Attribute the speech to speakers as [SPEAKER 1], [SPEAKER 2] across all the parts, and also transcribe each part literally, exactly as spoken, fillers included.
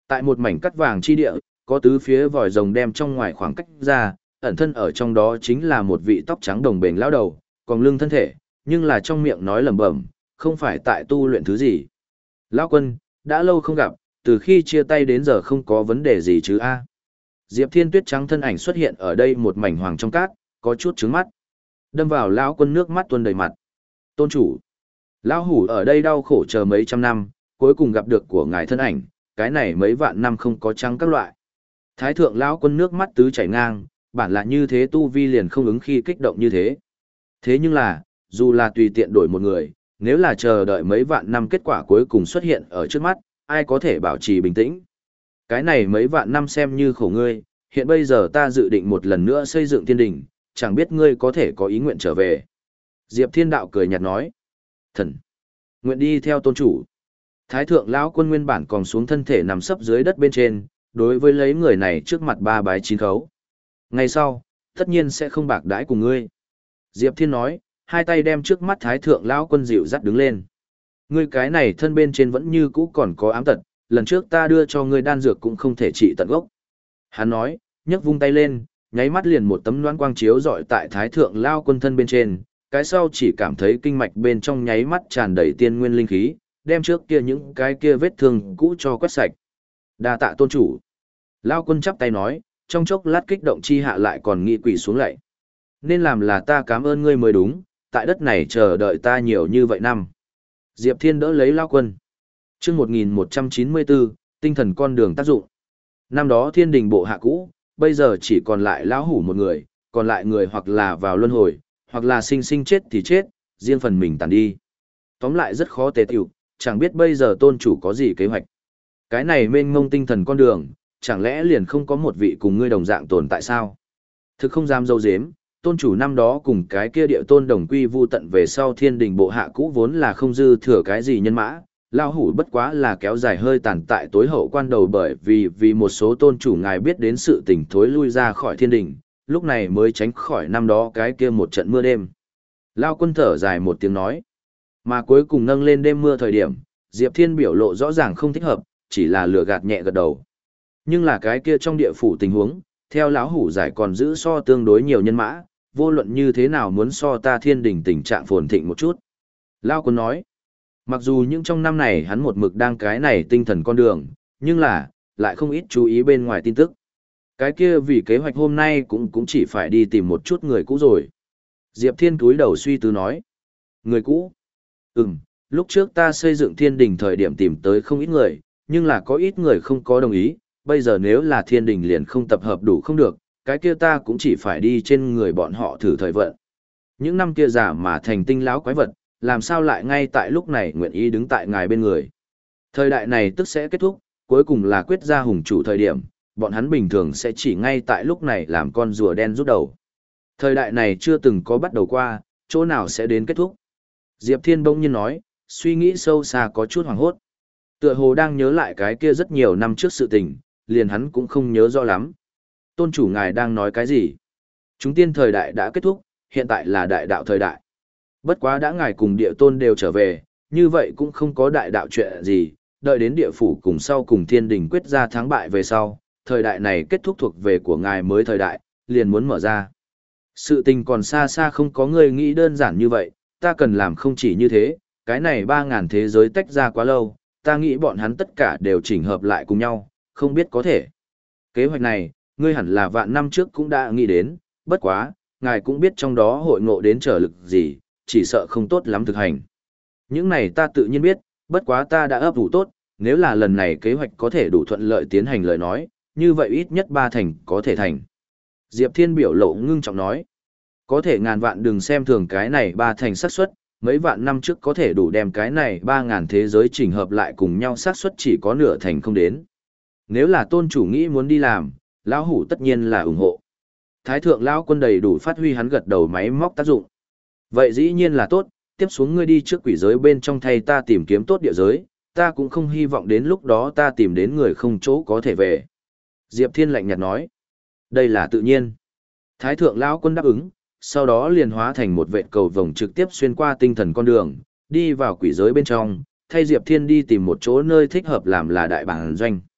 [SPEAKER 1] Tại một mảnh cắt vàng chi địa, có tứ phía vòi rồng đem trong ngoài khoảng cách ra, ẩn thân ở trong đó chính là một vị tóc trắng đồng bền lão đầu, còn lưng thân thể, nhưng là trong miệng nói lẩm bẩm, không phải tại tu luyện thứ gì. Lão quân, đã lâu không gặp, từ khi chia tay đến giờ không có vấn đề gì chứ a? Diệp Thiên tuyết trắng thân ảnh xuất hiện ở đây một mảnh hoàng trong cát, có chút trướng mắt. Đâm vào lão quân nước mắt tuôn đầy mặt. Tôn chủ, lão hủ ở đây đau khổ chờ mấy trăm năm, cuối cùng gặp được của ngài thân ảnh, cái này mấy vạn năm không có trắng các loại. Thái thượng lão quân nước mắt tứ chảy ngang, bản là như thế tu vi liền không ứng khi kích động như thế. Thế nhưng là, dù là tùy tiện đổi một người, nếu là chờ đợi mấy vạn năm kết quả cuối cùng xuất hiện ở trước mắt, ai có thể bảo trì bình tĩnh. Cái này mấy vạn năm xem như khổ ngươi, hiện bây giờ ta dự định một lần nữa xây dựng thiên đình, chẳng biết ngươi có thể có ý nguyện trở về. Diệp Thiên Đạo cười nhạt nói. Thần, nguyện đi theo tôn chủ. Thái thượng lão quân nguyên bản còn xuống thân thể nằm sấp dưới đất bên trên, đối với lấy người này trước mặt ba bái chín khấu. Ngày sau, tất nhiên sẽ không bạc đãi cùng ngươi. Diệp Thiên nói, hai tay đem trước mắt thái thượng lão quân dịu dắt đứng lên. Ngươi cái này thân bên trên vẫn như cũ còn có ám tật, lần trước ta đưa cho ngươi đan dược cũng không thể trị tận gốc. Hắn nói, nhấc vung tay lên, nháy mắt liền một tấm loan quang chiếu rọi tại thái thượng lão quân thân bên trên, cái sau chỉ cảm thấy kinh mạch bên trong nháy mắt tràn đầy tiên nguyên linh khí, đem trước kia những cái kia vết thương cũ cho quét sạch. Đa tạ tôn chủ. Lão quân chắp tay nói, trong chốc lát kích động chi hạ lại còn nghị quỷ xuống lạy. Nên làm là ta cảm ơn ngươi mới đúng, tại đất này chờ đợi ta nhiều như vậy năm. Diệp Thiên đỡ lấy Lão quân. Chương một nghìn một trăm chín mươi bốn, tinh thần con đường tác dụng. Năm đó thiên đình bộ hạ cũ, bây giờ chỉ còn lại lão hủ một người, còn lại người hoặc là vào luân hồi, hoặc là sinh sinh chết thì chết, riêng phần mình tàn đi. Tóm lại rất khó tế tiểu, chẳng biết bây giờ tôn chủ có gì kế hoạch. Cái này mênh mông tinh thần con đường, chẳng lẽ liền không có một vị cùng ngươi đồng dạng tồn tại sao? Thực không dám dâu dếm, tôn chủ năm đó cùng cái kia địa tôn đồng quy vu tận về sau thiên đình bộ hạ cũ vốn là không dư thừa cái gì nhân mã, lao hủ bất quá là kéo dài hơi tàn tại tối hậu quan đầu bởi vì vì một số tôn chủ ngài biết đến sự tình thối lui ra khỏi thiên đình, lúc này mới tránh khỏi năm đó cái kia một trận mưa đêm. Lao quân thở dài một tiếng nói, mà cuối cùng nâng lên đêm mưa thời điểm, Diệp Thiên biểu lộ rõ ràng không thích hợp, chỉ là lừa gạt nhẹ gật đầu. Nhưng là cái kia trong địa phủ tình huống, theo lão hủ giải còn giữ so tương đối nhiều nhân mã, vô luận như thế nào muốn so ta thiên đình tình trạng phồn thịnh một chút. Lao quân nói, mặc dù những trong năm này hắn một mực đang cái này tinh thần con đường, nhưng là, lại không ít chú ý bên ngoài tin tức. Cái kia vì kế hoạch hôm nay cũng cũng chỉ phải đi tìm một chút người cũ rồi. Diệp Thiên cúi đầu suy tư nói. Người cũ? Ừm, lúc trước ta xây dựng thiên đình thời điểm tìm tới không ít người, nhưng là có ít người không có đồng ý, bây giờ nếu là thiên đình liền không tập hợp đủ không được, cái kia ta cũng chỉ phải đi trên người bọn họ thử thời vận. Những năm kia giả mà thành tinh lão quái vật, làm sao lại ngay tại lúc này nguyện ý đứng tại ngài bên người. Thời đại này tức sẽ kết thúc, cuối cùng là quyết ra hùng chủ thời điểm, bọn hắn bình thường sẽ chỉ ngay tại lúc này làm con rùa đen rút đầu. Thời đại này chưa từng có bắt đầu qua, chỗ nào sẽ đến kết thúc. Diệp Thiên bỗng nhiên nói, suy nghĩ sâu xa có chút hoảng hốt. Tựa hồ đang nhớ lại cái kia rất nhiều năm trước sự tình, liền hắn cũng không nhớ rõ lắm. Tôn chủ ngài đang nói cái gì? Chúng tiên thời đại đã kết thúc, hiện tại là đại đạo thời đại. Bất quá đã ngài cùng địa tôn đều trở về, như vậy cũng không có đại đạo chuyện gì, đợi đến địa phủ cùng sau cùng thiên đình quyết ra thắng bại về sau, thời đại này kết thúc thuộc về của ngài mới thời đại, liền muốn mở ra. Sự tình còn xa xa không có người nghĩ đơn giản như vậy, ta cần làm không chỉ như thế, cái này ba ngàn thế giới tách ra quá lâu, ta nghĩ bọn hắn tất cả đều chỉnh hợp lại cùng nhau, không biết có thể. Kế hoạch này, ngươi hẳn là vạn năm trước cũng đã nghĩ đến, bất quá, ngài cũng biết trong đó hội ngộ đến trở lực gì, chỉ sợ không tốt lắm thực hành. Những này ta tự nhiên biết, bất quá ta đã ấp ủ tốt, nếu là lần này kế hoạch có thể đủ thuận lợi tiến hành lời nói, như vậy ít nhất ba thành có thể thành. Diệp Thiên biểu lộ ngưng trọng nói, có thể ngàn vạn đừng xem thường cái này ba thành xác suất, mấy vạn năm trước có thể đủ đem cái này ba ngàn thế giới chỉnh hợp lại cùng nhau xác suất chỉ có nửa thành không đến. Nếu là tôn chủ nghĩ muốn đi làm, lão hủ tất nhiên là ủng hộ. Thái thượng lão quân đầy đủ phát huy hắn gật đầu máy móc tác dụng. Vậy dĩ nhiên là tốt, tiếp xuống ngươi đi trước quỷ giới bên trong thay ta tìm kiếm tốt địa giới, ta cũng không hy vọng đến lúc đó ta tìm đến người không chỗ có thể về. Diệp Thiên lạnh nhạt nói, đây là tự nhiên. Thái thượng lão quân đáp ứng, sau đó liền hóa thành một vệt cầu vồng trực tiếp xuyên qua tinh thần con đường, đi vào quỷ giới bên trong, thay Diệp Thiên đi tìm một chỗ nơi thích hợp làm là đại bản doanh.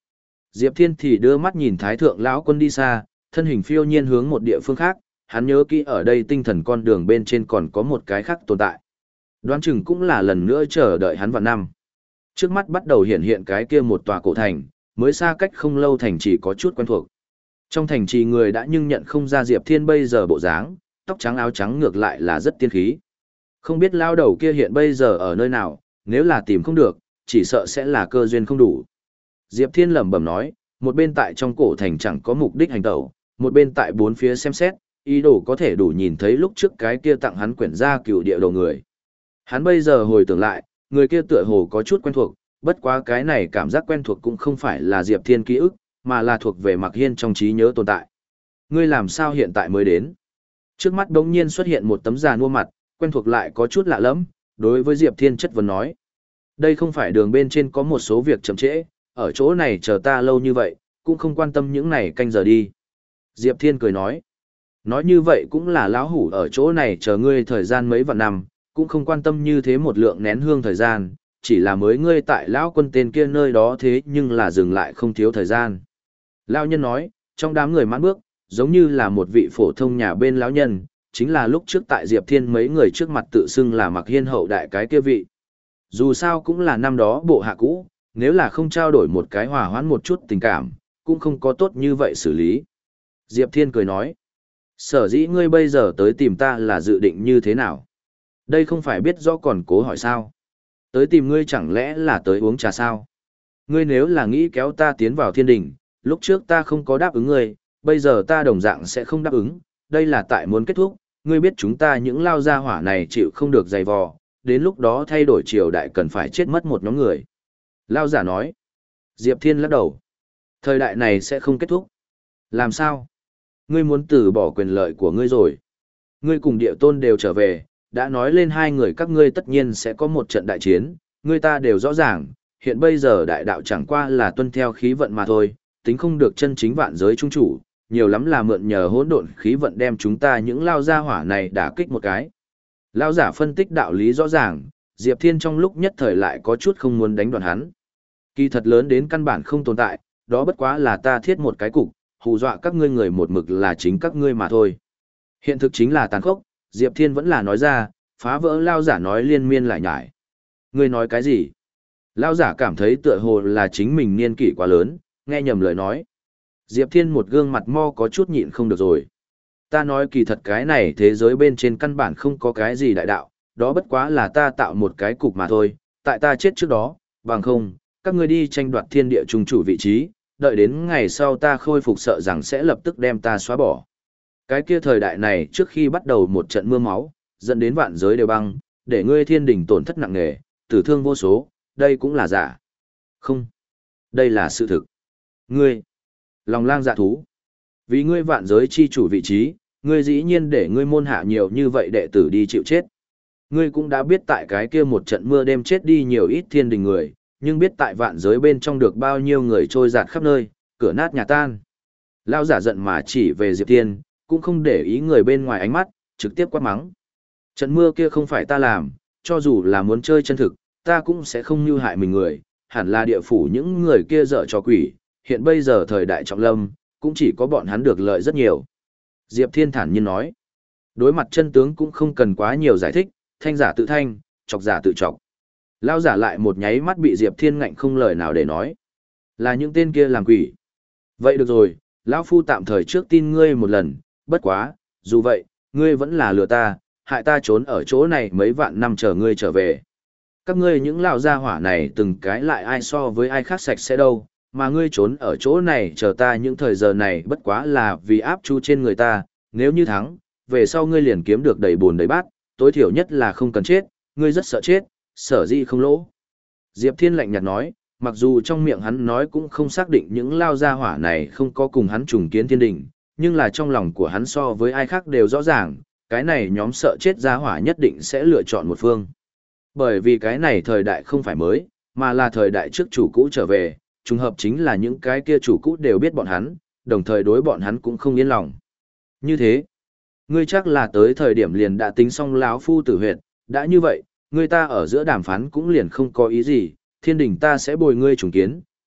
[SPEAKER 1] Diệp Thiên thì đưa mắt nhìn Thái Thượng lão quân đi xa, thân hình phiêu nhiên hướng một địa phương khác, hắn nhớ kỹ ở đây tinh thần con đường bên trên còn có một cái khác tồn tại. Đoán chừng cũng là lần nữa chờ đợi hắn vào năm. Trước mắt bắt đầu hiện hiện cái kia một tòa cổ thành, mới xa cách không lâu thành trì có chút quen thuộc. Trong thành trì người đã nhưng nhận không ra Diệp Thiên bây giờ bộ dáng, tóc trắng áo trắng ngược lại là rất tiên khí. Không biết lao đầu kia hiện bây giờ ở nơi nào, nếu là tìm không được, chỉ sợ sẽ là cơ duyên không đủ. Diệp Thiên lẩm bẩm nói, một bên tại trong cổ thành chẳng có mục đích hành tẩu, một bên tại bốn phía xem xét, ý đồ có thể đủ nhìn thấy lúc trước cái kia tặng hắn quyển gia cửu địa đồ người. Hắn bây giờ hồi tưởng lại, người kia tựa hồ có chút quen thuộc, bất quá cái này cảm giác quen thuộc cũng không phải là Diệp Thiên ký ức, mà là thuộc về Mạc Hiên trong trí nhớ tồn tại. Ngươi làm sao hiện tại mới đến? Trước mắt đống nhiên xuất hiện một tấm già nua mặt, quen thuộc lại có chút lạ lẫm, đối với Diệp Thiên chất vấn nói. Đây không phải đường bên trên có một số việc chậm trễ, ở chỗ này chờ ta lâu như vậy, cũng không quan tâm những này canh giờ đi. Diệp Thiên cười nói. Nói như vậy cũng là lão hủ ở chỗ này chờ ngươi thời gian mấy vạn năm, cũng không quan tâm như thế một lượng nén hương thời gian, chỉ là mới ngươi tại lão quân tên kia nơi đó thế nhưng là dừng lại không thiếu thời gian. Lão nhân nói, trong đám người mãn bước, giống như là một vị phổ thông nhà bên lão nhân, chính là lúc trước tại Diệp Thiên mấy người trước mặt tự xưng là Mạc Hiên hậu đại cái kia vị. Dù sao cũng là năm đó bộ hạ cũ, nếu là không trao đổi một cái hòa hoãn một chút tình cảm, cũng không có tốt như vậy xử lý. Diệp Thiên cười nói, sở dĩ ngươi bây giờ tới tìm ta là dự định như thế nào? Đây không phải biết rõ còn cố hỏi sao? Tới tìm ngươi chẳng lẽ là tới uống trà sao? Ngươi nếu là nghĩ kéo ta tiến vào thiên đình, lúc trước ta không có đáp ứng ngươi, bây giờ ta đồng dạng sẽ không đáp ứng, đây là tại muốn kết thúc, ngươi biết chúng ta những lao gia hỏa này chịu không được dày vò, đến lúc đó thay đổi triều đại cần phải chết mất một nhóm người. Lao giả nói. Diệp Thiên lắc đầu. Thời đại này sẽ không kết thúc. Làm sao? Ngươi muốn từ bỏ quyền lợi của ngươi rồi. Ngươi cùng địa tôn đều trở về, đã nói lên hai người các ngươi tất nhiên sẽ có một trận đại chiến, ngươi ta đều rõ ràng, hiện bây giờ đại đạo chẳng qua là tuân theo khí vận mà thôi, tính không được chân chính vạn giới trung chủ, nhiều lắm là mượn nhờ hỗn độn khí vận đem chúng ta những lao gia hỏa này đả kích một cái. Lao giả phân tích đạo lý rõ ràng, Diệp Thiên trong lúc nhất thời lại có chút không muốn đánh đoạn hắn. Kỳ thật lớn đến căn bản không tồn tại, đó bất quá là ta thiết một cái cục, hù dọa các ngươi người một mực là chính các ngươi mà thôi. Hiện thực chính là tàn khốc, Diệp Thiên vẫn là nói ra, phá vỡ lao giả nói liên miên lại nhải. Ngươi nói cái gì? Lao giả cảm thấy tựa hồ là chính mình niên kỷ quá lớn, nghe nhầm lời nói. Diệp Thiên một gương mặt mo có chút nhịn không được rồi. Ta nói kỳ thật cái này thế giới bên trên căn bản không có cái gì đại đạo, đó bất quá là ta tạo một cái cục mà thôi, tại ta chết trước đó, bằng không, các ngươi đi tranh đoạt thiên địa trung chủ vị trí, đợi đến ngày sau ta khôi phục sợ rằng sẽ lập tức đem ta xóa bỏ. Cái kia thời đại này trước khi bắt đầu một trận mưa máu, dẫn đến vạn giới đều băng, để ngươi thiên đình tổn thất nặng nề, tử thương vô số, đây cũng là giả. Không, đây là sự thực. Ngươi, lòng lang dạ thú. Vì ngươi vạn giới chi chủ vị trí, ngươi dĩ nhiên để ngươi môn hạ nhiều như vậy đệ tử đi chịu chết. Ngươi cũng đã biết tại cái kia một trận mưa đêm chết đi nhiều ít thiên đình người, nhưng biết tại vạn giới bên trong được bao nhiêu người trôi giạt khắp nơi, cửa nát nhà tan. Lao giả giận mà chỉ về Diệp Thiên, cũng không để ý người bên ngoài ánh mắt, trực tiếp quát mắng. Trận mưa kia không phải ta làm, cho dù là muốn chơi chân thực, ta cũng sẽ không mưu hại mình người, hẳn là địa phủ những người kia dở trò quỷ, hiện bây giờ thời đại trọng lâm, cũng chỉ có bọn hắn được lợi rất nhiều. Diệp Thiên thản nhiên nói, đối mặt chân tướng cũng không cần quá nhiều giải thích, thanh giả tự thanh, chọc giả tự chọc. Lao giả lại một nháy mắt bị Diệp Thiên ngạnh không lời nào để nói. Là những tên kia làm quỷ. Vậy được rồi, lão phu tạm thời trước tin ngươi một lần, bất quá, dù vậy, ngươi vẫn là lừa ta, hại ta trốn ở chỗ này mấy vạn năm chờ ngươi trở về. Các ngươi những lão gia hỏa này từng cái lại ai so với ai khác sạch sẽ đâu, mà ngươi trốn ở chỗ này chờ ta những thời giờ này bất quá là vì áp chú trên người ta, nếu như thắng, về sau ngươi liền kiếm được đầy buồn đầy bát, tối thiểu nhất là không cần chết, ngươi rất sợ chết, sở dĩ không lỗ. Diệp Thiên lạnh nhạt nói, mặc dù trong miệng hắn nói cũng không xác định những lao gia hỏa này không có cùng hắn trùng kiến thiên đình, nhưng là trong lòng của hắn so với ai khác đều rõ ràng, cái này nhóm sợ chết gia hỏa nhất định sẽ lựa chọn một phương. Bởi vì cái này thời đại không phải mới, mà là thời đại trước chủ cũ trở về, trùng hợp chính là những cái kia chủ cũ đều biết bọn hắn, đồng thời đối bọn hắn cũng không yên lòng. Như thế, ngươi chắc là tới thời điểm liền đã tính xong lão phu tử huyệt, đã như vậy, ngươi ta ở giữa đàm phán cũng liền không có ý gì, thiên đình ta sẽ bồi ngươi trùng kiến,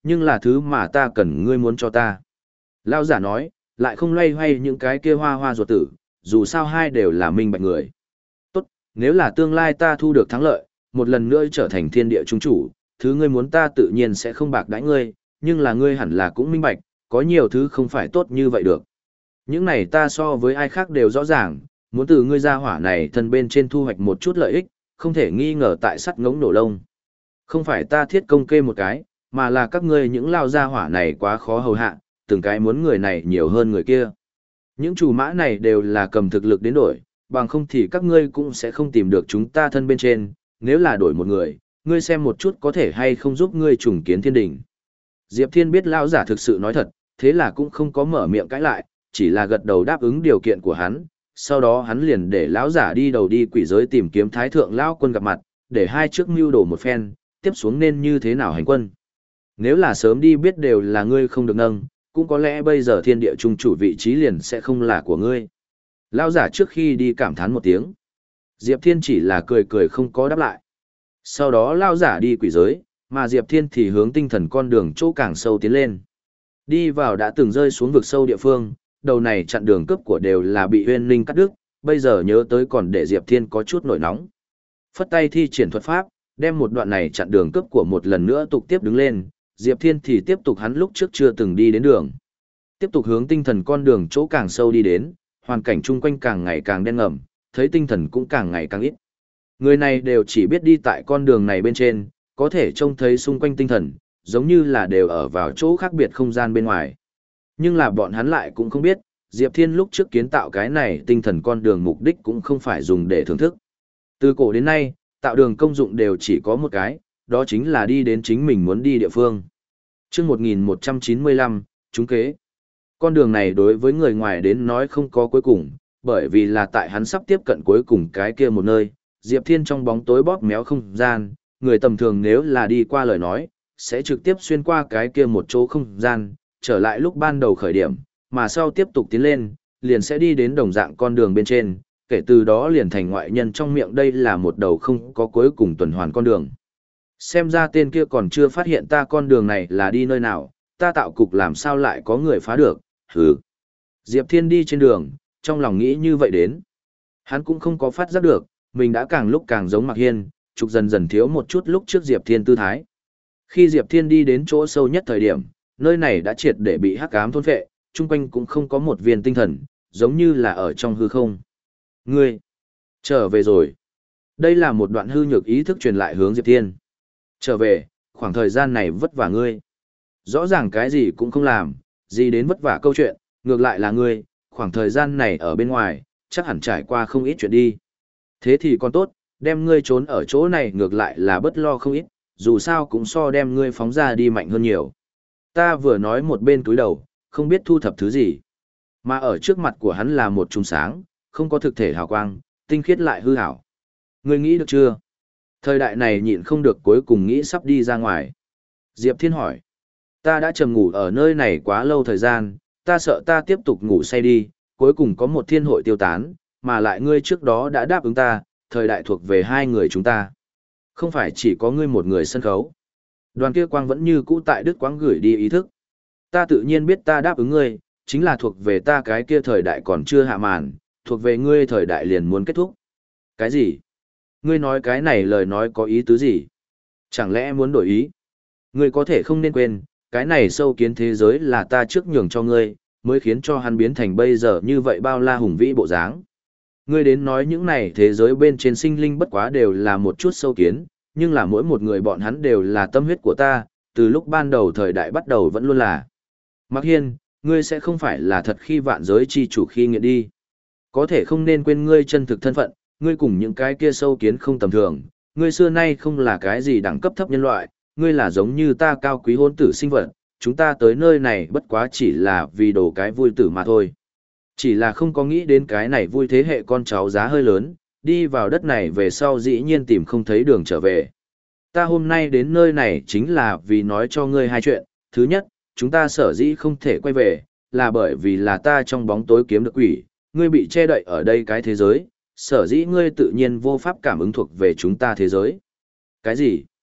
[SPEAKER 1] nhưng là thứ mà ta cần ngươi muốn cho ta. Lao giả nói, lại không loay hoay những cái kia hoa hoa ruột tử, dù sao hai đều là minh bạch người. Tốt, nếu là tương lai ta thu được thắng lợi, một lần nữa trở thành thiên địa trung chủ, thứ ngươi muốn ta tự nhiên sẽ không bạc đãi ngươi, nhưng là ngươi hẳn là cũng minh bạch, có nhiều thứ không phải tốt như vậy được. Những này ta so với ai khác đều rõ ràng, muốn từ ngươi ra hỏa này thân bên trên thu hoạch một chút lợi ích, không thể nghi ngờ tại sắt ngỗng nổ lông. Không phải ta thiết công kê một cái, mà là các ngươi những lao gia hỏa này quá khó hầu hạ, từng cái muốn người này nhiều hơn người kia. Những chủ mã này đều là cầm thực lực đến đổi, bằng không thì các ngươi cũng sẽ không tìm được chúng ta thân bên trên, nếu là đổi một người, ngươi xem một chút có thể hay không giúp ngươi trùng kiến thiên đình. Diệp Thiên biết lão giả thực sự nói thật, thế là cũng không có mở miệng cãi lại, chỉ là gật đầu đáp ứng điều kiện của hắn, sau đó hắn liền để lão giả đi đầu đi quỷ giới tìm kiếm thái thượng lão quân gặp mặt, để hai trước mưu đồ một phen, tiếp xuống nên như thế nào hành quân. Nếu là sớm đi biết đều là ngươi không được nâng, cũng có lẽ bây giờ thiên địa trung chủ vị trí liền sẽ không là của ngươi. Lão giả trước khi đi cảm thán một tiếng. Diệp Thiên chỉ là cười cười không có đáp lại. Sau đó lão giả đi quỷ giới, mà Diệp Thiên thì hướng tinh thần con đường chỗ càng sâu tiến lên. Đi vào đã từng rơi xuống vực sâu địa phương, đầu này chặn đường cướp của đều là bị Huyên Linh cắt đứt, bây giờ nhớ tới còn để Diệp Thiên có chút nổi nóng. Phất tay thi triển thuật pháp, đem một đoạn này chặn đường cướp của một lần nữa tục tiếp đứng lên, Diệp Thiên thì tiếp tục hắn lúc trước chưa từng đi đến đường. Tiếp tục hướng tinh thần con đường chỗ càng sâu đi đến, hoàn cảnh chung quanh càng ngày càng đen ngầm, thấy tinh thần cũng càng ngày càng ít. Người này đều chỉ biết đi tại con đường này bên trên, có thể trông thấy xung quanh tinh thần, giống như là đều ở vào chỗ khác biệt không gian bên ngoài. Nhưng là bọn hắn lại cũng không biết, Diệp Thiên lúc trước kiến tạo cái này tinh thần con đường mục đích cũng không phải dùng để thưởng thức. Từ cổ đến nay, tạo đường công dụng đều chỉ có một cái, đó chính là đi đến chính mình muốn đi địa phương. Trước một nghìn một trăm chín mươi lăm, trúng kế. Con đường này đối với người ngoài đến nói không có cuối cùng, bởi vì là tại hắn sắp tiếp cận cuối cùng cái kia một nơi, Diệp Thiên trong bóng tối bóp méo không gian, người tầm thường nếu là đi qua lời nói, sẽ trực tiếp xuyên qua cái kia một chỗ không gian, trở lại lúc ban đầu khởi điểm, mà sau tiếp tục tiến lên, liền sẽ đi đến đồng dạng con đường bên trên, kể từ đó liền thành ngoại nhân trong miệng đây là một đầu không có cuối cùng tuần hoàn con đường. Xem ra tên kia còn chưa phát hiện ta con đường này là đi nơi nào, ta tạo cục làm sao lại có người phá được, hừ. Diệp Thiên đi trên đường, trong lòng nghĩ như vậy đến. Hắn cũng không có phát giác được, mình đã càng lúc càng giống Mạc Hiên, trục dần dần thiếu một chút lúc trước Diệp Thiên tư thái. Khi Diệp Thiên đi đến chỗ sâu nhất thời điểm, nơi này đã triệt để bị hắc ám thôn phệ, chung quanh cũng không có một viên tinh thần, giống như là ở trong hư không. Ngươi, trở về rồi. Đây là một đoạn hư nhược ý thức truyền lại hướng Diệp Thiên. Trở về, khoảng thời gian này vất vả ngươi. Rõ ràng cái gì cũng không làm, gì đến vất vả câu chuyện, ngược lại là ngươi, khoảng thời gian này ở bên ngoài, chắc hẳn trải qua không ít chuyện đi. Thế thì còn tốt, đem ngươi trốn ở chỗ này ngược lại là bất lo không ít, dù sao cũng so đem ngươi phóng ra đi mạnh hơn nhiều. Ta vừa nói một bên túi đầu, không biết thu thập thứ gì. Mà ở trước mặt của hắn là một chùm sáng, không có thực thể hào quang, tinh khiết lại hư hảo. Ngươi nghĩ được chưa? Thời đại này nhịn không được cuối cùng nghĩ sắp đi ra ngoài. Diệp Thiên hỏi. Ta đã trầm ngủ ở nơi này quá lâu thời gian, ta sợ ta tiếp tục ngủ say đi, cuối cùng có một thiên hội tiêu tán, mà lại ngươi trước đó đã đáp ứng ta, thời đại thuộc về hai người chúng ta. Không phải chỉ có ngươi một người sân khấu. Đoàn kia quang vẫn như cũ tại Đức Quang gửi đi ý thức. Ta tự nhiên biết ta đáp ứng ngươi, chính là thuộc về ta cái kia thời đại còn chưa hạ màn, thuộc về ngươi thời đại liền muốn kết thúc. Cái gì? Ngươi nói cái này lời nói có ý tứ gì? Chẳng lẽ muốn đổi ý? Ngươi có thể không nên quên, cái này sâu kiến thế giới là ta trước nhường cho ngươi, mới khiến cho hắn biến thành bây giờ như vậy bao la hùng vĩ bộ dáng. Ngươi đến nói những này thế giới bên trên sinh linh bất quá đều là một chút sâu kiến, nhưng là mỗi một người bọn hắn đều là tâm huyết của ta, từ lúc ban đầu thời đại bắt đầu vẫn luôn là. Mạc Hiên, ngươi sẽ không phải là thật khi vạn giới chi chủ khi nghiện đi. Có thể không nên quên ngươi chân thực thân phận, ngươi cùng những cái kia sâu kiến không tầm thường, ngươi xưa nay không là cái gì đẳng cấp thấp nhân loại, ngươi là giống như ta cao quý hôn tử sinh vật, chúng ta tới nơi này bất quá chỉ là vì đồ cái vui tử mà thôi. Chỉ là không có nghĩ đến cái này vui thế hệ con cháu giá hơi lớn, đi vào đất này về sau dĩ nhiên tìm không thấy đường trở về. Ta hôm nay đến nơi này chính là vì nói cho ngươi hai chuyện, thứ nhất, chúng ta sở dĩ không thể quay về, là bởi vì là ta trong bóng tối kiếm được quỷ, ngươi bị che đậy ở đây cái thế giới, sở dĩ ngươi tự nhiên vô pháp cảm ứng thuộc về chúng ta thế giới. Cái gì?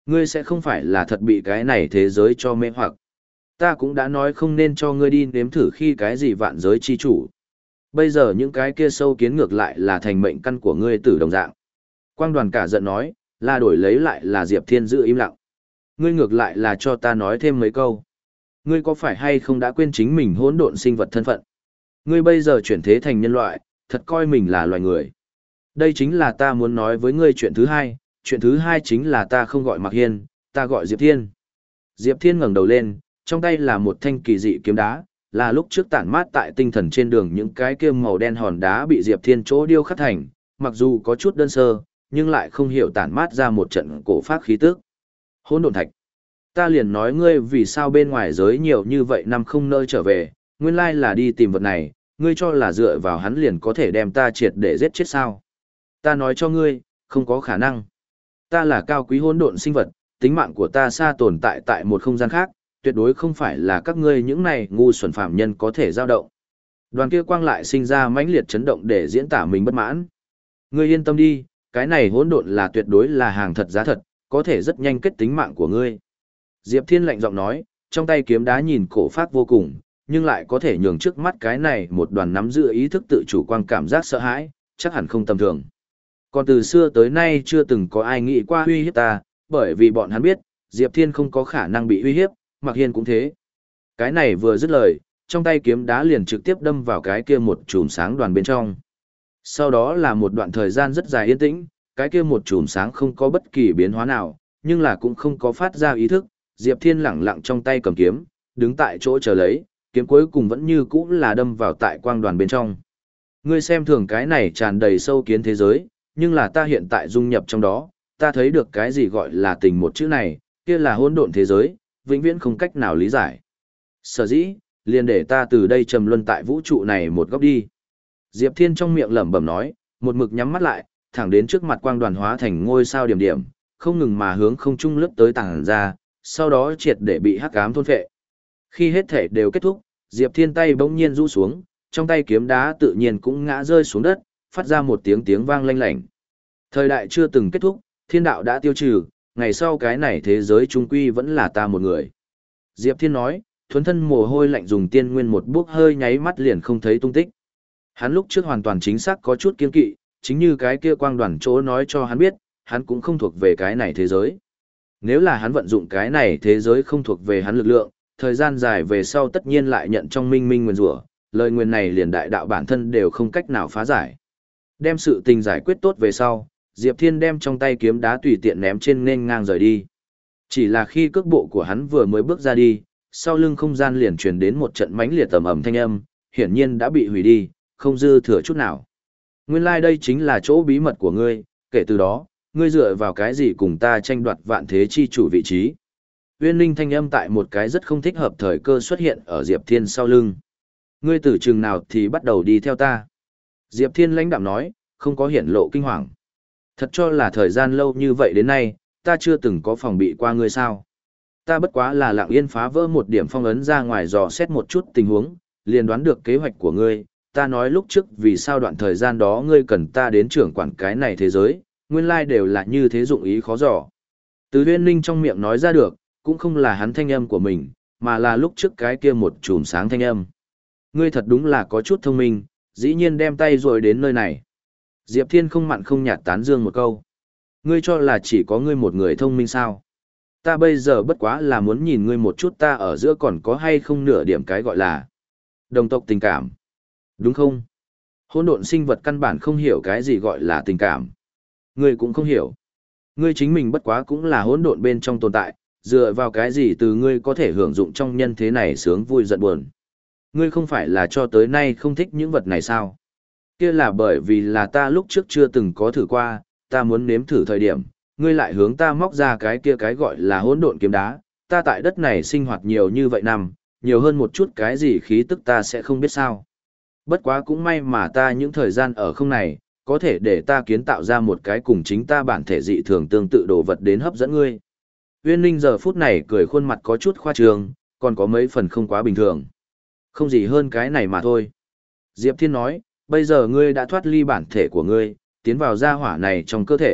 [SPEAKER 1] Ngươi sẽ không phải là thật bị cái này thế giới cho mê hoặc. Ta cũng đã nói không nên cho ngươi đi nếm thử khi cái gì vạn giới chi chủ. Bây giờ những cái kia sâu kiến ngược lại là thành mệnh căn của ngươi tử đồng dạng. Quang đoàn cả giận nói, là đổi lấy lại là Diệp Thiên giữ im lặng. Ngươi ngược lại là cho ta nói thêm mấy câu. Ngươi có phải hay không đã quên chính mình hỗn độn sinh vật thân phận? Ngươi bây giờ chuyển thế thành nhân loại, thật coi mình là loài người. Đây chính là ta muốn nói với ngươi chuyện thứ hai, chuyện thứ hai chính là ta không gọi Mạc Hiên, ta gọi Diệp Thiên. Diệp Thiên ngẩng đầu lên, trong tay là một thanh kỳ dị kiếm đá, là lúc trước tản mát tại tinh thần trên đường những cái kia màu đen hòn đá bị Diệp Thiên chỗ điêu khắc thành, mặc dù có chút đơn sơ, nhưng lại không hiểu tản mát ra một trận cổ pháp khí tức. Hỗn độn thạch. Ta liền nói ngươi vì sao bên ngoài giới nhiều như vậy năm không nơi trở về, nguyên lai là đi tìm vật này, ngươi cho là dựa vào hắn liền có thể đem ta triệt để giết chết sao? Ta nói cho ngươi, không có khả năng. Ta là cao quý hỗn độn sinh vật, tính mạng của ta xa tồn tại tại một không gian khác, tuyệt đối không phải là các ngươi những này ngu xuẩn phạm nhân có thể dao động. Đoàn kia quang lại sinh ra mãnh liệt chấn động để diễn tả mình bất mãn. Ngươi yên tâm đi, cái này hỗn độn là tuyệt đối là hàng thật giá thật, có thể rất nhanh kết tính mạng của ngươi. Diệp Thiên lạnh giọng nói, trong tay kiếm đá nhìn cổ phát vô cùng, nhưng lại có thể nhường trước mắt cái này một đoàn nắm giữ ý thức tự chủ quan cảm giác sợ hãi, chắc hẳn không tầm thường. Còn từ xưa tới nay chưa từng có ai nghĩ qua uy hiếp ta, bởi vì bọn hắn biết, Diệp Thiên không có khả năng bị uy hiếp, Mạc Hiên cũng thế. Cái này vừa dứt lời, trong tay kiếm đá liền trực tiếp đâm vào cái kia một chùm sáng đoàn bên trong. Sau đó là một đoạn thời gian rất dài yên tĩnh, cái kia một chùm sáng không có bất kỳ biến hóa nào, nhưng là cũng không có phát ra ý thức, Diệp Thiên lẳng lặng trong tay cầm kiếm, đứng tại chỗ chờ lấy, kiếm cuối cùng vẫn như cũ là đâm vào tại quang đoàn bên trong. Ngươi xem thường cái này tràn đầy sâu kiến thế giới, nhưng là ta hiện tại dung nhập trong đó, ta thấy được cái gì gọi là tình một chữ này, kia là hỗn độn thế giới, vĩnh viễn không cách nào lý giải. Sở dĩ, liền để ta từ đây trầm luân tại vũ trụ này một góc đi. Diệp Thiên trong miệng lẩm bẩm nói, một mực nhắm mắt lại, thẳng đến trước mặt quang đoàn hóa thành ngôi sao điểm điểm, không ngừng mà hướng không trung lướt tới tàng ra, sau đó triệt để bị hắc ám thôn phệ. Khi hết thể đều kết thúc, Diệp Thiên tay bỗng nhiên rũ xuống, trong tay kiếm đá tự nhiên cũng ngã rơi xuống đất, phát ra một tiếng tiếng vang lanh lảnh. Thời đại chưa từng kết thúc, thiên đạo đã tiêu trừ, ngày sau cái này thế giới trung quy vẫn là ta một người. Diệp Thiên nói, thuấn thân mồ hôi lạnh dùng tiên nguyên một bước hơi nháy mắt liền không thấy tung tích. Hắn lúc trước hoàn toàn chính xác có chút kiên kỵ, chính như cái kia quang đoàn chỗ nói cho hắn biết, hắn cũng không thuộc về cái này thế giới. Nếu là hắn vận dụng cái này thế giới không thuộc về hắn lực lượng, thời gian dài về sau tất nhiên lại nhận trong minh minh nguyền rủa, lời nguyền này liền đại đạo bản thân đều không cách nào phá giải. Đem sự tình giải quyết tốt về sau, Diệp Thiên đem trong tay kiếm đá tùy tiện ném trên nên ngang rời đi. Chỉ là khi cước bộ của hắn vừa mới bước ra đi, sau lưng không gian liền truyền đến một trận mãnh liệt tầm ầm thanh âm, hiển nhiên đã bị hủy đi, không dư thừa chút nào. Nguyên lai like đây chính là chỗ bí mật của ngươi, kể từ đó, ngươi dựa vào cái gì cùng ta tranh đoạt vạn thế chi chủ vị trí. Uyên Linh thanh âm tại một cái rất không thích hợp thời cơ xuất hiện ở Diệp Thiên sau lưng. Ngươi từ chừng nào thì bắt đầu đi theo ta. Diệp Thiên lãnh đạm nói, không có hiển lộ kinh hoàng. Thật cho là thời gian lâu như vậy đến nay, ta chưa từng có phòng bị qua ngươi sao. Ta bất quá là lặng yên phá vỡ một điểm phong ấn ra ngoài dò xét một chút tình huống, liền đoán được kế hoạch của ngươi. Ta nói lúc trước vì sao đoạn thời gian đó ngươi cần ta đến trưởng quản cái này thế giới, nguyên lai đều là như thế dụng ý khó dò. Từ Uyên Linh trong miệng nói ra được, cũng không là hắn thanh âm của mình, mà là lúc trước cái kia một chùm sáng thanh âm. Ngươi thật đúng là có chút thông minh, dĩ nhiên đem tay rồi đến nơi này. Diệp Thiên không mặn không nhạt tán dương một câu. Ngươi cho là chỉ có ngươi một người thông minh sao? Ta bây giờ bất quá là muốn nhìn ngươi một chút ta ở giữa còn có hay không nửa điểm cái gọi là đồng tộc tình cảm. Đúng không? Hỗn độn sinh vật căn bản không hiểu cái gì gọi là tình cảm. Ngươi cũng không hiểu. Ngươi chính mình bất quá cũng là hỗn độn bên trong tồn tại, dựa vào cái gì từ ngươi có thể hưởng dụng trong nhân thế này sướng vui giận buồn. Ngươi không phải là cho tới nay không thích những vật này sao? Kia là bởi vì là ta lúc trước chưa từng có thử qua, ta muốn nếm thử thời điểm, ngươi lại hướng ta móc ra cái kia cái gọi là hỗn độn kiếm đá, ta tại đất này sinh hoạt nhiều như vậy năm, nhiều hơn một chút cái gì khí tức ta sẽ không biết sao. Bất quá cũng may mà ta những thời gian ở không này, có thể để ta kiến tạo ra một cái cùng chính ta bản thể dị thường tương tự đồ vật đến hấp dẫn ngươi. Uyên Linh giờ phút này cười khuôn mặt có chút khoa trương, còn có mấy phần không quá bình thường. Không gì hơn cái này mà thôi. Diệp Thiên nói, bây giờ ngươi đã thoát ly bản thể của ngươi, tiến vào gia hỏa này trong cơ thể,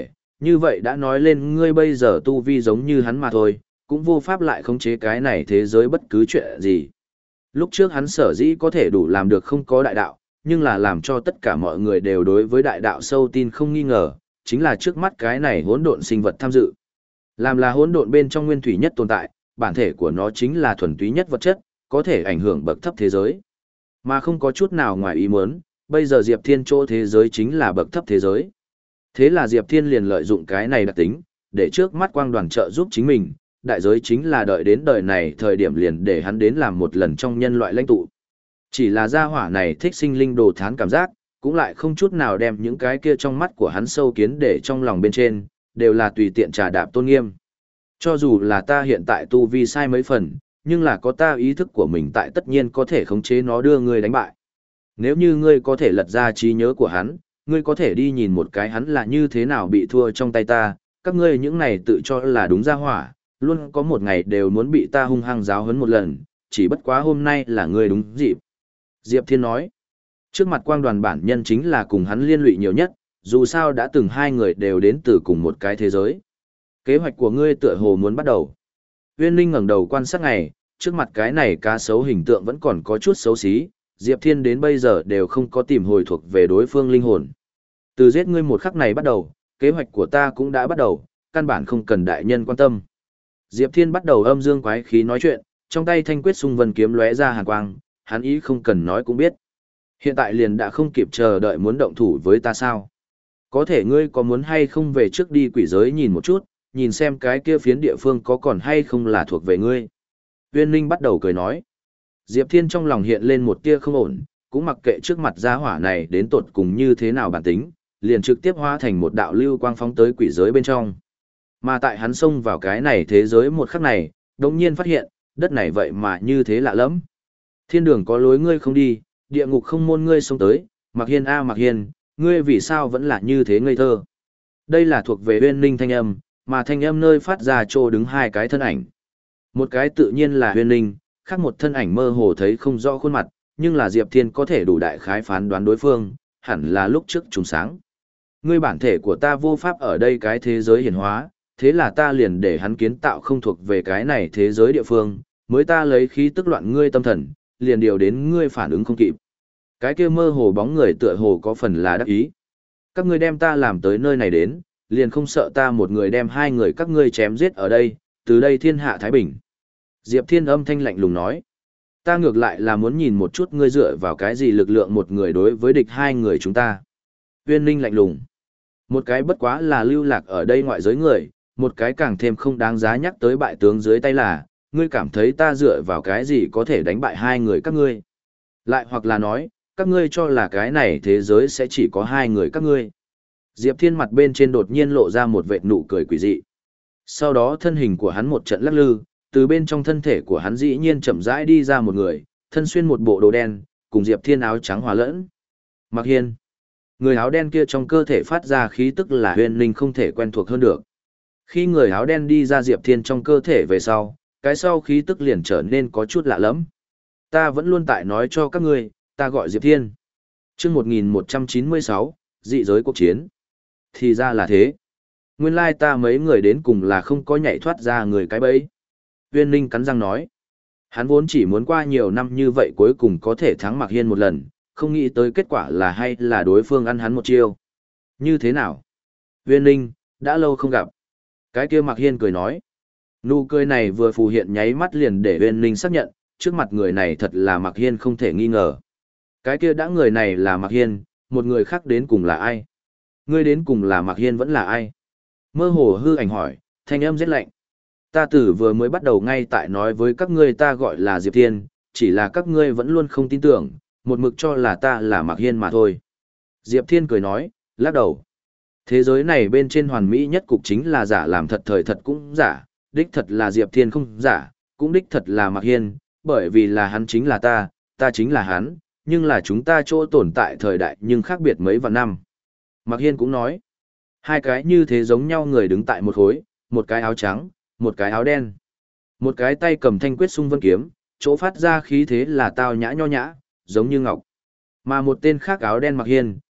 [SPEAKER 1] Như vậy đã nói lên ngươi bây giờ tu vi giống như hắn mà thôi, cũng vô pháp lại khống chế cái này thế giới bất cứ chuyện gì. Lúc trước hắn sở dĩ có thể đủ làm được không có đại đạo, nhưng là làm cho tất cả mọi người đều đối với đại đạo sâu tin không nghi ngờ, chính là trước mắt cái này hỗn độn sinh vật tham dự. Làm là hỗn độn bên trong nguyên thủy nhất tồn tại, bản thể của nó chính là thuần túy nhất vật chất, có thể ảnh hưởng bậc thấp thế giới. Mà không có chút nào ngoài ý muốn, bây giờ Diệp Thiên chỗ thế giới chính là bậc thấp thế giới. Thế là Diệp Thiên liền lợi dụng cái này đặc tính, để trước mắt quang đoàn trợ giúp chính mình, đại giới chính là đợi đến đời này thời điểm liền để hắn đến làm một lần trong nhân loại lãnh tụ. Chỉ là gia hỏa này thích sinh linh đồ thán cảm giác, cũng lại không chút nào đem những cái kia trong mắt của hắn sâu kiến để trong lòng bên trên, đều là tùy tiện trà đạp tôn nghiêm. Cho dù là ta hiện tại tu vi sai mấy phần, nhưng là có ta ý thức của mình tại tất nhiên có thể khống chế nó đưa ngươi đánh bại. Nếu như ngươi có thể lật ra trí nhớ của hắn, ngươi có thể đi nhìn một cái hắn là như thế nào bị thua trong tay ta, các ngươi những này tự cho là đúng gia hỏa, luôn có một ngày đều muốn bị ta hung hăng giáo huấn một lần, chỉ bất quá hôm nay là ngươi đúng dịp. Diệp Thiên nói, trước mặt quang đoàn bản nhân chính là cùng hắn liên lụy nhiều nhất, dù sao đã từng hai người đều đến từ cùng một cái thế giới. Kế hoạch của ngươi tựa hồ muốn bắt đầu. Uyên Linh ngẩng đầu quan sát ngày, trước mặt cái này cá sấu hình tượng vẫn còn có chút xấu xí, Diệp Thiên đến bây giờ đều không có tìm hồi thuộc về đối phương linh hồn. Từ giết ngươi một khắc này bắt đầu, kế hoạch của ta cũng đã bắt đầu, căn bản không cần đại nhân quan tâm. Diệp Thiên bắt đầu âm dương quái khí nói chuyện, trong tay thanh quyết xung vân kiếm lóe ra hàn quang, hắn ý không cần nói cũng biết. Hiện tại liền đã không kịp chờ đợi muốn động thủ với ta sao? Có thể ngươi có muốn hay không về trước đi quỷ giới nhìn một chút, nhìn xem cái kia phiến địa phương có còn hay không là thuộc về ngươi. Uyên Linh bắt đầu cười nói. Diệp Thiên trong lòng hiện lên một tia không ổn, cũng mặc kệ trước mặt gia hỏa này đến tột cùng như thế nào bản tính, liền trực tiếp hóa thành một đạo lưu quang phóng tới quỷ giới bên trong. Mà tại hắn xông vào cái này thế giới một khắc này, đống nhiên phát hiện, đất này vậy mà như thế lạ lắm. Thiên đường có lối ngươi không đi, địa ngục không môn ngươi xông tới, Mạc Hiên a Mạc Hiên, ngươi vì sao vẫn là như thế ngây thơ. Đây là thuộc về Uyên Linh thanh âm, mà thanh âm nơi phát ra chỗ đứng hai cái thân ảnh. Một cái tự nhiên là Uyên Linh, khác một thân ảnh mơ hồ thấy không rõ khuôn mặt, nhưng là Diệp Thiên có thể đủ đại khái phán đoán đối phương, hẳn là lúc trước trùng sáng. Ngươi bản thể của ta vô pháp ở đây cái thế giới hiển hóa, thế là ta liền để hắn kiến tạo không thuộc về cái này thế giới địa phương, mới ta lấy khí tức loạn ngươi tâm thần, liền điều đến ngươi phản ứng không kịp. Cái kia mơ hồ bóng người tựa hồ có phần là đắc ý. Các ngươi đem ta làm tới nơi này đến, liền không sợ ta một người đem hai người các ngươi chém giết ở đây, từ đây thiên hạ thái bình. Diệp Thiên âm thanh lạnh lùng nói. Ta ngược lại là muốn nhìn một chút ngươi dựa vào cái gì lực lượng một người đối với địch hai người chúng ta. Uyên Linh lạnh lùng. Một cái bất quá là lưu lạc ở đây ngoại giới người, một cái càng thêm không đáng giá nhắc tới bại tướng dưới tay là, ngươi cảm thấy ta dựa vào cái gì có thể đánh bại hai người các ngươi. Lại hoặc là nói, các ngươi cho là cái này thế giới sẽ chỉ có hai người các ngươi. Diệp Thiên mặt bên trên đột nhiên lộ ra một vệt nụ cười quỷ dị. Sau đó thân hình của hắn một trận lắc lư, từ bên trong thân thể của hắn dĩ nhiên chậm rãi đi ra một người, thân xuyên một bộ đồ đen, cùng Diệp Thiên áo trắng hòa lẫn. Mạc Hiên. Người áo đen kia trong cơ thể phát ra khí tức là Uyên Linh không thể quen thuộc hơn được. Khi người áo đen đi ra Diệp Thiên trong cơ thể về sau, cái sau khí tức liền trở nên có chút lạ lẫm. Ta vẫn luôn tại nói cho các ngươi, ta gọi Diệp Thiên. Chương một nghìn một trăm chín mươi sáu, dị giới cuộc chiến. Thì ra là thế. Nguyên lai ta mấy người đến cùng là không có nhảy thoát ra người cái bẫy. Uyên Linh cắn răng nói. Hắn vốn chỉ muốn qua nhiều năm như vậy cuối cùng có thể thắng Mạc Hiên một lần, không nghĩ tới kết quả là hay là đối phương ăn hắn một chiêu. Như thế nào? Uyên Linh, đã lâu không gặp. Cái kia Mạc Hiên cười nói. Nụ cười này vừa phù hiện nháy mắt liền để Uyên Linh xác nhận, trước mặt người này thật là Mạc Hiên không thể nghi ngờ. Cái kia đã người này là Mạc Hiên, một người khác đến cùng là ai? Ngươi đến cùng là Mạc Hiên vẫn là ai? Mơ hồ hư ảnh hỏi, thanh âm rất lạnh. Ta tử vừa mới bắt đầu ngay tại nói với các ngươi ta gọi là Diệp Thiên, chỉ là các ngươi vẫn luôn không tin tưởng, một mực cho là ta là Mạc Hiên mà thôi. Diệp Thiên cười nói, lắc đầu. Thế giới này bên trên hoàn mỹ nhất cục chính là giả làm thật thời thật cũng giả, đích thật là Diệp Thiên không giả, cũng đích thật là Mạc Hiên, bởi vì là hắn chính là ta, ta chính là hắn, nhưng là chúng ta chỗ tồn tại thời đại nhưng khác biệt mấy vạn năm. Mạc Hiên cũng nói, hai cái như thế giống nhau người đứng tại một khối, một cái áo trắng, một cái áo đen. Một cái tay cầm thanh quyết xung vân kiếm, chỗ phát ra khí thế là tao nhã nho nhã, giống như ngọc. Mà một tên khác áo đen Mạc Hiên,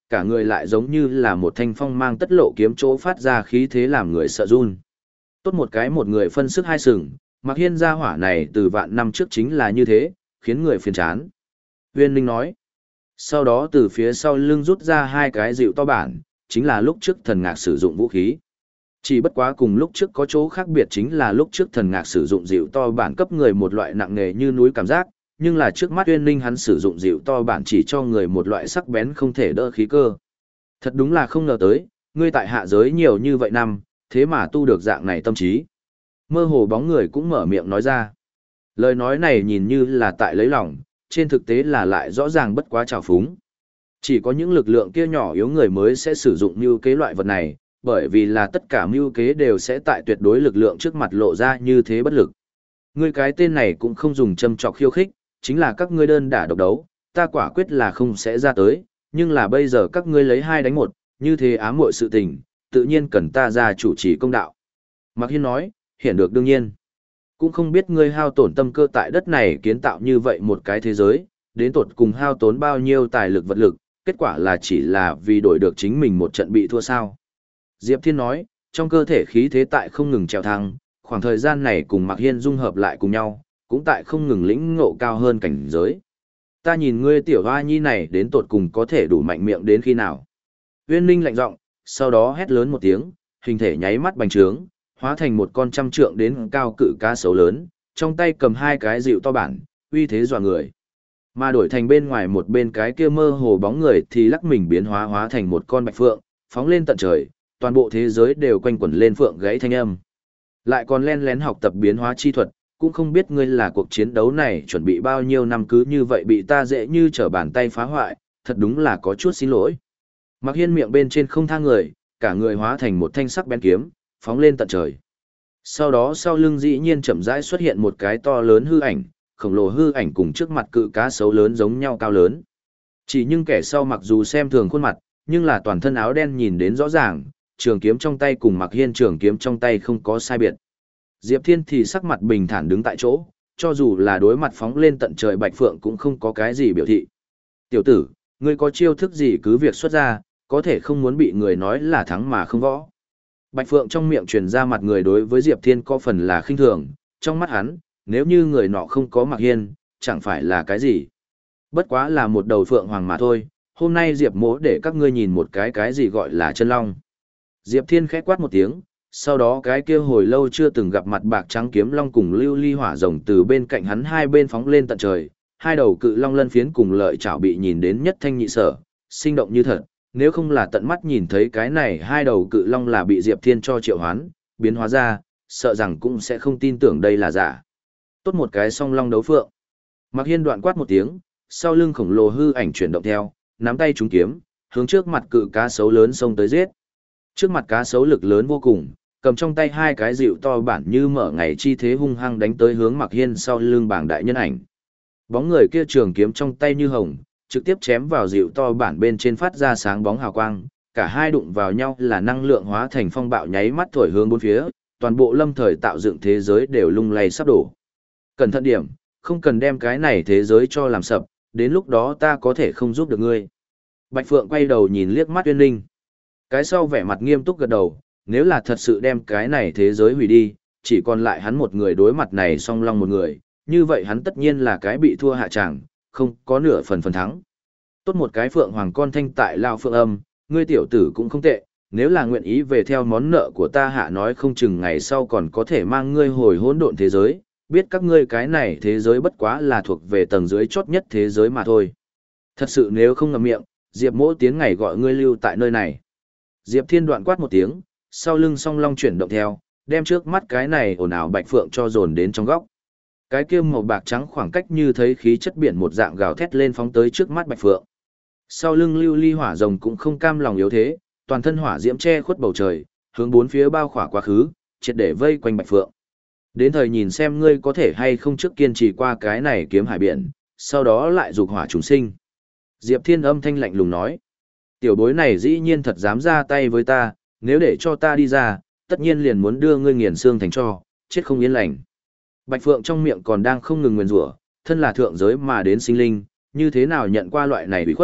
[SPEAKER 1] cả người lại giống như là một thanh phong mang tất lộ kiếm chỗ phát ra khí thế làm người sợ run. Tốt một cái một người phân sức hai sừng, Mạc Hiên gia hỏa này từ vạn năm trước chính là như thế, khiến người phiền chán. Uyên Ninh nói. Sau đó từ phía sau lưng rút ra hai cái dịu to bản, chính là lúc trước thần ngạc sử dụng vũ khí. Chỉ bất quá cùng lúc trước có chỗ khác biệt chính là lúc trước thần ngạc sử dụng dịu to bản cấp người một loại nặng nề như núi cảm giác, nhưng là trước mắt Uyên Ninh hắn sử dụng dịu to bản chỉ cho người một loại sắc bén không thể đỡ khí cơ. Thật đúng là không ngờ tới, ngươi tại hạ giới nhiều như vậy năm, thế mà tu được dạng này tâm trí. Mơ hồ bóng người cũng mở miệng nói ra. Lời nói này nhìn như là tại lấy lòng, trên thực tế là lại rõ ràng bất quá trào phúng. Chỉ có những lực lượng kia nhỏ yếu người mới sẽ sử dụng mưu kế loại vật này, bởi vì là tất cả mưu kế đều sẽ tại tuyệt đối lực lượng trước mặt lộ ra như thế bất lực. Ngươi cái tên này cũng không dùng châm trọc khiêu khích, chính là các ngươi đơn đả độc đấu, ta quả quyết là không sẽ ra tới, nhưng là bây giờ các ngươi lấy hai đánh một, như thế ám muội sự tình, tự nhiên cần ta ra chủ trì công đạo. Mạc Hiên nói, hiện được đương nhiên. Cũng không biết ngươi hao tổn tâm cơ tại đất này kiến tạo như vậy một cái thế giới, đến tột cùng hao tốn bao nhiêu tài lực vật lực, kết quả là chỉ là vì đổi được chính mình một trận bị thua sao. Diệp Thiên nói, trong cơ thể khí thế tại không ngừng trèo thăng, khoảng thời gian này cùng Mạc Hiên dung hợp lại cùng nhau, cũng tại không ngừng lĩnh ngộ cao hơn cảnh giới. Ta nhìn ngươi tiểu hoa nhi này đến tột cùng có thể đủ mạnh miệng đến khi nào. Uyên Ninh lạnh giọng, sau đó hét lớn một tiếng, hình thể nháy mắt bành trướng, hóa thành một con trăm trượng đến cao cự cá sấu lớn, trong tay cầm hai cái dịu to bản, uy thế dọa người. Mà đổi thành bên ngoài một bên cái kia mơ hồ bóng người thì lắc mình biến hóa hóa thành một con bạch phượng, phóng lên tận trời, toàn bộ thế giới đều quanh quẩn lên phượng gãy thanh âm. Lại còn len lén học tập biến hóa chi thuật, cũng không biết ngươi là cuộc chiến đấu này chuẩn bị bao nhiêu năm cứ như vậy bị ta dễ như trở bàn tay phá hoại, thật đúng là có chút xin lỗi. Mạc Hiên miệng bên trên không tha người, cả người hóa thành một thanh sắc bén kiếm, phóng lên tận trời. Sau đó sau lưng dĩ nhiên chậm rãi xuất hiện một cái to lớn hư ảnh, khổng lồ hư ảnh cùng trước mặt cự cá sấu lớn giống nhau cao lớn. Chỉ nhưng kẻ sau mặc dù xem thường khuôn mặt, nhưng là toàn thân áo đen nhìn đến rõ ràng, trường kiếm trong tay cùng Mạc Hiên trường kiếm trong tay không có sai biệt. Diệp Thiên thì sắc mặt bình thản đứng tại chỗ, cho dù là đối mặt phóng lên tận trời Bạch Phượng cũng không có cái gì biểu thị. Tiểu tử, ngươi có chiêu thức gì cứ việc xuất ra, có thể không muốn bị người nói là thắng mà không võ. Bạch Phượng trong miệng truyền ra mặt người đối với Diệp Thiên có phần là khinh thường, trong mắt hắn, nếu như người nọ không có Mạc Hiên, chẳng phải là cái gì. Bất quá là một đầu phượng hoàng mà thôi, hôm nay Diệp mỗ để các ngươi nhìn một cái cái gì gọi là chân long. Diệp Thiên khẽ quát một tiếng, sau đó cái kia hồi lâu chưa từng gặp mặt bạc trắng kiếm long cùng lưu ly hỏa rồng từ bên cạnh hắn hai bên phóng lên tận trời, hai đầu cự long lân phiến cùng lợi chảo bị nhìn đến nhất thanh nhị sở, sinh động như thật, nếu không là tận mắt nhìn thấy cái này hai đầu cự long là bị Diệp Thiên cho triệu hoán, biến hóa ra, sợ rằng cũng sẽ không tin tưởng đây là giả. Tốt một cái song long đấu phượng. Mạc Hiên đoạn quát một tiếng, sau lưng khổng lồ hư ảnh chuyển động theo, nắm tay trúng kiếm, hướng trước mặt cự cá sấu lớn xông tới giết. Trước mặt cá sấu lực lớn vô cùng, cầm trong tay hai cái dịu to bản như mở ngày chi thế hung hăng đánh tới hướng Mạc Hiên sau lưng bảng đại nhân ảnh. Bóng người kia trường kiếm trong tay như hồng, trực tiếp chém vào dịu to bản bên trên phát ra sáng bóng hào quang, cả hai đụng vào nhau là năng lượng hóa thành phong bạo nháy mắt thổi hướng bốn phía, toàn bộ lâm thời tạo dựng thế giới đều lung lay sắp đổ. Cẩn thận điểm, không cần đem cái này thế giới cho làm sập, đến lúc đó ta có thể không giúp được ngươi. Bạch Phượng quay đầu nhìn liếc mắt Uyên Ninh. Cái sau vẻ mặt nghiêm túc gật đầu, nếu là thật sự đem cái này thế giới hủy đi, chỉ còn lại hắn một người đối mặt này song long một người, như vậy hắn tất nhiên là cái bị thua hạ tràng, không có nửa phần phần thắng. Tốt một cái Phượng Hoàng con thanh tại Lao Phượng Âm, ngươi tiểu tử cũng không tệ, nếu là nguyện ý về theo món nợ của ta hạ nói không chừng ngày sau còn có thể mang ngươi hồi hỗn độn thế giới, biết các ngươi cái này thế giới bất quá là thuộc về tầng dưới chót nhất thế giới mà thôi. Thật sự nếu không ngậm miệng, Diệp Mỗ tiến ngày gọi ngươi lưu tại nơi này. Diệp Thiên đoạn quát một tiếng, sau lưng song long chuyển động theo, đem trước mắt cái này ồn ào Bạch Phượng cho dồn đến trong góc. Cái kia màu bạc trắng khoảng cách như thấy khí chất biển một dạng gào thét lên phóng tới trước mắt Bạch Phượng. Sau lưng lưu ly hỏa rồng cũng không cam lòng yếu thế, toàn thân hỏa diễm che khuất bầu trời, hướng bốn phía bao khỏa quá khứ, triệt để vây quanh Bạch Phượng. Đến thời nhìn xem ngươi có thể hay không trước kiên trì qua cái này kiếm hải biển, sau đó lại dục hỏa trùng sinh. Diệp Thiên âm thanh lạnh lùng nói. Tiểu bối này dĩ nhiên thật dám ra tay với ta, nếu để cho ta đi ra, tất nhiên liền muốn đưa ngươi nghiền xương thành tro, chết không yên lành. Bạch Phượng trong miệng còn đang không ngừng nguyền rủa, thân là thượng giới mà đến sinh linh, như thế nào nhận qua loại này bị khuất,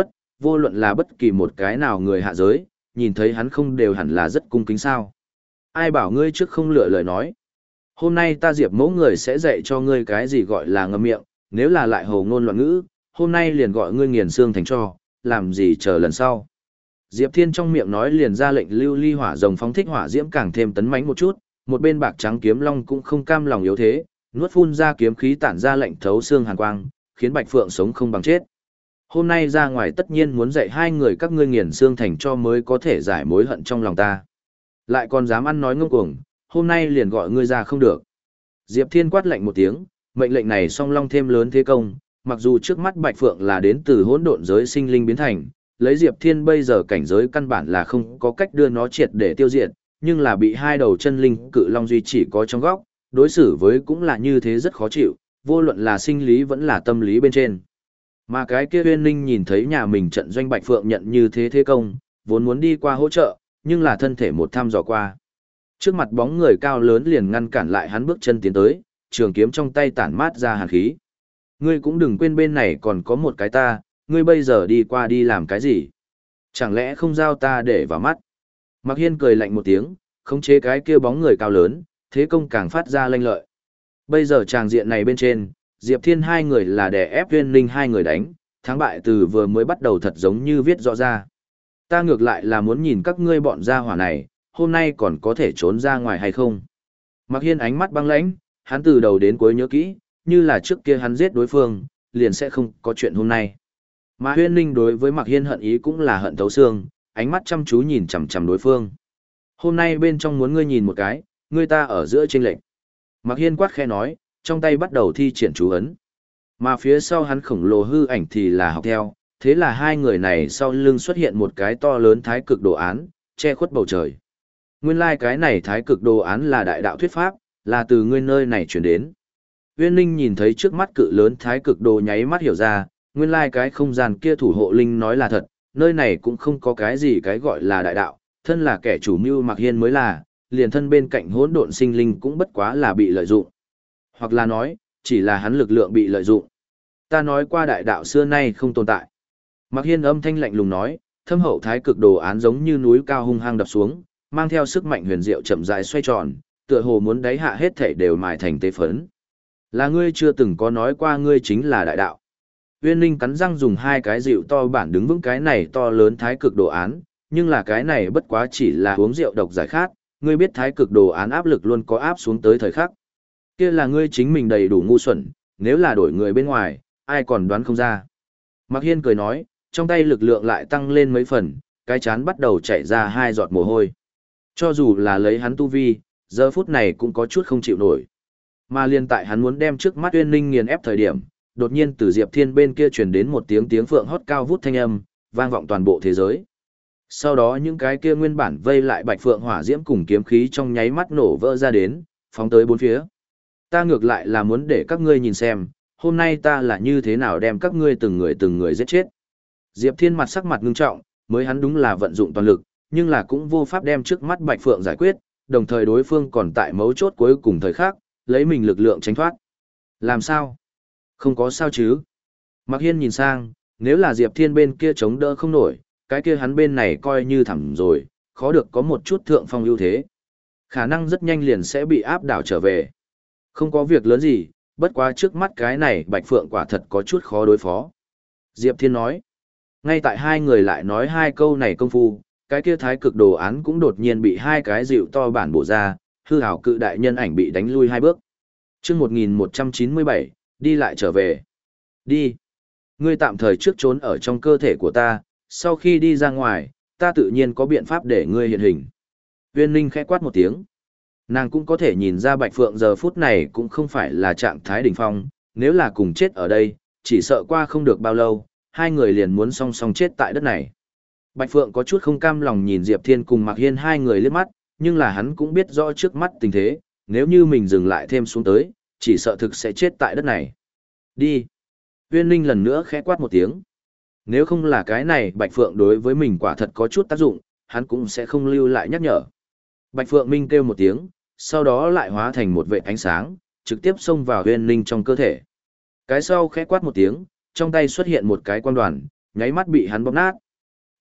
[SPEAKER 1] vô luận là bất kỳ một cái nào người hạ giới, nhìn thấy hắn không đều hẳn là rất cung kính sao. Ai bảo ngươi trước không lựa lời nói. Hôm nay ta Diệp mẫu người sẽ dạy cho ngươi cái gì gọi là ngậm miệng, nếu là lại hồ ngôn loạn ngữ, hôm nay liền gọi ngươi nghiền xương thành tro, làm gì chờ lần sau. Diệp Thiên trong miệng nói liền ra lệnh lưu ly hỏa rồng phóng thích hỏa diễm càng thêm tấn mãnh một chút, một bên bạc trắng kiếm long cũng không cam lòng yếu thế, nuốt phun ra kiếm khí tản ra lệnh thấu xương hàn quang, khiến Bạch Phượng sống không bằng chết. Hôm nay ra ngoài tất nhiên muốn dạy hai người các ngươi nghiền xương thành cho mới có thể giải mối hận trong lòng ta. Lại còn dám ăn nói ngông cuồng, hôm nay liền gọi ngươi ra không được. Diệp Thiên quát lạnh một tiếng, mệnh lệnh này song long thêm lớn thế công, mặc dù trước mắt Bạch Phượng là đến từ hỗn độn giới sinh linh biến thành, lấy Diệp Thiên bây giờ cảnh giới căn bản là không có cách đưa nó triệt để tiêu diệt, nhưng là bị hai đầu chân linh cự long duy chỉ có trong góc, đối xử với cũng là như thế rất khó chịu, vô luận là sinh lý vẫn là tâm lý bên trên. Mà cái kia Uyên Ninh nhìn thấy nhà mình trận doanh Bạch Phượng nhận như thế thế công, vốn muốn đi qua hỗ trợ, nhưng là thân thể một tham dò qua. Trước mặt bóng người cao lớn liền ngăn cản lại hắn bước chân tiến tới, trường kiếm trong tay tản mát ra hàn khí. Ngươi cũng đừng quên bên này còn có một cái ta, ngươi bây giờ đi qua đi làm cái gì? Chẳng lẽ không giao ta để vào mắt? Mạc Hiên cười lạnh một tiếng, khống chế cái kia bóng người cao lớn, thế công càng phát ra lanh lợi. Bây giờ tràng diện này bên trên, Diệp Thiên hai người là đè ép Uyên Ninh hai người đánh, thắng bại từ vừa mới bắt đầu thật giống như viết rõ ra. Ta ngược lại là muốn nhìn các ngươi bọn gia hỏa này, hôm nay còn có thể trốn ra ngoài hay không? Mạc Hiên ánh mắt băng lãnh, hắn từ đầu đến cuối nhớ kỹ, như là trước kia hắn giết đối phương, liền sẽ không có chuyện hôm nay. Mà Uyên Ninh đối với Mạc Hiên hận ý cũng là hận thấu xương, ánh mắt chăm chú nhìn chằm chằm đối phương. Hôm nay bên trong muốn ngươi nhìn một cái, ngươi ta ở giữa chênh lệch. Mạc Hiên quát khẽ nói, trong tay bắt đầu thi triển chú ấn. Mà phía sau hắn khổng lồ hư ảnh thì là học theo, thế là hai người này sau lưng xuất hiện một cái to lớn thái cực đồ án, che khuất bầu trời. Nguyên lai like cái này thái cực đồ án là đại đạo thuyết pháp, là từ ngươi nơi này chuyển đến. Uyên Ninh nhìn thấy trước mắt cự lớn thái cực đồ nháy mắt hiểu ra, nguyên lai like cái không gian kia thủ hộ linh nói là thật, nơi này cũng không có cái gì cái gọi là đại đạo, thân là kẻ chủ mưu Mạc Hiên mới là, liền thân bên cạnh hỗn độn sinh linh cũng bất quá là bị lợi dụng. Hoặc là nói, chỉ là hắn lực lượng bị lợi dụng. Ta nói qua đại đạo xưa nay không tồn tại. Mạc Hiên âm thanh lạnh lùng nói, thâm hậu thái cực đồ án giống như núi cao hung hăng đập xuống, mang theo sức mạnh huyền diệu chậm rãi xoay tròn, tựa hồ muốn đáy hạ hết thảy đều mài thành tế phấn. Là ngươi chưa từng có nói qua ngươi chính là đại đạo. Uyên Ninh cắn răng dùng hai cái dịu to bản đứng vững cái này to lớn thái cực đồ án, nhưng là cái này bất quá chỉ là uống rượu độc giải khát, ngươi biết thái cực đồ án áp lực luôn có áp xuống tới thời khắc. Kia là ngươi chính mình đầy đủ ngu xuẩn, nếu là đổi người bên ngoài, ai còn đoán không ra. Mạc Hiên cười nói, trong tay lực lượng lại tăng lên mấy phần, cái chán bắt đầu chảy ra hai giọt mồ hôi. Cho dù là lấy hắn tu vi, giờ phút này cũng có chút không chịu nổi. Mà liên tại hắn muốn đem trước mắt Uyên Ninh nghiền ép thời điểm, đột nhiên từ Diệp Thiên bên kia truyền đến một tiếng tiếng phượng hót cao vút thanh âm, vang vọng toàn bộ thế giới. Sau đó những cái kia nguyên bản vây lại Bạch Phượng hỏa diễm cùng kiếm khí trong nháy mắt nổ vỡ ra đến, phóng tới bốn phía. Ta ngược lại là muốn để các ngươi nhìn xem, hôm nay ta là như thế nào đem các ngươi từng người từng người giết chết. Diệp Thiên mặt sắc mặt ngưng trọng, mới hắn đúng là vận dụng toàn lực, nhưng là cũng vô pháp đem trước mắt Bạch Phượng giải quyết, đồng thời đối phương còn tại mấu chốt cuối cùng thời khắc, lấy mình lực lượng tránh thoát. Làm sao? Không có sao chứ? Mạc Hiên nhìn sang, nếu là Diệp Thiên bên kia chống đỡ không nổi, cái kia hắn bên này coi như thẳm rồi, khó được có một chút thượng phong ưu thế. Khả năng rất nhanh liền sẽ bị áp đảo trở về. Không có việc lớn gì, bất quá trước mắt cái này Bạch Phượng quả thật có chút khó đối phó. Diệp Thiên nói. Ngay tại hai người lại nói hai câu này công phu, cái kia thái cực đồ án cũng đột nhiên bị hai cái dịu to bản bổ ra, hư hảo cự đại nhân ảnh bị đánh lui hai bước. Trước một nghìn một trăm chín mươi bảy, đi lại trở về. Đi. Ngươi tạm thời trước trốn ở trong cơ thể của ta, sau khi đi ra ngoài, ta tự nhiên có biện pháp để ngươi hiện hình. Uyên Ninh khẽ quát một tiếng. Nàng cũng có thể nhìn ra Bạch Phượng giờ phút này cũng không phải là trạng thái đỉnh phong, nếu là cùng chết ở đây, chỉ sợ qua không được bao lâu, hai người liền muốn song song chết tại đất này. Bạch Phượng có chút không cam lòng nhìn Diệp Thiên cùng Mạc Hiên hai người liếc mắt, nhưng là hắn cũng biết rõ trước mắt tình thế, nếu như mình dừng lại thêm xuống tới, chỉ sợ thực sẽ chết tại đất này. Đi. Uyên Ninh lần nữa khẽ quát một tiếng. Nếu không là cái này Bạch Phượng đối với mình quả thật có chút tác dụng, hắn cũng sẽ không lưu lại nhắc nhở. Bạch Phượng Minh kêu một tiếng, sau đó lại hóa thành một vệt ánh sáng, trực tiếp xông vào Uyên Ninh trong cơ thể. Cái sau khẽ quát một tiếng, trong tay xuất hiện một cái quan đoàn, nháy mắt bị hắn bóp nát,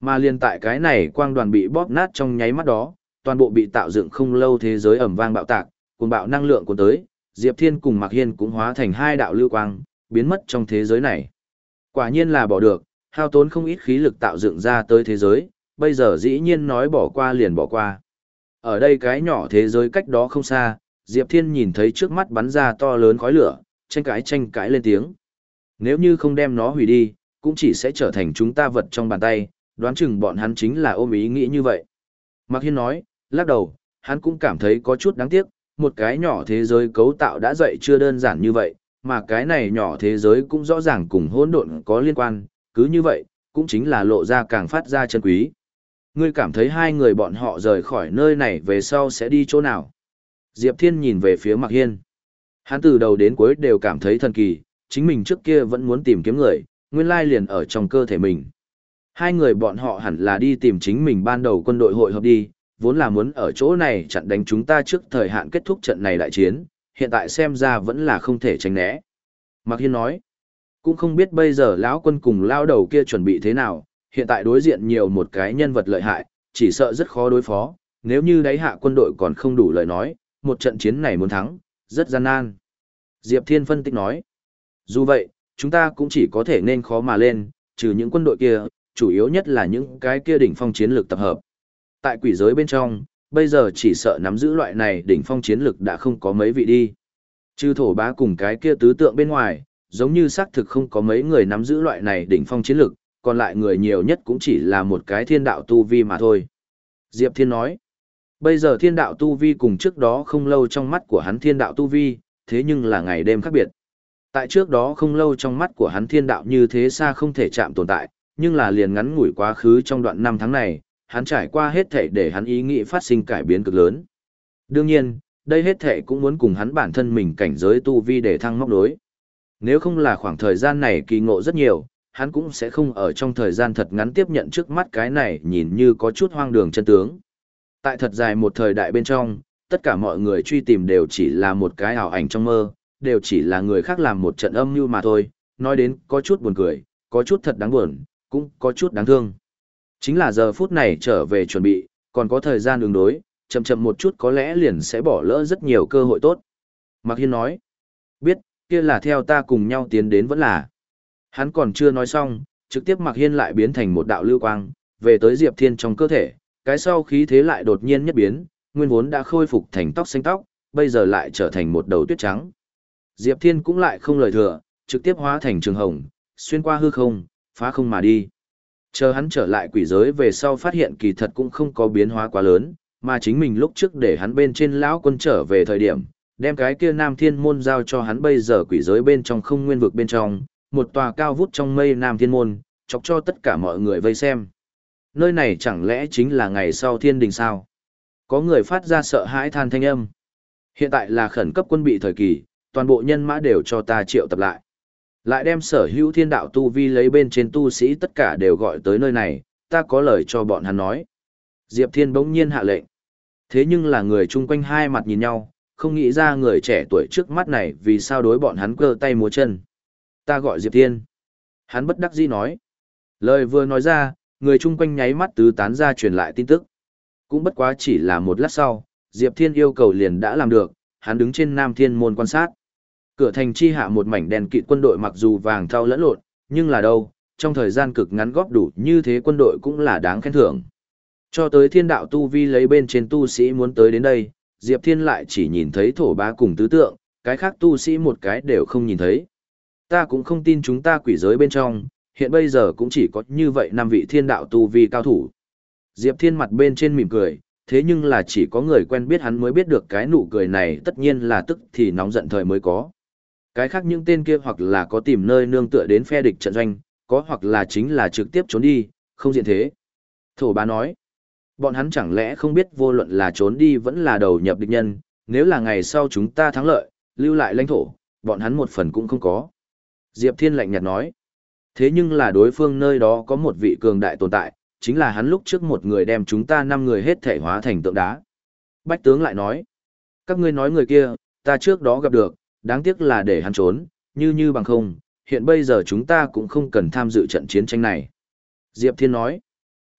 [SPEAKER 1] Mà liên tại cái này quang đoàn bị bóp nát trong nháy mắt đó, toàn bộ bị tạo dựng không lâu thế giới ầm vang bạo tạc, cuồng bạo năng lượng cuốn tới, Diệp Thiên cùng Mạc Hiên cũng hóa thành hai đạo lưu quang, biến mất trong thế giới này. Quả nhiên là bỏ được, hao tốn không ít khí lực tạo dựng ra tới thế giới, bây giờ dĩ nhiên nói bỏ qua liền bỏ qua. Ở đây cái nhỏ thế giới cách đó không xa, Diệp Thiên nhìn thấy trước mắt bắn ra to lớn khói lửa, tranh cãi tranh cãi lên tiếng. Nếu như không đem nó hủy đi, cũng chỉ sẽ trở thành chúng ta vật trong bàn tay, đoán chừng bọn hắn chính là ôm ý nghĩ như vậy. Mạc Hiên nói, lắc đầu, hắn cũng cảm thấy có chút đáng tiếc, một cái nhỏ thế giới cấu tạo đã dậy chưa đơn giản như vậy, mà cái này nhỏ thế giới cũng rõ ràng cùng hỗn độn có liên quan, cứ như vậy, cũng chính là lộ ra càng phát ra chân quý. Ngươi cảm thấy hai người bọn họ rời khỏi nơi này về sau sẽ đi chỗ nào? Diệp Thiên nhìn về phía Mạc Hiên. Hắn từ đầu đến cuối đều cảm thấy thần kỳ, chính mình trước kia vẫn muốn tìm kiếm người, nguyên lai liền ở trong cơ thể mình. Hai người bọn họ hẳn là đi tìm chính mình ban đầu quân đội hội hợp đi, vốn là muốn ở chỗ này chặn đánh chúng ta trước thời hạn kết thúc trận này đại chiến, hiện tại xem ra vẫn là không thể tránh né. Mạc Hiên nói, cũng không biết bây giờ lão quân cùng lao đầu kia chuẩn bị thế nào, hiện tại đối diện nhiều một cái nhân vật lợi hại, chỉ sợ rất khó đối phó, nếu như đáy hạ quân đội còn không đủ lời nói, một trận chiến này muốn thắng, rất gian nan. Diệp Thiên phân tích nói, dù vậy, chúng ta cũng chỉ có thể nên khó mà lên, trừ những quân đội kia, chủ yếu nhất là những cái kia đỉnh phong chiến lược tập hợp. Tại quỷ giới bên trong, bây giờ chỉ sợ nắm giữ loại này đỉnh phong chiến lược đã không có mấy vị đi. Trừ thổ bá cùng cái kia tứ tượng bên ngoài, giống như xác thực không có mấy người nắm giữ loại này đỉnh phong chiến lược, còn lại người nhiều nhất cũng chỉ là một cái thiên đạo tu vi mà thôi. Diệp Thiên nói, bây giờ thiên đạo tu vi cùng trước đó không lâu trong mắt của hắn thiên đạo tu vi, thế nhưng là ngày đêm khác biệt. Tại trước đó không lâu trong mắt của hắn thiên đạo như thế xa không thể chạm tồn tại, nhưng là liền ngắn ngủi quá khứ trong đoạn năm tháng này, hắn trải qua hết thảy để hắn ý nghĩ phát sinh cải biến cực lớn. Đương nhiên, đây hết thảy cũng muốn cùng hắn bản thân mình cảnh giới tu vi để thăng móc đối. Nếu không là khoảng thời gian này kỳ ngộ rất nhiều, hắn cũng sẽ không ở trong thời gian thật ngắn tiếp nhận trước mắt cái này nhìn như có chút hoang đường chân tướng. Tại thật dài một thời đại bên trong, tất cả mọi người truy tìm đều chỉ là một cái ảo ảnh trong mơ, đều chỉ là người khác làm một trận âm mưu mà thôi, nói đến có chút buồn cười, có chút thật đáng buồn, cũng có chút đáng thương. Chính là giờ phút này trở về chuẩn bị, còn có thời gian ứng đối, chậm chậm một chút có lẽ liền sẽ bỏ lỡ rất nhiều cơ hội tốt. Mạc Hiên nói, biết, kia là theo ta cùng nhau tiến đến vẫn là. Hắn còn chưa nói xong, trực tiếp Mạc Hiên lại biến thành một đạo lưu quang, về tới Diệp Thiên trong cơ thể, cái sau khí thế lại đột nhiên nhất biến, nguyên vốn đã khôi phục thành tóc xanh tóc, bây giờ lại trở thành một đầu tuyết trắng. Diệp Thiên cũng lại không lời thừa, trực tiếp hóa thành trường hồng, xuyên qua hư không, phá không mà đi. Chờ hắn trở lại quỷ giới về sau phát hiện kỳ thật cũng không có biến hóa quá lớn, mà chính mình lúc trước để hắn bên trên lão quân trở về thời điểm, đem cái kia Nam Thiên môn giao cho hắn bây giờ quỷ giới bên trong không nguyên vực bên trong, một tòa cao vút trong mây Nam Thiên môn, chọc cho tất cả mọi người vây xem. Nơi này chẳng lẽ chính là ngày sau thiên đình sao? Có người phát ra sợ hãi than thanh âm. Hiện tại là khẩn cấp quân bị thời kỳ, toàn bộ nhân mã đều cho ta triệu tập lại. Lại đem sở hữu thiên đạo tu vi lấy bên trên tu sĩ tất cả đều gọi tới nơi này, ta có lời cho bọn hắn nói. Diệp Thiên bỗng nhiên hạ lệnh. Thế nhưng là người chung quanh hai mặt nhìn nhau, không nghĩ ra người trẻ tuổi trước mắt này vì sao đối bọn hắn cơ tay múa chân. Ta gọi Diệp Thiên. Hắn bất đắc dĩ nói. Lời vừa nói ra, người chung quanh nháy mắt tứ tán ra truyền lại tin tức. Cũng bất quá chỉ là một lát sau, Diệp Thiên yêu cầu liền đã làm được, hắn đứng trên Nam Thiên môn quan sát. Cửa thành chi hạ một mảnh đèn kịt quân đội mặc dù vàng thau lẫn lộn, nhưng là đâu, trong thời gian cực ngắn góp đủ như thế quân đội cũng là đáng khen thưởng. Cho tới thiên đạo tu vi lấy bên trên tu sĩ muốn tới đến đây, Diệp Thiên lại chỉ nhìn thấy thổ bá cùng tứ tượng, cái khác tu sĩ một cái đều không nhìn thấy. Ta cũng không tin chúng ta quỷ giới bên trong, hiện bây giờ cũng chỉ có như vậy năm vị thiên đạo tu vi cao thủ. Diệp Thiên mặt bên trên mỉm cười, thế nhưng là chỉ có người quen biết hắn mới biết được cái nụ cười này tất nhiên là tức thì nóng giận thời mới có. Cái khác những tên kia hoặc là có tìm nơi nương tựa đến phe địch trận doanh, có hoặc là chính là trực tiếp trốn đi, không diện thế. Thổ bá nói, bọn hắn chẳng lẽ không biết vô luận là trốn đi vẫn là đầu nhập địch nhân, nếu là ngày sau chúng ta thắng lợi, lưu lại lãnh thổ, bọn hắn một phần cũng không có. Diệp Thiên lạnh nhạt nói, thế nhưng là đối phương nơi đó có một vị cường đại tồn tại, chính là hắn lúc trước một người đem chúng ta năm người hết thể hóa thành tượng đá. Bách tướng lại nói, các ngươi nói người kia, ta trước đó gặp được, đáng tiếc là để hắn trốn, như như bằng không, hiện bây giờ chúng ta cũng không cần tham dự trận chiến tranh này. Diệp Thiên nói,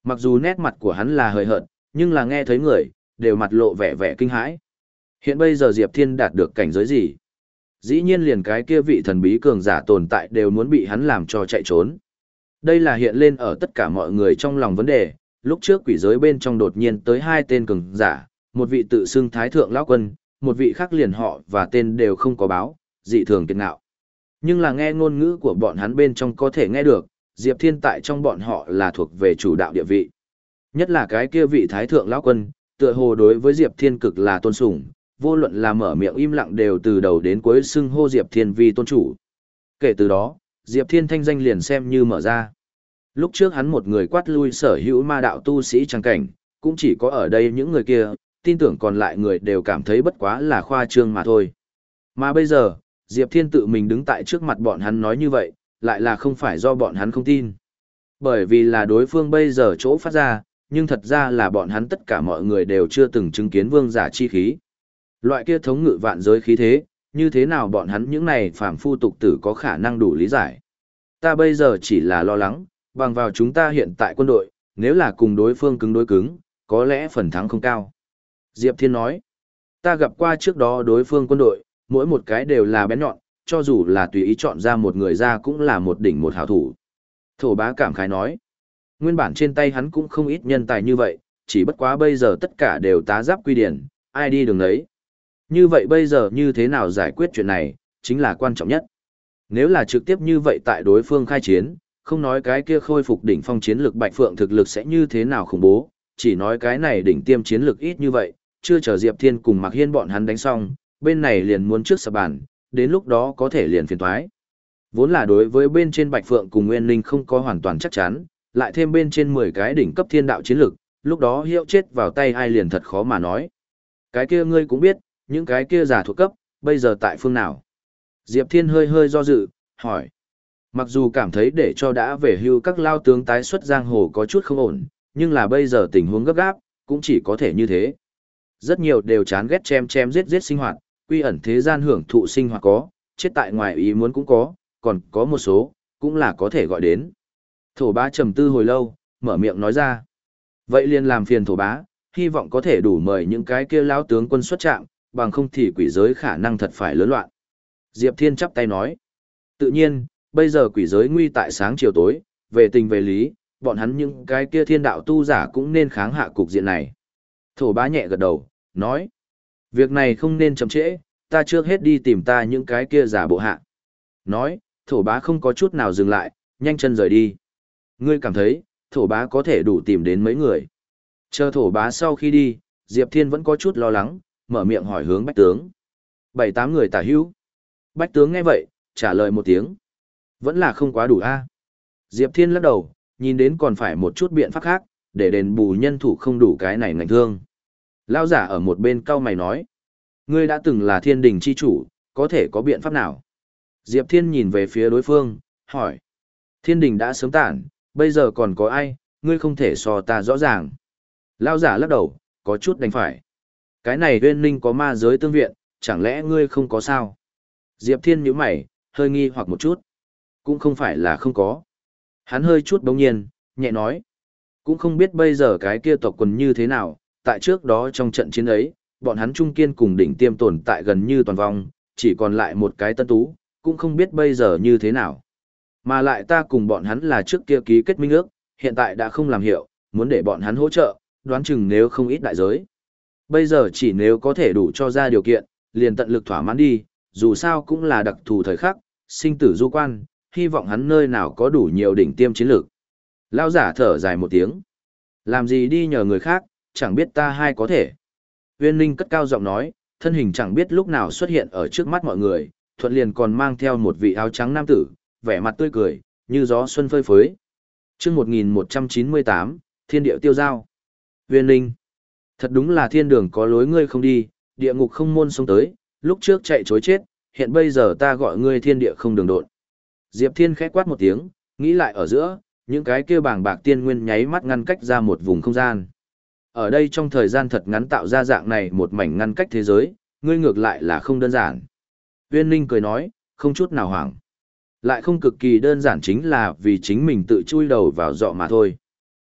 [SPEAKER 1] Mặc dù nét mặt của hắn là hời hợt, nhưng là nghe thấy người, đều mặt lộ vẻ vẻ kinh hãi. Hiện bây giờ Diệp Thiên đạt được cảnh giới gì? Dĩ nhiên liền cái kia vị thần bí cường giả tồn tại đều muốn bị hắn làm cho chạy trốn. Đây là hiện lên ở tất cả mọi người trong lòng vấn đề, lúc trước quỷ giới bên trong đột nhiên tới hai tên cường giả, một vị tự xưng Thái Thượng Lão Quân, một vị khác liền họ và tên đều không có báo, dị thường kiệt ngạo. Nhưng là nghe ngôn ngữ của bọn hắn bên trong có thể nghe được, Diệp Thiên tại trong bọn họ là thuộc về chủ đạo địa vị. Nhất là cái kia vị Thái Thượng Lão Quân, tựa hồ đối với Diệp Thiên cực là tôn sùng, vô luận là mở miệng im lặng đều từ đầu đến cuối xưng hô Diệp Thiên vì tôn chủ. Kể từ đó, Diệp Thiên thanh danh liền xem như mở ra. Lúc trước hắn một người quát lui sở hữu ma đạo tu sĩ trang cảnh, cũng chỉ có ở đây những người kia, tin tưởng còn lại người đều cảm thấy bất quá là khoa trương mà thôi. Mà bây giờ, Diệp Thiên tự mình đứng tại trước mặt bọn hắn nói như vậy, lại là không phải do bọn hắn không tin. Bởi vì là đối phương bây giờ chỗ phát ra, nhưng thật ra là bọn hắn tất cả mọi người đều chưa từng chứng kiến vương giả chi khí. Loại kia thống ngự vạn giới khí thế, như thế nào bọn hắn những này phàm phu tục tử có khả năng đủ lý giải. Ta bây giờ chỉ là lo lắng, bằng vào chúng ta hiện tại quân đội, nếu là cùng đối phương cứng đối cứng, có lẽ phần thắng không cao. Diệp Thiên nói, ta gặp qua trước đó đối phương quân đội, mỗi một cái đều là bén nhọn, cho dù là tùy ý chọn ra một người ra cũng là một đỉnh một hảo thủ. Thổ bá cảm khái nói, nguyên bản trên tay hắn cũng không ít nhân tài như vậy, chỉ bất quá bây giờ tất cả đều tá giáp quy điển, ai đi đường đấy. Như vậy bây giờ như thế nào giải quyết chuyện này, chính là quan trọng nhất. Nếu là trực tiếp như vậy tại đối phương khai chiến, không nói cái kia khôi phục đỉnh phong chiến lực Bạch Phượng thực lực sẽ như thế nào khủng bố, chỉ nói cái này đỉnh tiêm chiến lực ít như vậy, chưa chờ Diệp Thiên cùng Mạc Hiên bọn hắn đánh xong, bên này liền muốn trước sập bàn, đến lúc đó có thể liền phiền toái. Vốn là đối với bên trên Bạch Phượng cùng Nguyên Linh không có hoàn toàn chắc chắn, lại thêm bên trên mười cái đỉnh cấp thiên đạo chiến lực, lúc đó hiệu chết vào tay ai liền thật khó mà nói. Cái kia ngươi cũng biết, những cái kia giả thuộc cấp, bây giờ tại phương nào? Diệp Thiên hơi hơi do dự, hỏi. Mặc dù cảm thấy để cho đã về hưu các lao tướng tái xuất giang hồ có chút không ổn, nhưng là bây giờ tình huống gấp gáp, cũng chỉ có thể như thế. Rất nhiều đều chán ghét chém chém giết giết sinh hoạt, quy ẩn thế gian hưởng thụ sinh hoạt có, chết tại ngoài ý muốn cũng có, còn có một số, cũng là có thể gọi đến. Thổ bá trầm tư hồi lâu, mở miệng nói ra. Vậy liền làm phiền thổ bá, hy vọng có thể đủ mời những cái kia lao tướng quân xuất trạm, bằng không thì quỷ giới khả năng thật phải lớn loạn. Diệp Thiên chắp tay nói. Tự nhiên, bây giờ quỷ giới nguy tại sáng chiều tối, về tình về lý, bọn hắn những cái kia thiên đạo tu giả cũng nên kháng hạ cục diện này. Thổ bá nhẹ gật đầu, nói. Việc này không nên chậm trễ, ta trước hết đi tìm ta những cái kia giả bộ hạ. Nói, thổ bá không có chút nào dừng lại, nhanh chân rời đi. Ngươi cảm thấy, thổ bá có thể đủ tìm đến mấy người. Chờ thổ bá sau khi đi, Diệp Thiên vẫn có chút lo lắng, mở miệng hỏi hướng bách tướng. Bảy tám người tả hữu. Bách tướng nghe vậy, trả lời một tiếng. Vẫn là không quá đủ a. Diệp Thiên lắc đầu, nhìn đến còn phải một chút biện pháp khác, để đền bù nhân thủ không đủ cái này ngành thương. Lao giả ở một bên cau mày nói. Ngươi đã từng là thiên đình chi chủ, có thể có biện pháp nào? Diệp Thiên nhìn về phía đối phương, hỏi. Thiên đình đã sớm tản, bây giờ còn có ai, ngươi không thể so ta rõ ràng. Lao giả lắc đầu, có chút đành phải. Cái này Uyên Ninh có ma giới tương viện, chẳng lẽ ngươi không có sao? Diệp Thiên nhíu mày, hơi nghi hoặc một chút. Cũng không phải là không có. Hắn hơi chút bỗng nhiên, nhẹ nói. Cũng không biết bây giờ cái kia tộc quần như thế nào, tại trước đó trong trận chiến ấy, bọn hắn trung kiên cùng đỉnh tiêm tồn tại gần như toàn vong, chỉ còn lại một cái tân tú, cũng không biết bây giờ như thế nào. Mà lại ta cùng bọn hắn là trước kia ký kết minh ước, hiện tại đã không làm hiệu, muốn để bọn hắn hỗ trợ, đoán chừng nếu không ít đại giới. Bây giờ chỉ nếu có thể đủ cho ra điều kiện, liền tận lực thỏa mãn đi, dù sao cũng là đặc thù thời khắc, sinh tử du quan, hy vọng hắn nơi nào có đủ nhiều đỉnh tiêm chiến lược. Lao giả thở dài một tiếng. Làm gì đi nhờ người khác, chẳng biết ta hai có thể. Uyên Ninh cất cao giọng nói, thân hình chẳng biết lúc nào xuất hiện ở trước mắt mọi người, thuận liền còn mang theo một vị áo trắng nam tử, vẻ mặt tươi cười, như gió xuân phơi phới. Chương một nghìn một trăm chín mươi tám, Thiên địa tiêu giao. Uyên Ninh, thật đúng là thiên đường có lối ngươi không đi, địa ngục không môn xông tới, lúc trước chạy chối chết, hiện bây giờ ta gọi ngươi thiên địa không đường đột. Diệp Thiên khẽ quát một tiếng, nghĩ lại ở giữa, những cái kia bảng bạc tiên nguyên nháy mắt ngăn cách ra một vùng không gian. Ở đây trong thời gian thật ngắn tạo ra dạng này một mảnh ngăn cách thế giới, ngươi ngược lại là không đơn giản. Uyên Ninh cười nói, không chút nào hoảng. Lại không cực kỳ đơn giản chính là vì chính mình tự chui đầu vào dọ mà thôi.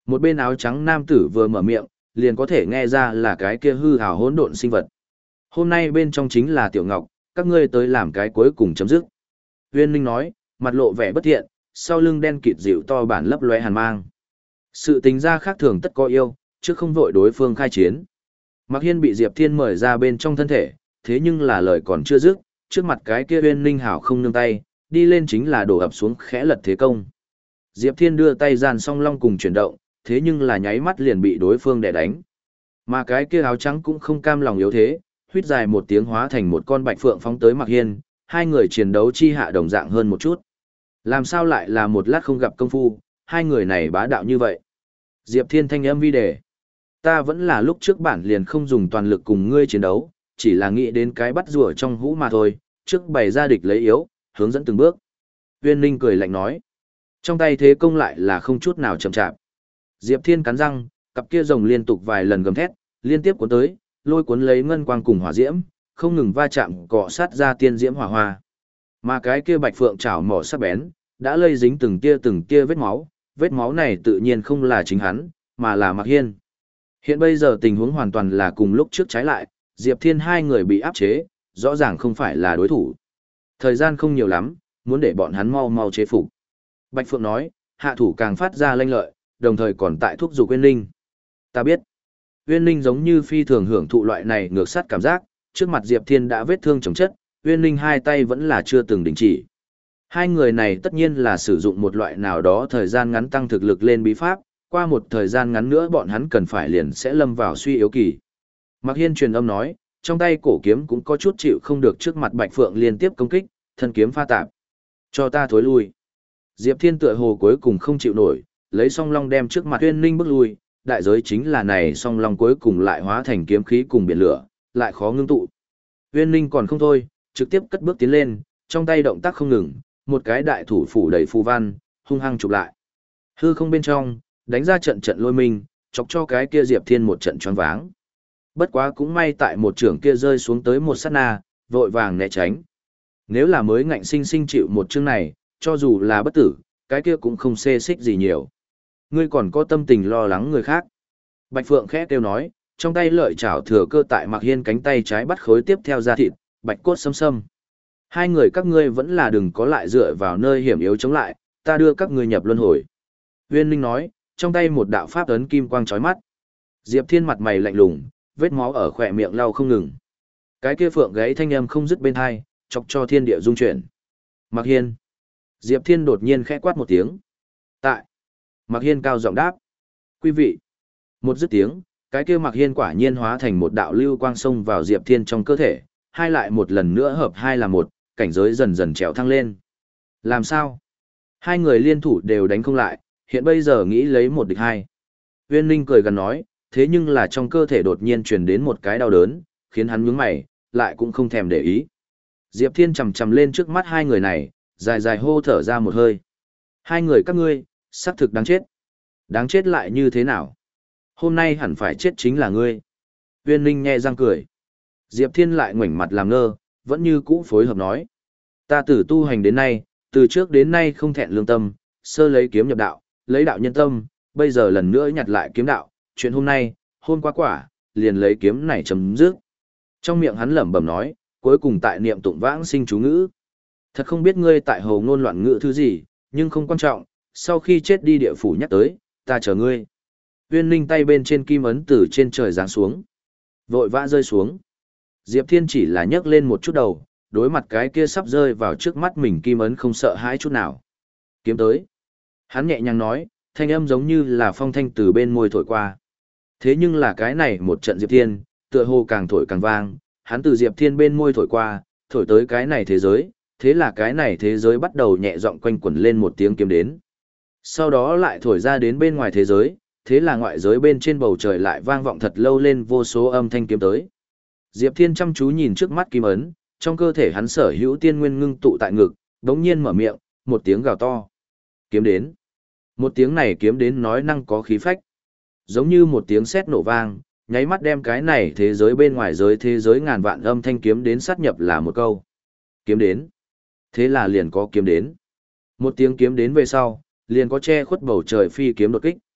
[SPEAKER 1] Một bên áo trắng nam tử vừa mở miệng, liền có thể nghe ra là cái kia hư hào hỗn độn sinh vật. Hôm nay bên trong chính là Tiểu Ngọc, các ngươi tới làm cái cuối cùng chấm dứt. Uyên Ninh nói, mặt lộ vẻ bất thiện, sau lưng đen kịt dịu to bản lấp lóe hàn mang. Sự tính ra khác thường tất có yêu, chứ không vội đối phương khai chiến. Mạc Hiên bị Diệp Thiên mời ra bên trong thân thể, thế nhưng là lời còn chưa dứt, trước mặt cái kia Uyên Ninh hảo không nương tay, đi lên chính là đổ ập xuống khẽ lật thế công. Diệp Thiên đưa tay gian song long cùng chuyển động, thế nhưng là nháy mắt liền bị đối phương đè đánh. Mà cái kia áo trắng cũng không cam lòng yếu thế, huýt dài một tiếng hóa thành một con bạch phượng phóng tới Mạc Hiên, hai người chiến đấu chi hạ đồng dạng hơn một chút. Làm sao lại là một lát không gặp công phu, hai người này bá đạo như vậy. Diệp Thiên thanh âm vi đề. Ta vẫn là lúc trước bản liền không dùng toàn lực cùng ngươi chiến đấu, chỉ là nghĩ đến cái bắt rùa trong hũ mà thôi, trước bày ra địch lấy yếu, hướng dẫn từng bước. Uyên Ninh cười lạnh nói. Trong tay thế công lại là không chút nào chậm chạp. Diệp Thiên cắn răng, cặp kia rồng liên tục vài lần gầm thét, liên tiếp cuốn tới, lôi cuốn lấy ngân quang cùng hỏa diễm, không ngừng va chạm cọ sát ra tiên diễm hỏa hoa. Mà cái kia bạch phượng chảo mỏ sắc bén, đã lây dính từng tia từng tia vết máu, vết máu này tự nhiên không là chính hắn, mà là Mạc Hiên. Hiện bây giờ tình huống hoàn toàn là cùng lúc trước trái lại, Diệp Thiên hai người bị áp chế, rõ ràng không phải là đối thủ. Thời gian không nhiều lắm, muốn để bọn hắn mau mau chế phục. Bạch Phượng nói, hạ thủ càng phát ra lanh lợi, đồng thời còn tại thúc giục Uyên Ninh. Ta biết. Uyên Ninh giống như phi thường hưởng thụ loại này ngược sát cảm giác, trước mặt Diệp Thiên đã vết thương chồng chất, Uyên Ninh hai tay vẫn là chưa từng đình chỉ. Hai người này tất nhiên là sử dụng một loại nào đó thời gian ngắn tăng thực lực lên bí pháp, qua một thời gian ngắn nữa bọn hắn cần phải liền sẽ lâm vào suy yếu kỳ. Mạc Hiên truyền âm nói, trong tay cổ kiếm cũng có chút chịu không được trước mặt Bạch Phượng liên tiếp công kích, thân kiếm pha tạp. Cho ta thối lui. Diệp Thiên tựa hồ cuối cùng không chịu nổi, lấy song long đem trước mặt Uyên Ninh bước lui, đại giới chính là này song long cuối cùng lại hóa thành kiếm khí cùng biển lửa, lại khó ngưng tụ. Uyên Ninh còn không thôi, trực tiếp cất bước tiến lên, trong tay động tác không ngừng, một cái đại thủ phủ đầy phù văn, hung hăng chụp lại. Hư không bên trong, đánh ra trận trận lôi minh, chọc cho cái kia Diệp Thiên một trận choáng váng. Bất quá cũng may tại một trường kia rơi xuống tới một sát na, vội vàng né tránh. Nếu là mới ngạnh sinh sinh chịu một chương này, cho dù là bất tử, cái kia cũng không xê xích gì nhiều. Ngươi còn có tâm tình lo lắng người khác. Bạch Phượng khẽ kêu nói, trong tay lợi chảo thừa cơ tại Mạc Hiên cánh tay trái bắt khối tiếp theo ra thịt, bạch cốt xâm xâm. Hai người các ngươi vẫn là đừng có lại dựa vào nơi hiểm yếu chống lại, ta đưa các ngươi nhập luân hồi. Uyên Ninh nói, trong tay một đạo pháp ấn kim quang chói mắt. Diệp Thiên mặt mày lạnh lùng, vết máu ở khỏe miệng lau không ngừng. Cái kia phượng gáy thanh âm không dứt bên tai, chọc cho thiên địa rung chuyển. Mạc Hiên. Diệp Thiên đột nhiên khẽ quát một tiếng. Tại. Mạc Hiên cao giọng đáp. Quý vị. Một dứt tiếng, cái kia Mạc Hiên quả nhiên hóa thành một đạo lưu quang xông vào Diệp Thiên trong cơ thể, hai lại một lần nữa hợp hai là một, cảnh giới dần dần trèo thăng lên. Làm sao? Hai người liên thủ đều đánh không lại, hiện bây giờ nghĩ lấy một địch hai. Uyên Ninh cười gần nói, thế nhưng là trong cơ thể đột nhiên truyền đến một cái đau đớn, khiến hắn nhướng mày, lại cũng không thèm để ý. Diệp Thiên chầm chầm lên trước mắt hai người này, dài dài hô thở ra một hơi. Hai người các ngươi, xác thực đáng chết. Đáng chết lại như thế nào? Hôm nay hẳn phải chết chính là ngươi. Uyên Ninh nhe răng cười. Diệp Thiên lại ngoảnh mặt làm ngơ, vẫn như cũ phối hợp nói. Ta từ tu hành đến nay, từ trước đến nay không thẹn lương tâm, sơ lấy kiếm nhập đạo, lấy đạo nhân tâm, bây giờ lần nữa nhặt lại kiếm đạo, chuyện hôm nay, hôm qua quả, liền lấy kiếm này chấm dứt. Trong miệng hắn lẩm bẩm nói, cuối cùng tại niệm tụng vãng sinh chú ngữ. Thật không biết ngươi tại hồ ngôn loạn ngữ thứ gì, nhưng không quan trọng, sau khi chết đi địa phủ nhắc tới, ta chờ ngươi. Uyên Ninh tay bên trên kim ấn từ trên trời giáng xuống, vội vã rơi xuống. Diệp Thiên chỉ là nhấc lên một chút đầu, đối mặt cái kia sắp rơi vào trước mắt mình kim ấn không sợ hãi chút nào. Kiếm tới. Hắn nhẹ nhàng nói, thanh âm giống như là phong thanh từ bên môi thổi qua. Thế nhưng là cái này một trận Diệp Thiên, tựa hồ càng thổi càng vang, hắn từ Diệp Thiên bên môi thổi qua, thổi tới cái này thế giới, thế là cái này thế giới bắt đầu nhẹ giọng quanh quẩn lên một tiếng kiếm đến. Sau đó lại thổi ra đến bên ngoài thế giới, thế là ngoại giới bên trên bầu trời lại vang vọng thật lâu lên vô số âm thanh kiếm tới. Diệp Thiên chăm chú nhìn trước mắt kim ấn, trong cơ thể hắn sở hữu tiên nguyên ngưng tụ tại ngực, đống nhiên mở miệng, một tiếng gào to. Kiếm đến. Một tiếng này kiếm đến nói năng có khí phách. Giống như một tiếng sét nổ vang, nháy mắt đem cái này thế giới bên ngoài giới thế giới ngàn vạn âm thanh kiếm đến sát nhập là một câu. Kiếm đến. Thế là liền có kiếm đến. Một tiếng kiếm đến về sau, liền có che khuất bầu trời phi kiếm đột kích.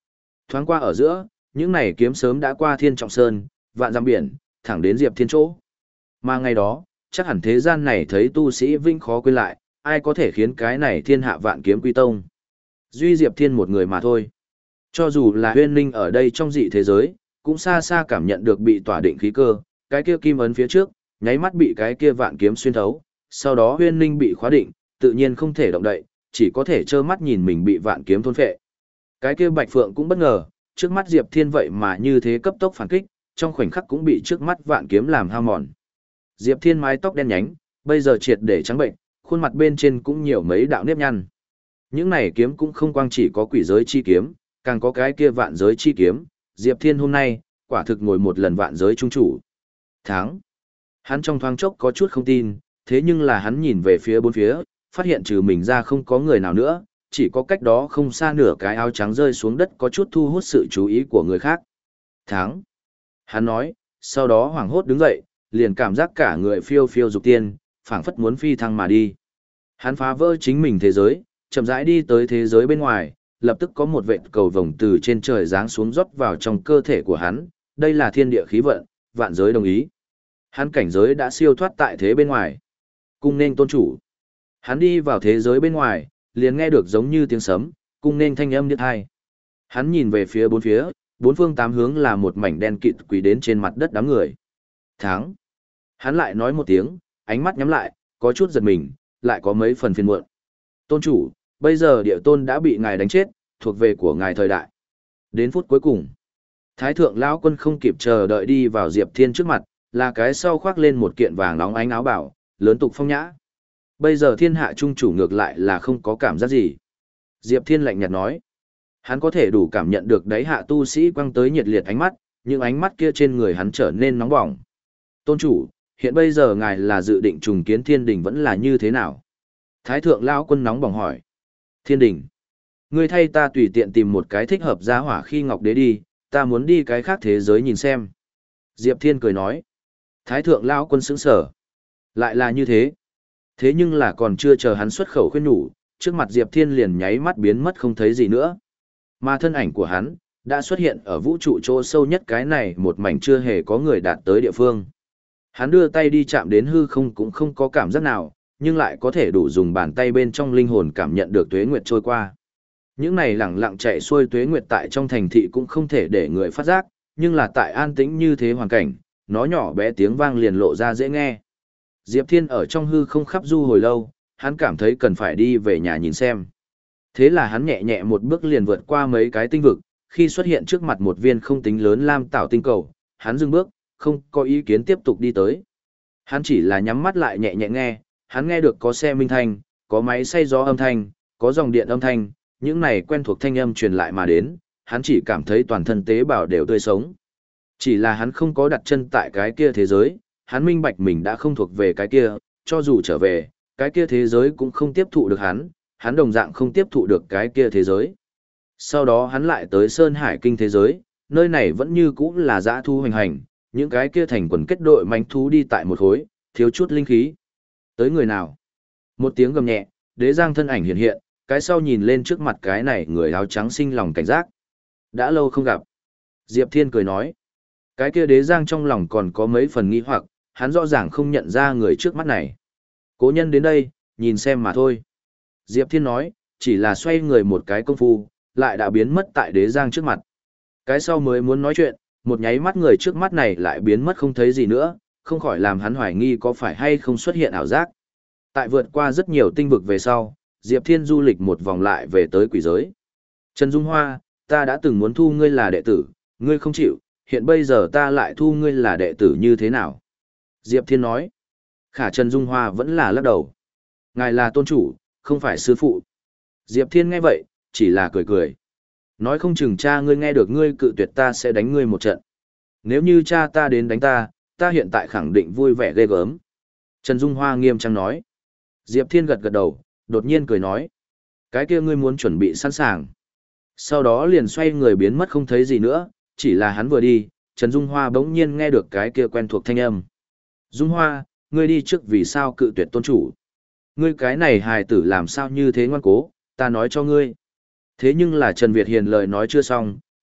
[SPEAKER 1] Thoáng qua ở giữa, những này kiếm sớm đã qua Thiên Trọng Sơn, vạn dặm biển, thẳng đến Diệp Thiên chỗ. Mà ngày đó, chắc hẳn thế gian này thấy tu sĩ vinh khó quên lại, ai có thể khiến cái này thiên hạ vạn kiếm quy tông. Duy Diệp Thiên một người mà thôi. Cho dù là Huyên Ninh ở đây trong dị thế giới, cũng xa xa cảm nhận được bị tỏa định khí cơ, cái kia kim ấn phía trước, nháy mắt bị cái kia vạn kiếm xuyên thấu, sau đó Huyên Ninh bị khóa định, tự nhiên không thể động đậy, chỉ có thể trơ mắt nhìn mình bị vạn kiếm thôn phệ. Cái kia Bạch Phượng cũng bất ngờ, trước mắt Diệp Thiên vậy mà như thế cấp tốc phản kích, trong khoảnh khắc cũng bị trước mắt vạn kiếm làm hao mòn. Diệp Thiên mái tóc đen nhánh, bây giờ triệt để trắng bệnh, khuôn mặt bên trên cũng nhiều mấy đạo nếp nhăn. Những này kiếm cũng không quang chỉ có quỷ giới chi kiếm, càng có cái kia vạn giới chi kiếm, Diệp Thiên hôm nay, quả thực ngồi một lần vạn giới trung chủ. Thắng. Hắn trong thoáng chốc có chút không tin, thế nhưng là hắn nhìn về phía bốn phía, phát hiện trừ mình ra không có người nào nữa, chỉ có cách đó không xa nửa cái áo trắng rơi xuống đất có chút thu hút sự chú ý của người khác. Thắng. Hắn nói, sau đó hoảng hốt đứng dậy, liền cảm giác cả người phiêu phiêu dục tiên, phảng phất muốn phi thăng mà đi. Hắn phá vỡ chính mình thế giới, chậm rãi đi tới thế giới bên ngoài, lập tức có một vệt cầu vồng từ trên trời giáng xuống rót vào trong cơ thể của hắn, đây là thiên địa khí vận, vạn giới đồng ý. Hắn cảnh giới đã siêu thoát tại thế bên ngoài. Cung nên tôn chủ. Hắn đi vào thế giới bên ngoài, liền nghe được giống như tiếng sấm, cung nên thanh âm điếc tai. Hắn nhìn về phía bốn phía, bốn phương tám hướng là một mảnh đen kịt quỳ đến trên mặt đất đám người. Thắng. Hắn lại nói một tiếng, ánh mắt nhắm lại, có chút giật mình, lại có mấy phần phiền muộn. Tôn chủ, bây giờ địa tôn đã bị ngài đánh chết, thuộc về của ngài thời đại. Đến phút cuối cùng, Thái thượng lão quân không kịp chờ đợi đi vào Diệp Thiên trước mặt, là cái sau khoác lên một kiện vàng nóng ánh áo bảo, lớn tục phong nhã. Bây giờ thiên hạ trung chủ ngược lại là không có cảm giác gì. Diệp Thiên lạnh nhạt nói, hắn có thể đủ cảm nhận được đáy hạ tu sĩ quăng tới nhiệt liệt ánh mắt, nhưng ánh mắt kia trên người hắn trở nên nóng bỏng. Tôn chủ, hiện bây giờ ngài là dự định trùng kiến thiên đình vẫn là như thế nào? Thái thượng lão quân nóng bỏng hỏi. Thiên đình. Ngươi thay ta tùy tiện tìm một cái thích hợp giá hỏa khi ngọc đế đi, ta muốn đi cái khác thế giới nhìn xem. Diệp Thiên cười nói. Thái thượng lão quân sững sờ. Lại là như thế. Thế nhưng là còn chưa chờ hắn xuất khẩu khuyên nhủ, trước mặt Diệp Thiên liền nháy mắt biến mất không thấy gì nữa. Mà thân ảnh của hắn, đã xuất hiện ở vũ trụ chỗ sâu nhất cái này một mảnh chưa hề có người đạt tới địa phương. Hắn đưa tay đi chạm đến hư không cũng không có cảm giác nào, nhưng lại có thể đủ dùng bàn tay bên trong linh hồn cảm nhận được tuế nguyệt trôi qua. Những này lẳng lặng chạy xuôi tuế nguyệt tại trong thành thị cũng không thể để người phát giác, nhưng là tại an tĩnh như thế hoàn cảnh, nó nhỏ bé tiếng vang liền lộ ra dễ nghe. Diệp Thiên ở trong hư không khắp du hồi lâu, hắn cảm thấy cần phải đi về nhà nhìn xem. Thế là hắn nhẹ nhẹ một bước liền vượt qua mấy cái tinh vực, khi xuất hiện trước mặt một viên không tính lớn lam tảo tinh cầu, hắn dừng bước, không có ý kiến tiếp tục đi tới. Hắn chỉ là nhắm mắt lại nhẹ nhẹ nghe, hắn nghe được có xe minh thanh, có máy xay gió âm thanh, có dòng điện âm thanh, những này quen thuộc thanh âm truyền lại mà đến, hắn chỉ cảm thấy toàn thân tế bào đều tươi sống. Chỉ là hắn không có đặt chân tại cái kia thế giới, hắn minh bạch mình đã không thuộc về cái kia, cho dù trở về, cái kia thế giới cũng không tiếp thụ được hắn, hắn đồng dạng không tiếp thụ được cái kia thế giới. Sau đó hắn lại tới Sơn Hải Kinh thế giới, nơi này vẫn như cũ là dã thu hoành hành, những cái kia thành quần kết đội manh thú đi tại một khối, thiếu chút linh khí. Tới người nào? Một tiếng gầm nhẹ, Đế Giang thân ảnh hiện hiện, cái sau nhìn lên trước mặt cái này người áo trắng sinh lòng cảnh giác. Đã lâu không gặp. Diệp Thiên cười nói. Cái kia Đế Giang trong lòng còn có mấy phần nghi hoặc, hắn rõ ràng không nhận ra người trước mắt này. Cố nhân đến đây, nhìn xem mà thôi. Diệp Thiên nói, chỉ là xoay người một cái công phu, lại đã biến mất tại Đế Giang trước mặt. Cái sau mới muốn nói chuyện, một nháy mắt người trước mắt này lại biến mất không thấy gì nữa, không khỏi làm hắn hoài nghi có phải hay không xuất hiện ảo giác. Tại vượt qua rất nhiều tinh vực về sau, Diệp Thiên du lịch một vòng lại về tới quỷ giới. Trần Dung Hoa, ta đã từng muốn thu ngươi là đệ tử, ngươi không chịu, hiện bây giờ ta lại thu ngươi là đệ tử như thế nào? Diệp Thiên nói. Khả Trần Dung Hoa vẫn là lắc đầu. Ngài là tôn chủ, không phải sư phụ. Diệp Thiên nghe vậy, chỉ là cười cười. Nói không chừng cha ngươi nghe được ngươi cự tuyệt ta sẽ đánh ngươi một trận. Nếu như cha ta đến đánh ta, ta hiện tại khẳng định vui vẻ ghê gớm. Trần Dung Hoa nghiêm trang nói. Diệp Thiên gật gật đầu, đột nhiên cười nói. Cái kia ngươi muốn chuẩn bị sẵn sàng. Sau đó liền xoay người biến mất không thấy gì nữa, chỉ là hắn vừa đi, Trần Dung Hoa bỗng nhiên nghe được cái kia quen thuộc thanh âm. Dung Hoa, ngươi đi trước vì sao cự tuyệt tôn chủ. Ngươi cái này hài tử làm sao như thế ngoan cố, ta nói cho ngươi. Thế nhưng là Trần Việt Hiền lời nói chưa xong,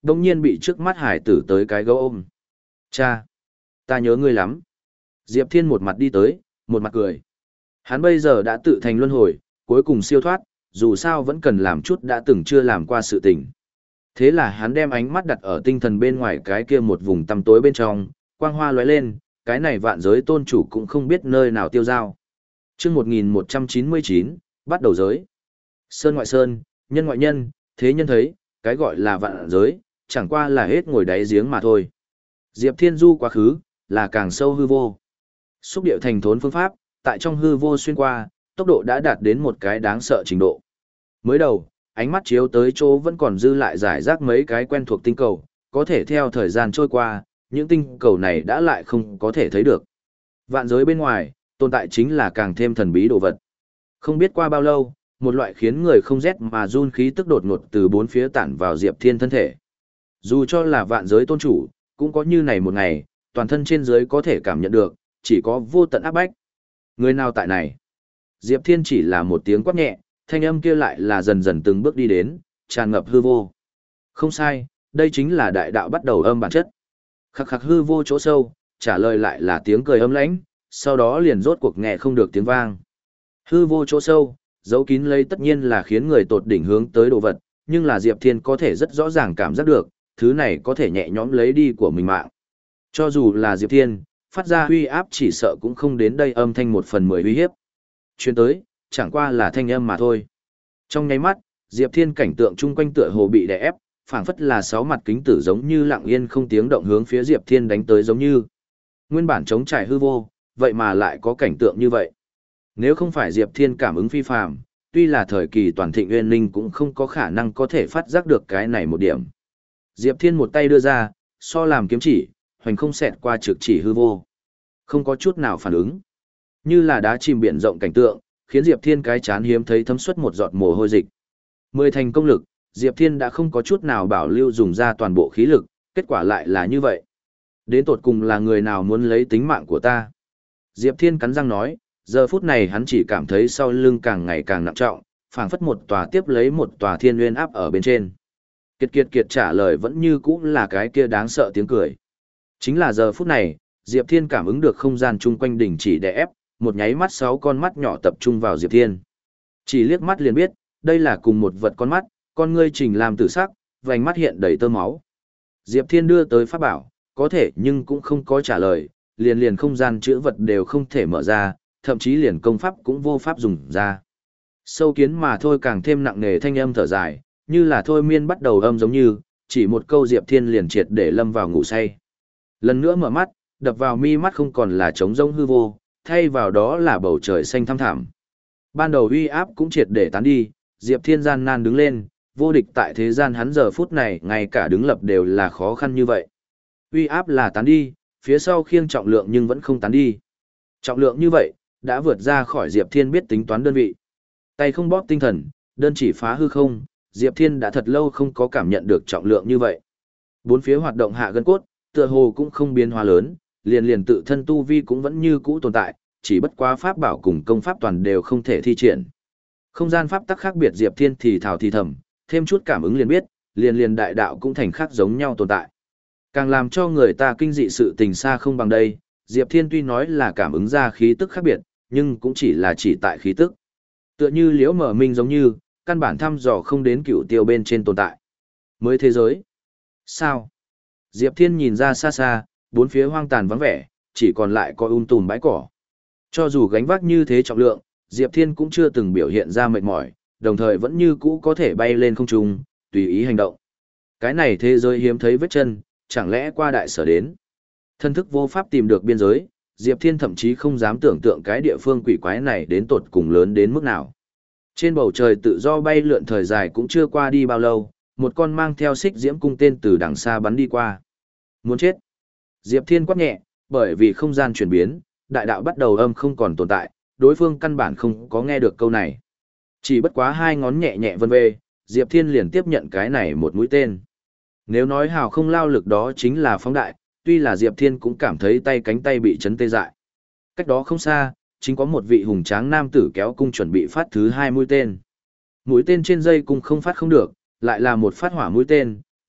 [SPEAKER 1] đồng nhiên bị trước mắt hải tử tới cái gấu ôm. Cha! Ta nhớ ngươi lắm. Diệp Thiên một mặt đi tới, một mặt cười. Hắn bây giờ đã tự thành luân hồi, cuối cùng siêu thoát, dù sao vẫn cần làm chút đã từng chưa làm qua sự tình. Thế là hắn đem ánh mắt đặt ở tinh thần bên ngoài cái kia một vùng tăm tối bên trong, quang hoa lóe lên, cái này vạn giới tôn chủ cũng không biết nơi nào tiêu dao. Chương một nghìn một trăm chín mươi chín, bắt đầu giới. Sơn ngoại sơn, nhân ngoại nhân, thế nhân thấy, cái gọi là vạn giới, chẳng qua là hết ngồi đáy giếng mà thôi. Diệp Thiên du quá khứ, là càng sâu hư vô. Xúc điệu thành thốn phương pháp, tại trong hư vô xuyên qua, tốc độ đã đạt đến một cái đáng sợ trình độ. Mới đầu, ánh mắt chiếu tới chỗ vẫn còn dư lại giải rác mấy cái quen thuộc tinh cầu, có thể theo thời gian trôi qua, những tinh cầu này đã lại không có thể thấy được. Vạn giới bên ngoài, tồn tại chính là càng thêm thần bí đồ vật. Không biết qua bao lâu, một loại khiến người không rét mà run khí tức đột ngột từ bốn phía tản vào Diệp Thiên thân thể. Dù cho là vạn giới tôn chủ, cũng có như này một ngày, toàn thân trên dưới có thể cảm nhận được, chỉ có vô tận áp bách. Người nào tại này? Diệp Thiên chỉ là một tiếng quát nhẹ, thanh âm kia lại là dần dần từng bước đi đến, tràn ngập hư vô. Không sai, đây chính là đại đạo bắt đầu âm bản chất. Khắc khắc hư vô chỗ sâu, trả lời lại là tiếng cười âm lãnh, sau đó liền rốt cuộc nghe không được tiếng vang. Hư vô chỗ sâu, dấu kín lấy tất nhiên là khiến người tột đỉnh hướng tới đồ vật, nhưng là Diệp Thiên có thể rất rõ ràng cảm giác được, thứ này có thể nhẹ nhõm lấy đi của mình mạng. Cho dù là Diệp Thiên, phát ra uy áp chỉ sợ cũng không đến đây âm thanh một phần mười uy hiếp. Chuyên tới, chẳng qua là thanh âm mà thôi. Trong nháy mắt, Diệp Thiên cảnh tượng chung quanh tựa hồ bị đè ép, phảng phất là sáu mặt kính tử giống như lặng yên không tiếng động hướng phía Diệp Thiên đánh tới giống như. Nguyên bản chống trải hư vô, vậy mà lại có cảnh tượng như vậy. Nếu không phải Diệp Thiên cảm ứng phi phàm, tuy là thời kỳ toàn thịnh nguyên linh cũng không có khả năng có thể phát giác được cái này một điểm. Diệp Thiên một tay đưa ra, so làm kiếm chỉ, hoành không xẹt qua trực chỉ hư vô. Không có chút nào phản ứng. Như là đá chìm biển rộng cảnh tượng, khiến Diệp Thiên cái chán hiếm thấy thấm xuất một giọt mồ hôi dịch. Mười thành công lực, Diệp Thiên đã không có chút nào bảo lưu dùng ra toàn bộ khí lực, kết quả lại là như vậy. Đến tột cùng là người nào muốn lấy tính mạng của ta? Diệp Thiên cắn răng nói, giờ phút này hắn chỉ cảm thấy sau lưng càng ngày càng nặng trọng, phảng phất một tòa tiếp lấy một tòa thiên nguyên áp ở bên trên. Kiệt kiệt kiệt trả lời vẫn như cũ là cái kia đáng sợ tiếng cười. Chính là giờ phút này, Diệp Thiên cảm ứng được không gian chung quanh đỉnh chỉ đè ép, một nháy mắt sáu con mắt nhỏ tập trung vào Diệp Thiên. Chỉ liếc mắt liền biết, đây là cùng một vật con mắt, con ngươi trình làm tử sắc, vành mắt hiện đầy tơ máu. Diệp Thiên đưa tới pháp bảo, có thể nhưng cũng không có trả lời, liền liền không gian chữa vật đều không thể mở ra, thậm chí liền công pháp cũng vô pháp dùng ra. Sâu kiến mà thôi càng thêm nặng nề thanh âm thở dài, như là thôi miên bắt đầu âm giống như, chỉ một câu Diệp Thiên liền triệt để lâm vào ngủ say. Lần nữa mở mắt, đập vào mi mắt không còn là trống rỗng hư vô, thay vào đó là bầu trời xanh thăm thẳm. Ban đầu uy áp cũng triệt để tán đi, Diệp Thiên gian nan đứng lên, vô địch tại thế gian hắn giờ phút này ngay cả đứng lập đều là khó khăn như vậy. Uy áp là tán đi, phía sau khiêng trọng lượng nhưng vẫn không tán đi. Trọng lượng như vậy, đã vượt ra khỏi Diệp Thiên biết tính toán đơn vị. Tay không bóp tinh thần, đơn chỉ phá hư không, Diệp Thiên đã thật lâu không có cảm nhận được trọng lượng như vậy. Bốn phía hoạt động hạ gân cốt, tựa hồ cũng không biến hóa lớn, liền liền tự thân tu vi cũng vẫn như cũ tồn tại, chỉ bất quá pháp bảo cùng công pháp toàn đều không thể thi triển. Không gian pháp tắc khác biệt Diệp Thiên thì thào thì thầm, thêm chút cảm ứng liền biết, liền liền đại đạo cũng thành khác giống nhau tồn tại. Càng làm cho người ta kinh dị sự tình xa không bằng đây, Diệp Thiên tuy nói là cảm ứng ra khí tức khác biệt, nhưng cũng chỉ là chỉ tại khí tức. Tựa như liễu mở minh giống như, căn bản thăm dò không đến cựu tiêu bên trên tồn tại. Mới thế giới. Sao? Diệp Thiên nhìn ra xa xa, bốn phía hoang tàn vắng vẻ, chỉ còn lại có um tùm bãi cỏ. Cho dù gánh vác như thế trọng lượng, Diệp Thiên cũng chưa từng biểu hiện ra mệt mỏi, đồng thời vẫn như cũ có thể bay lên không trung, tùy ý hành động. Cái này thế giới hiếm thấy vết chân, chẳng lẽ qua đại sở đến. Thân thức vô pháp tìm được biên giới, Diệp Thiên thậm chí không dám tưởng tượng cái địa phương quỷ quái này đến tột cùng lớn đến mức nào. Trên bầu trời tự do bay lượn thời dài cũng chưa qua đi bao lâu, một con mang theo xích diễm cung tên từ đằng xa bắn đi qua. Muốn chết. Diệp Thiên quát nhẹ, bởi vì không gian chuyển biến, đại đạo bắt đầu âm không còn tồn tại, đối phương căn bản không có nghe được câu này. Chỉ bất quá hai ngón nhẹ nhẹ vân vê, Diệp Thiên liền tiếp nhận cái này một mũi tên. Nếu nói hào không lao lực đó chính là phóng đại, tuy là Diệp Thiên cũng cảm thấy tay cánh tay bị chấn tê dại. Cách đó không xa, chính có một vị hùng tráng nam tử kéo cung chuẩn bị phát thứ hai mũi tên. Mũi tên trên dây cung không phát không được, lại là một phát hỏa mũi tên,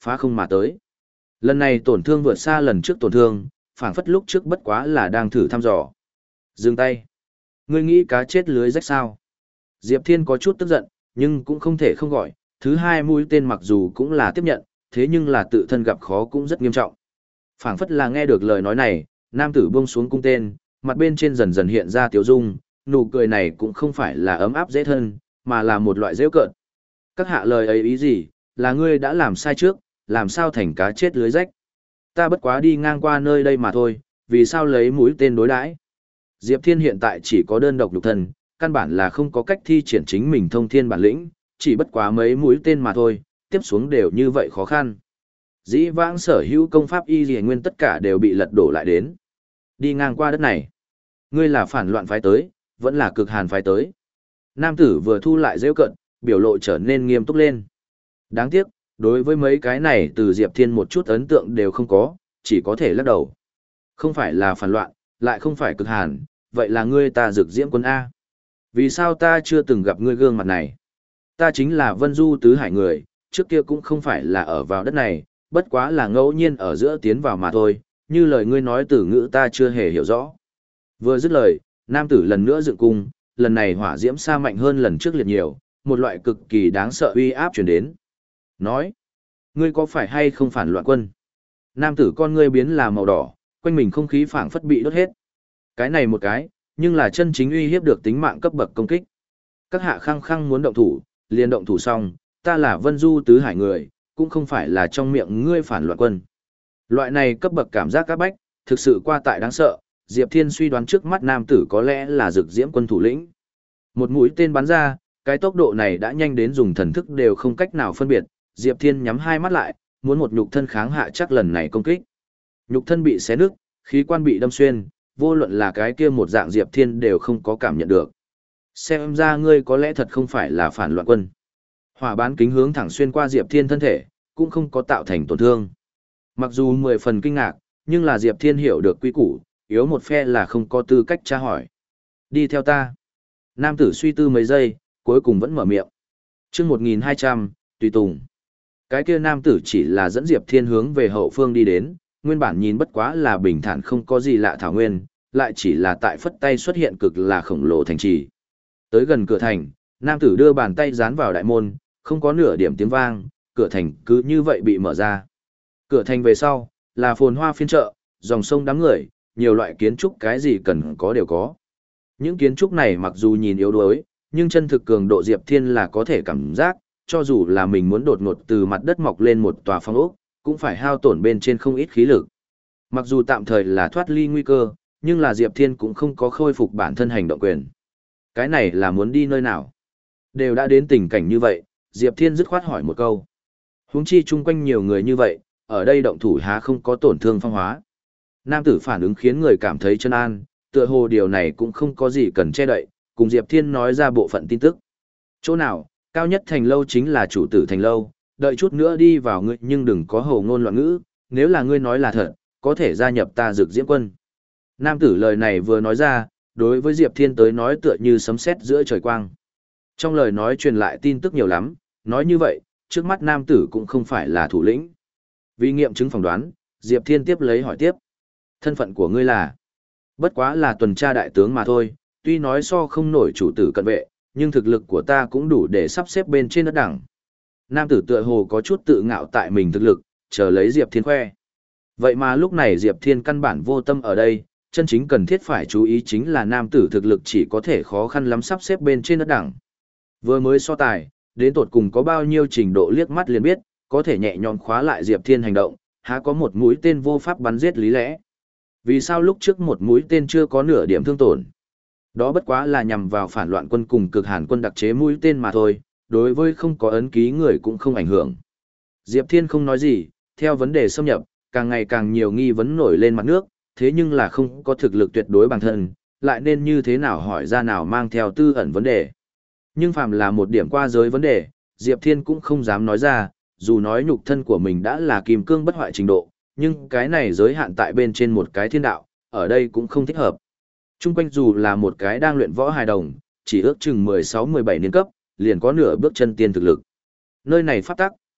[SPEAKER 1] phá không mà tới. Lần này tổn thương vượt xa lần trước tổn thương, phảng phất lúc trước bất quá là đang thử thăm dò. Dừng tay. Ngươi nghĩ cá chết lưới rách sao? Diệp Thiên có chút tức giận, nhưng cũng không thể không gọi, thứ hai mũi tên mặc dù cũng là tiếp nhận, thế nhưng là tự thân gặp khó cũng rất nghiêm trọng. Phảng phất là nghe được lời nói này, nam tử buông xuống cung tên, mặt bên trên dần dần hiện ra tiếu dung, nụ cười này cũng không phải là ấm áp dễ thân, mà là một loại giễu cợt. Các hạ lời ấy ý gì, là ngươi đã làm sai trước, làm sao thành cá chết lưới rách. Ta bất quá đi ngang qua nơi đây mà thôi, vì sao lấy mũi tên đối đãi? Diệp Thiên hiện tại chỉ có đơn độc lục thân, căn bản là không có cách thi triển chính mình thông thiên bản lĩnh, chỉ bất quá mấy mũi tên mà thôi, tiếp xuống đều như vậy khó khăn. Dĩ vãng sở hữu công pháp y liễu nguyên tất cả đều bị lật đổ lại đến. Đi ngang qua đất này, ngươi là phản loạn phái tới, vẫn là cực hàn phái tới. Nam tử vừa thu lại rêu cận, biểu lộ trở nên nghiêm túc lên. Đáng tiếc, đối với mấy cái này từ Diệp Thiên một chút ấn tượng đều không có, chỉ có thể lắc đầu. Không phải là phản loạn, lại không phải cực hàn, vậy là ngươi ta Dực Diễm Quân A. Vì sao ta chưa từng gặp ngươi gương mặt này? Ta chính là Vân Du Tứ Hải người, trước kia cũng không phải là ở vào đất này, bất quá là ngẫu nhiên ở giữa tiến vào mà thôi, như lời ngươi nói từ ngữ ta chưa hề hiểu rõ. Vừa dứt lời, nam tử lần nữa dựng cung, lần này hỏa diễm sa mạnh hơn lần trước liệt nhiều, một loại cực kỳ đáng sợ uy áp truyền đến. Nói, ngươi có phải hay không phản loạn quân? Nam tử con ngươi biến là màu đỏ, quanh mình không khí phảng phất bị đốt hết. Cái này một cái, nhưng là chân chính uy hiếp được tính mạng cấp bậc công kích. Các hạ khăng khăng muốn động thủ, liền động thủ xong, ta là Vân Du Tứ Hải người, cũng không phải là trong miệng ngươi phản loạn quân. Loại này cấp bậc cảm giác các bách, thực sự qua tại đáng sợ, Diệp Thiên suy đoán trước mắt nam tử có lẽ là Dực Diễm Quân thủ lĩnh. Một mũi tên bắn ra, cái tốc độ này đã nhanh đến dùng thần thức đều không cách nào phân biệt, Diệp Thiên nhắm hai mắt lại, muốn một nhục thân kháng hạ chắc lần này công kích. Nhục thân bị xé nứt, khí quan bị đâm xuyên, vô luận là cái kia một dạng Diệp Thiên đều không có cảm nhận được. Xem ra ngươi có lẽ thật không phải là phản loạn quân. Hỏa bán kính hướng thẳng xuyên qua Diệp Thiên thân thể, cũng không có tạo thành tổn thương. Mặc dù mười phần kinh ngạc, nhưng là Diệp Thiên hiểu được quy củ, yếu một phe là không có tư cách tra hỏi. Đi theo ta. Nam tử suy tư mấy giây, cuối cùng vẫn mở miệng. Chương một nghìn hai trăm, tùy tùng. Cái kia nam tử chỉ là dẫn Diệp Thiên hướng về hậu phương đi đến, nguyên bản nhìn bất quá là bình thản không có gì lạ thảo nguyên, lại chỉ là tại phất tay xuất hiện cực là khổng lồ thành trì. Tới gần cửa thành, nam tử đưa bàn tay dán vào đại môn, không có nửa điểm tiếng vang, cửa thành cứ như vậy bị mở ra. Cửa thành về sau, là phồn hoa phiên chợ, dòng sông đám người, nhiều loại kiến trúc cái gì cần có đều có. Những kiến trúc này mặc dù nhìn yếu đuối, nhưng chân thực cường độ Diệp Thiên là có thể cảm giác, cho dù là mình muốn đột ngột từ mặt đất mọc lên một tòa phong ốc, cũng phải hao tổn bên trên không ít khí lực. Mặc dù tạm thời là thoát ly nguy cơ, nhưng là Diệp Thiên cũng không có khôi phục bản thân hành động quyền. Cái này là muốn đi nơi nào? Đều đã đến tình cảnh như vậy, Diệp Thiên dứt khoát hỏi một câu. Huống chi chung quanh nhiều người như vậy, ở đây động thủ há không có tổn thương phong hóa. Nam tử phản ứng khiến người cảm thấy chân an, tựa hồ điều này cũng không có gì cần che đậy, cùng Diệp Thiên nói ra bộ phận tin tức. Chỗ nào, cao nhất thành lâu chính là chủ tử thành lâu, đợi chút nữa đi vào ngươi nhưng đừng có hồ ngôn loạn ngữ, nếu là ngươi nói là thật, có thể gia nhập ta Dực Diễm Quân. Nam tử lời này vừa nói ra, đối với Diệp Thiên tới nói tựa như sấm sét giữa trời quang. Trong lời nói truyền lại tin tức nhiều lắm, nói như vậy, trước mắt nam tử cũng không phải là thủ lĩnh. Vì nghiệm chứng phỏng đoán, Diệp Thiên tiếp lấy hỏi tiếp. Thân phận của ngươi là? Bất quá là tuần tra đại tướng mà thôi, tuy nói so không nổi chủ tử cận vệ, nhưng thực lực của ta cũng đủ để sắp xếp bên trên đất đẳng. Nam tử tựa hồ có chút tự ngạo tại mình thực lực, chờ lấy Diệp Thiên khoe. Vậy mà lúc này Diệp Thiên căn bản vô tâm ở đây, chân chính cần thiết phải chú ý chính là nam tử thực lực chỉ có thể khó khăn lắm sắp xếp bên trên đất đẳng. Vừa mới so tài, đến tột cùng có bao nhiêu trình độ liếc mắt liền biết, có thể nhẹ nhõm khóa lại Diệp Thiên hành động, há có một mũi tên vô pháp bắn giết lý lẽ. Vì sao lúc trước một mũi tên chưa có nửa điểm thương tổn? Đó bất quá là nhằm vào phản loạn quân cùng cực hàn quân đặc chế mũi tên mà thôi, đối với không có ấn ký người cũng không ảnh hưởng. Diệp Thiên không nói gì, theo vấn đề xâm nhập, càng ngày càng nhiều nghi vấn nổi lên mặt nước, thế nhưng là không có thực lực tuyệt đối bản thân, lại nên như thế nào hỏi ra nào mang theo tư ẩn vấn đề. Nhưng phàm là một điểm qua giới vấn đề, Diệp Thiên cũng không dám nói ra, dù nói nhục thân của mình đã là kim cương bất hoại trình độ, nhưng cái này giới hạn tại bên trên một cái thiên đạo, ở đây cũng không thích hợp. Trung quanh dù là một cái đang luyện võ hài đồng, chỉ ước chừng mười sáu mười bảy niên cấp, liền có nửa bước chân tiên thực lực. Nơi này pháp tắc,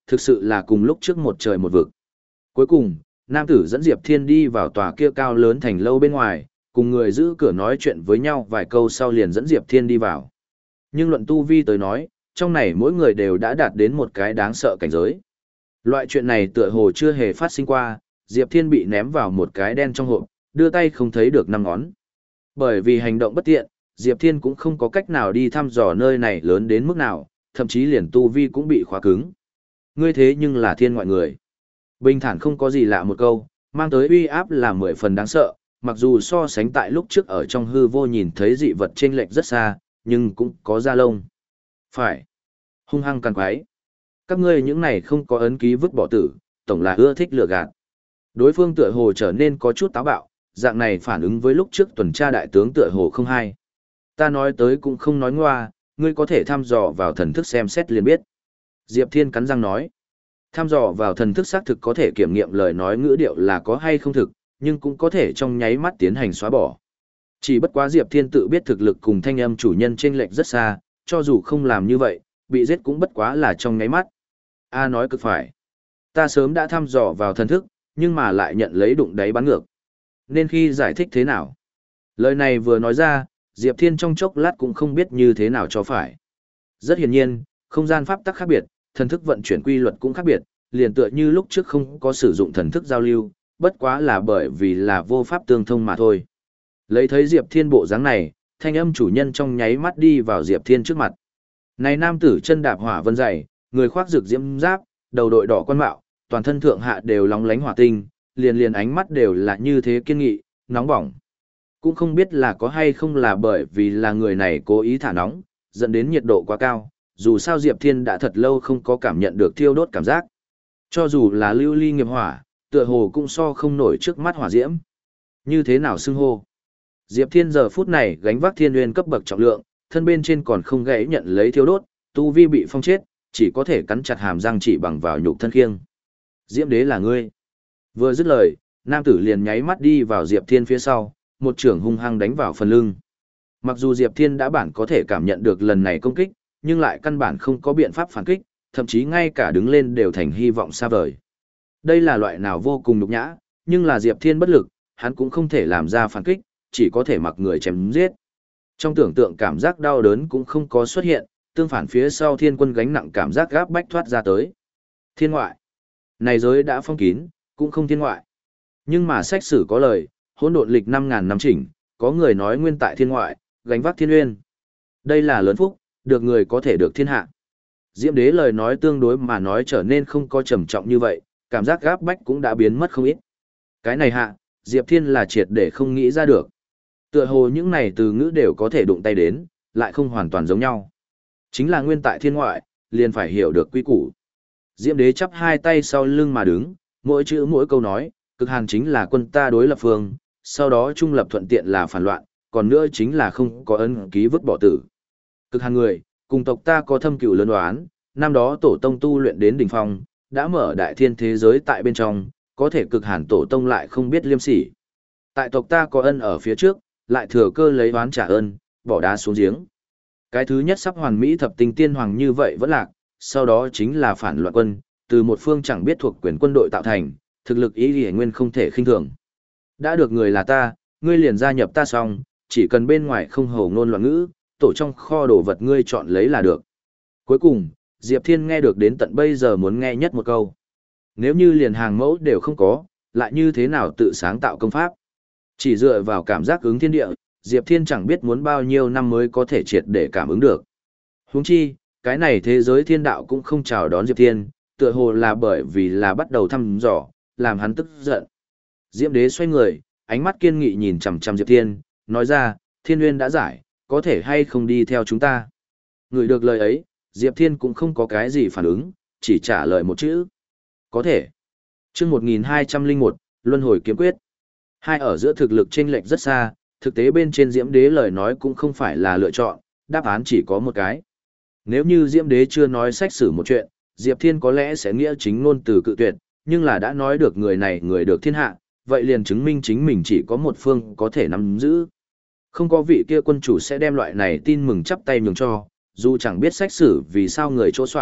[SPEAKER 1] thực sự là cùng lúc trước một trời một vực. Cuối cùng, nam tử dẫn Diệp Thiên đi vào tòa kia cao lớn thành lâu bên ngoài, cùng người giữ cửa nói chuyện với nhau vài câu sau liền dẫn Diệp Thiên đi vào. Nhưng luận tu vi tới nói, trong này mỗi người đều đã đạt đến một cái đáng sợ cảnh giới. Loại chuyện này tựa hồ chưa hề phát sinh qua, Diệp Thiên bị ném vào một cái đen trong hộp, đưa tay không thấy được năm ngón. Bởi vì hành động bất tiện, Diệp Thiên cũng không có cách nào đi thăm dò nơi này lớn đến mức nào, thậm chí liền tu vi cũng bị khóa cứng. Ngươi thế nhưng là thiên ngoại người. Bình thản không có gì lạ một câu, mang tới uy áp là mười phần đáng sợ, mặc dù so sánh tại lúc trước ở trong hư vô nhìn thấy dị vật chênh lệch rất xa, nhưng cũng có da lông. Phải. Hung hăng càng quái. Các ngươi những này không có ấn ký vứt bỏ tử, tổng là ưa thích lừa gạt. Đối phương tựa hồ trở nên có chút táo bạo, dạng này phản ứng với lúc trước tuần tra đại tướng tựa hồ không hay. Ta nói tới cũng không nói ngoa, ngươi có thể thăm dò vào thần thức xem xét liền biết. Diệp Thiên cắn răng nói. Thăm dò vào thần thức xác thực có thể kiểm nghiệm lời nói ngữ điệu là có hay không thực, nhưng cũng có thể trong nháy mắt tiến hành xóa bỏ. Chỉ bất quá Diệp Thiên tự biết thực lực cùng thanh âm chủ nhân chênh lệch rất xa, cho dù không làm như vậy, bị giết cũng bất quá là trong nháy mắt. A nói cực phải. Ta sớm đã thăm dò vào thần thức, nhưng mà lại nhận lấy đụng đáy bắn ngược. Nên khi giải thích thế nào? Lời này vừa nói ra, Diệp Thiên trong chốc lát cũng không biết như thế nào cho phải. Rất hiển nhiên, không gian pháp tắc khác biệt, thần thức vận chuyển quy luật cũng khác biệt, liền tựa như lúc trước không có sử dụng thần thức giao lưu, bất quá là bởi vì là vô pháp tương thông mà thôi. Lấy thấy Diệp Thiên bộ dáng này, thanh âm chủ nhân trong nháy mắt đi vào Diệp Thiên trước mặt. Này nam tử chân đạp hỏa vân dày, người khoác rực diễm giáp, đầu đội đỏ quan mạo, toàn thân thượng hạ đều lóng lánh hỏa tinh, liền liền ánh mắt đều là như thế kiên nghị, nóng bỏng. Cũng không biết là có hay không là bởi vì là người này cố ý thả nóng, dẫn đến nhiệt độ quá cao, dù sao Diệp Thiên đã thật lâu không có cảm nhận được thiêu đốt cảm giác. Cho dù là lưu ly nghiệp hỏa, tựa hồ cũng so không nổi trước mắt hỏa diễm. Như thế nào xưng hô? Diệp Thiên giờ phút này gánh vác thiên nguyên cấp bậc trọng lượng, thân bên trên còn không gãy nhận lấy thiêu đốt, tu vi bị phong chết, chỉ có thể cắn chặt hàm răng chỉ bằng vào nhục thân khiêng. Diễm đế là ngươi. Vừa dứt lời, nam tử liền nháy mắt đi vào Diệp Thiên phía sau, một trưởng hung hăng đánh vào phần lưng. Mặc dù Diệp Thiên đã bản có thể cảm nhận được lần này công kích, nhưng lại căn bản không có biện pháp phản kích, thậm chí ngay cả đứng lên đều thành hy vọng xa vời. Đây là loại nào vô cùng nhục nhã, nhưng là Diệp Thiên bất lực, hắn cũng không thể làm ra phản kích, chỉ có thể mặc người chém giết. Trong tưởng tượng cảm giác đau đớn cũng không có xuất hiện, tương phản phía sau thiên quân gánh nặng cảm giác gáp bách thoát ra tới. Thiên ngoại. Này giới đã phong kín, cũng không thiên ngoại. Nhưng mà sách sử có lời, hỗn độn lịch năm ngàn năm chỉnh, có người nói nguyên tại thiên ngoại, gánh vác thiên uyên. Đây là lớn phúc, được người có thể được thiên hạ. Diễm đế lời nói tương đối mà nói trở nên không có trầm trọng như vậy, cảm giác gáp bách cũng đã biến mất không ít. Cái này hạ, Diệp Thiên là triệt để không nghĩ ra được. Tựa hồ những này từ ngữ đều có thể đụng tay đến, lại không hoàn toàn giống nhau. Chính là nguyên tại thiên ngoại, liền phải hiểu được quy củ. Diễm đế chắp hai tay sau lưng mà đứng, mỗi chữ mỗi câu nói, cực hàn chính là quân ta đối lập phương, sau đó trung lập thuận tiện là phản loạn, còn nữa chính là không có ấn ký vứt bỏ tử. Cực hàn người, cùng tộc ta có thâm cửu lớn đoán, năm đó tổ tông tu luyện đến đỉnh phong, đã mở đại thiên thế giới tại bên trong, có thể cực hàn tổ tông lại không biết liêm sỉ. Tại tộc ta có ân ở phía trước, lại thừa cơ lấy oán trả ơn, bỏ đá xuống giếng. Cái thứ nhất sắp hoàn mỹ thập tinh tiên hoàng như vậy vẫn lạc, sau đó chính là phản loạn quân, từ một phương chẳng biết thuộc quyền quân đội tạo thành, thực lực ý liễu nguyên không thể khinh thường. Đã được người là ta, ngươi liền gia nhập ta xong, chỉ cần bên ngoài không hầu ngôn loạn ngữ, tổ trong kho đồ vật ngươi chọn lấy là được. Cuối cùng, Diệp Thiên nghe được đến tận bây giờ muốn nghe nhất một câu. Nếu như liền hàng mẫu đều không có, lại như thế nào tự sáng tạo công pháp? Chỉ dựa vào cảm giác ứng thiên địa, Diệp Thiên chẳng biết muốn bao nhiêu năm mới có thể triệt để cảm ứng được. Huống chi, cái này thế giới thiên đạo cũng không chào đón Diệp Thiên, tựa hồ là bởi vì là bắt đầu thăm dò, làm hắn tức giận. Diễm đế xoay người, ánh mắt kiên nghị nhìn chằm chằm Diệp Thiên, nói ra, Thiên Nguyên đã giải, có thể hay không đi theo chúng ta. Người được lời ấy, Diệp Thiên cũng không có cái gì phản ứng, chỉ trả lời một chữ. Có thể. Chương một nghìn hai trăm lẻ một, Luân hồi kiếm quyết. Hai ở giữa thực lực chênh lệch rất xa, thực tế bên trên Diễm Đế lời nói cũng không phải là lựa chọn, đáp án chỉ có một cái. Nếu như Diễm Đế chưa nói sách xử một chuyện, Diệp Thiên có lẽ sẽ nghĩa chính ngôn từ cự tuyệt, nhưng là đã nói được người này người được thiên hạ, vậy liền chứng minh chính mình chỉ có một phương có thể nắm giữ. Không có vị kia quân chủ sẽ đem loại này tin mừng chắp tay nhường cho, dù chẳng biết sách sử vì sao người chỗ soạn,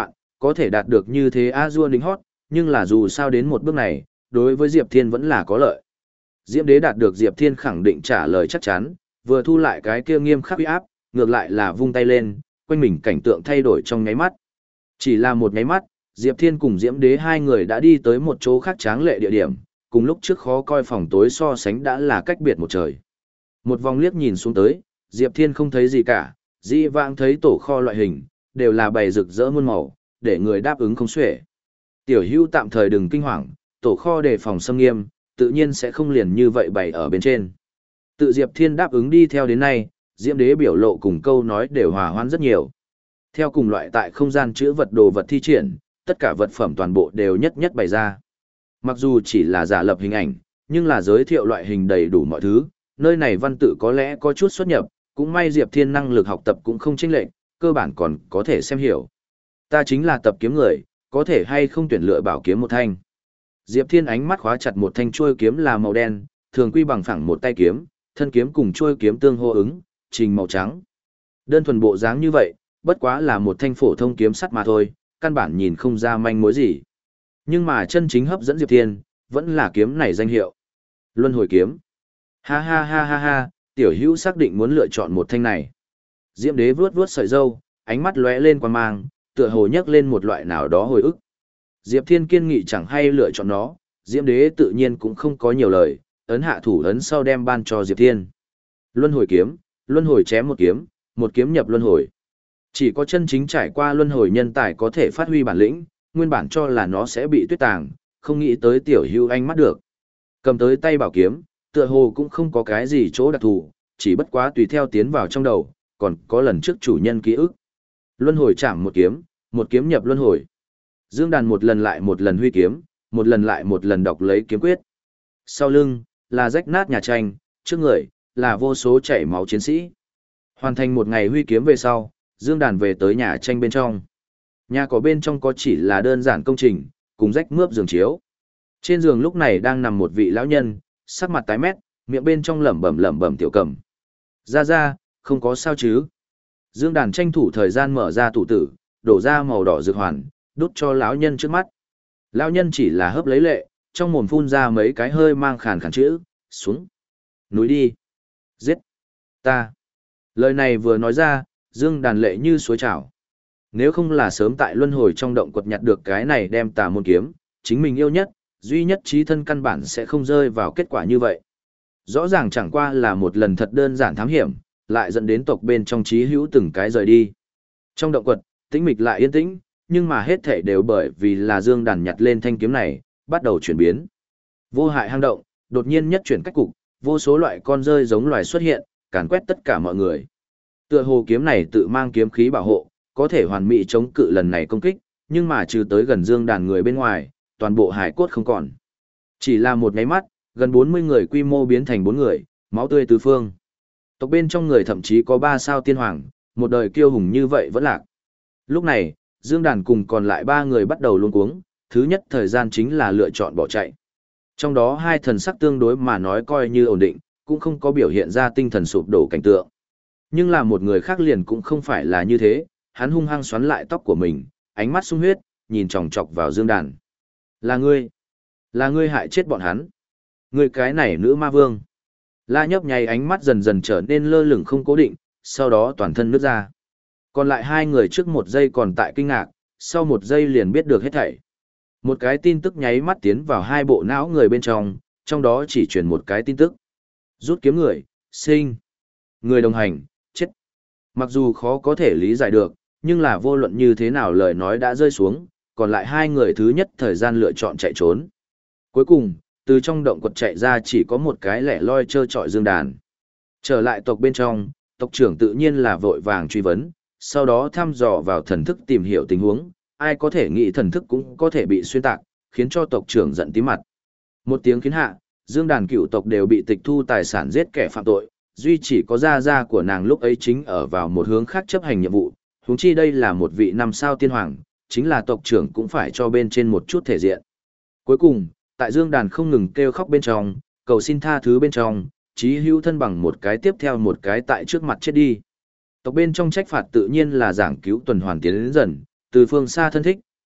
[SPEAKER 1] có thể đạt được như thế a dua đính hót, nhưng là dù sao đến một bước này, đối với Diệp Thiên vẫn là có lợi. Diễm Đế đạt được Diệp Thiên khẳng định trả lời chắc chắn, vừa thu lại cái kia nghiêm khắc uy áp, ngược lại là vung tay lên, quanh mình cảnh tượng thay đổi trong nháy mắt. Chỉ là một nháy mắt, Diệp Thiên cùng Diễm Đế hai người đã đi tới một chỗ khác tráng lệ địa điểm, cùng lúc trước khó coi phòng tối so sánh đã là cách biệt một trời. Một vòng liếc nhìn xuống tới, Diệp Thiên không thấy gì cả, dĩ vãng thấy tổ kho loại hình, đều là bày rực rỡ muôn màu, để người đáp ứng không xuể. Tiểu Hữu tạm thời đừng kinh hoàng, tổ kho đề phòng xâm nghiêm, tự nhiên sẽ không liền như vậy bày ở bên trên. Tự Diệp Thiên đáp ứng đi theo đến nay, Diễm Đế biểu lộ cùng câu nói đều hòa hoãn rất nhiều. Theo cùng loại tại không gian chứa vật đồ vật thi triển, tất cả vật phẩm toàn bộ đều nhất nhất bày ra. Mặc dù chỉ là giả lập hình ảnh, nhưng là giới thiệu loại hình đầy đủ mọi thứ, nơi này văn tự có lẽ có chút xuất nhập, cũng may Diệp Thiên năng lực học tập cũng không chênh lệch, cơ bản còn có thể xem hiểu. Ta chính là tập kiếm người, có thể hay không tuyển lựa bảo kiếm một thanh. Diệp Thiên ánh mắt khóa chặt một thanh chuôi kiếm là màu đen, thường quy bằng phẳng một tay kiếm, thân kiếm cùng chuôi kiếm tương hô ứng, trình màu trắng. Đơn thuần bộ dáng như vậy, bất quá là một thanh phổ thông kiếm sắt mà thôi, căn bản nhìn không ra manh mối gì. Nhưng mà chân chính hấp dẫn Diệp Thiên, vẫn là kiếm này danh hiệu. Luân hồi kiếm. Ha ha ha ha ha, Tiểu Hữu xác định muốn lựa chọn một thanh này. Diễm Đế vuốt vuốt sợi râu, ánh mắt lóe lên quan mang, tựa hồ nhắc lên một loại nào đó hồi ức. Diệp Thiên kiên nghị chẳng hay lựa chọn nó, Diễm Đế tự nhiên cũng không có nhiều lời, ấn hạ thủ ấn sau đem ban cho Diệp Thiên. Luân hồi kiếm, luân hồi chém một kiếm, một kiếm nhập luân hồi. Chỉ có chân chính trải qua luân hồi nhân tài có thể phát huy bản lĩnh, nguyên bản cho là nó sẽ bị tuyết tàng, không nghĩ tới Tiểu Hữu anh mắt được. Cầm tới tay bảo kiếm, tựa hồ cũng không có cái gì chỗ đặc thù, chỉ bất quá tùy theo tiến vào trong đầu, còn có lần trước chủ nhân ký ức. Luân hồi chạm một kiếm, một kiếm nhập luân hồi. Dương Đàn một lần lại một lần huy kiếm, một lần lại một lần đọc lấy kiếm quyết. Sau lưng, là rách nát nhà tranh, trước người, là vô số chảy máu chiến sĩ. Hoàn thành một ngày huy kiếm về sau, Dương Đàn về tới nhà tranh bên trong. Nhà có bên trong có chỉ là đơn giản công trình, cùng rách mướp giường chiếu. Trên giường lúc này đang nằm một vị lão nhân, sắc mặt tái mét, miệng bên trong lẩm bẩm lẩm bẩm tiểu cầm. Ra ra, không có sao chứ. Dương Đàn tranh thủ thời gian mở ra tủ tử, đổ ra màu đỏ dược hoàn, đút cho lão nhân trước mắt. Lão nhân chỉ là hớp lấy lệ, trong mồm phun ra mấy cái hơi mang khàn khàn chữ, xuống. Núi đi. Giết. Ta. Lời này vừa nói ra, Dương Đàn lệ như suối trào. Nếu không là sớm tại luân hồi trong động quật nhặt được cái này đem tà môn kiếm, chính mình yêu nhất, duy nhất trí thân căn bản sẽ không rơi vào kết quả như vậy. Rõ ràng chẳng qua là một lần thật đơn giản thám hiểm, lại dẫn đến tộc bên trong trí hữu từng cái rời đi. Trong động quật, tĩnh mịch lại yên tĩnh, nhưng mà hết thảy đều bởi vì là Dương Đàn nhặt lên thanh kiếm này, bắt đầu chuyển biến. Vô hại hang động, đột nhiên nhất chuyển cách cục, vô số loại con rơi giống loài xuất hiện, càn quét tất cả mọi người. Tựa hồ kiếm này tự mang kiếm khí bảo hộ, có thể hoàn mỹ chống cự lần này công kích, nhưng mà trừ tới gần Dương Đàn người bên ngoài, toàn bộ hải cốt không còn. Chỉ là một cái mắt, gần bốn mươi người quy mô biến thành bốn người, máu tươi tứ phương. Tộc bên trong người thậm chí có ba sao tiên hoàng, một đời kiêu hùng như vậy vẫn lạc. Lúc này, Dương Đàn cùng còn lại ba người bắt đầu luống cuống, thứ nhất thời gian chính là lựa chọn bỏ chạy. Trong đó hai thần sắc tương đối mà nói coi như ổn định, cũng không có biểu hiện ra tinh thần sụp đổ cảnh tượng. Nhưng là một người khác liền cũng không phải là như thế, hắn hung hăng xoắn lại tóc của mình, ánh mắt sung huyết, nhìn chòng chọc vào Dương Đàn. Là ngươi, là ngươi hại chết bọn hắn. Ngươi cái này nữ ma vương. La nhấp nháy ánh mắt dần dần trở nên lơ lửng không cố định, sau đó toàn thân nứt ra. Còn lại hai người trước một giây còn tại kinh ngạc, sau một giây liền biết được hết thảy. Một cái tin tức nháy mắt tiến vào hai bộ não người bên trong, trong đó chỉ truyền một cái tin tức. Rút kiếm người, sinh. Người đồng hành, chết. Mặc dù khó có thể lý giải được, nhưng là vô luận như thế nào lời nói đã rơi xuống, còn lại hai người thứ nhất thời gian lựa chọn chạy trốn. Cuối cùng, từ trong động quật chạy ra chỉ có một cái lẻ loi trơ trọi Dương Đàn. Trở lại tộc bên trong, tộc trưởng tự nhiên là vội vàng truy vấn, sau đó thăm dò vào thần thức tìm hiểu tình huống, ai có thể nghĩ thần thức cũng có thể bị xuyên tạc, khiến cho tộc trưởng giận tím mặt. Một tiếng khiến hạ, Dương Đàn cựu tộc đều bị tịch thu tài sản giết kẻ phạm tội, duy chỉ có gia gia của nàng lúc ấy chính ở vào một hướng khác chấp hành nhiệm vụ, huống chi đây là một vị năm sao tiên hoàng, chính là tộc trưởng cũng phải cho bên trên một chút thể diện. Cuối cùng, tại Dương Đàn không ngừng kêu khóc bên trong, cầu xin tha thứ bên trong, Chí Hữu thân bằng một cái tiếp theo một cái tại trước mặt chết đi. Tộc bên trong trách phạt tự nhiên là giảng cứu tuần hoàn tiến đến dần, từ phương xa thân thích,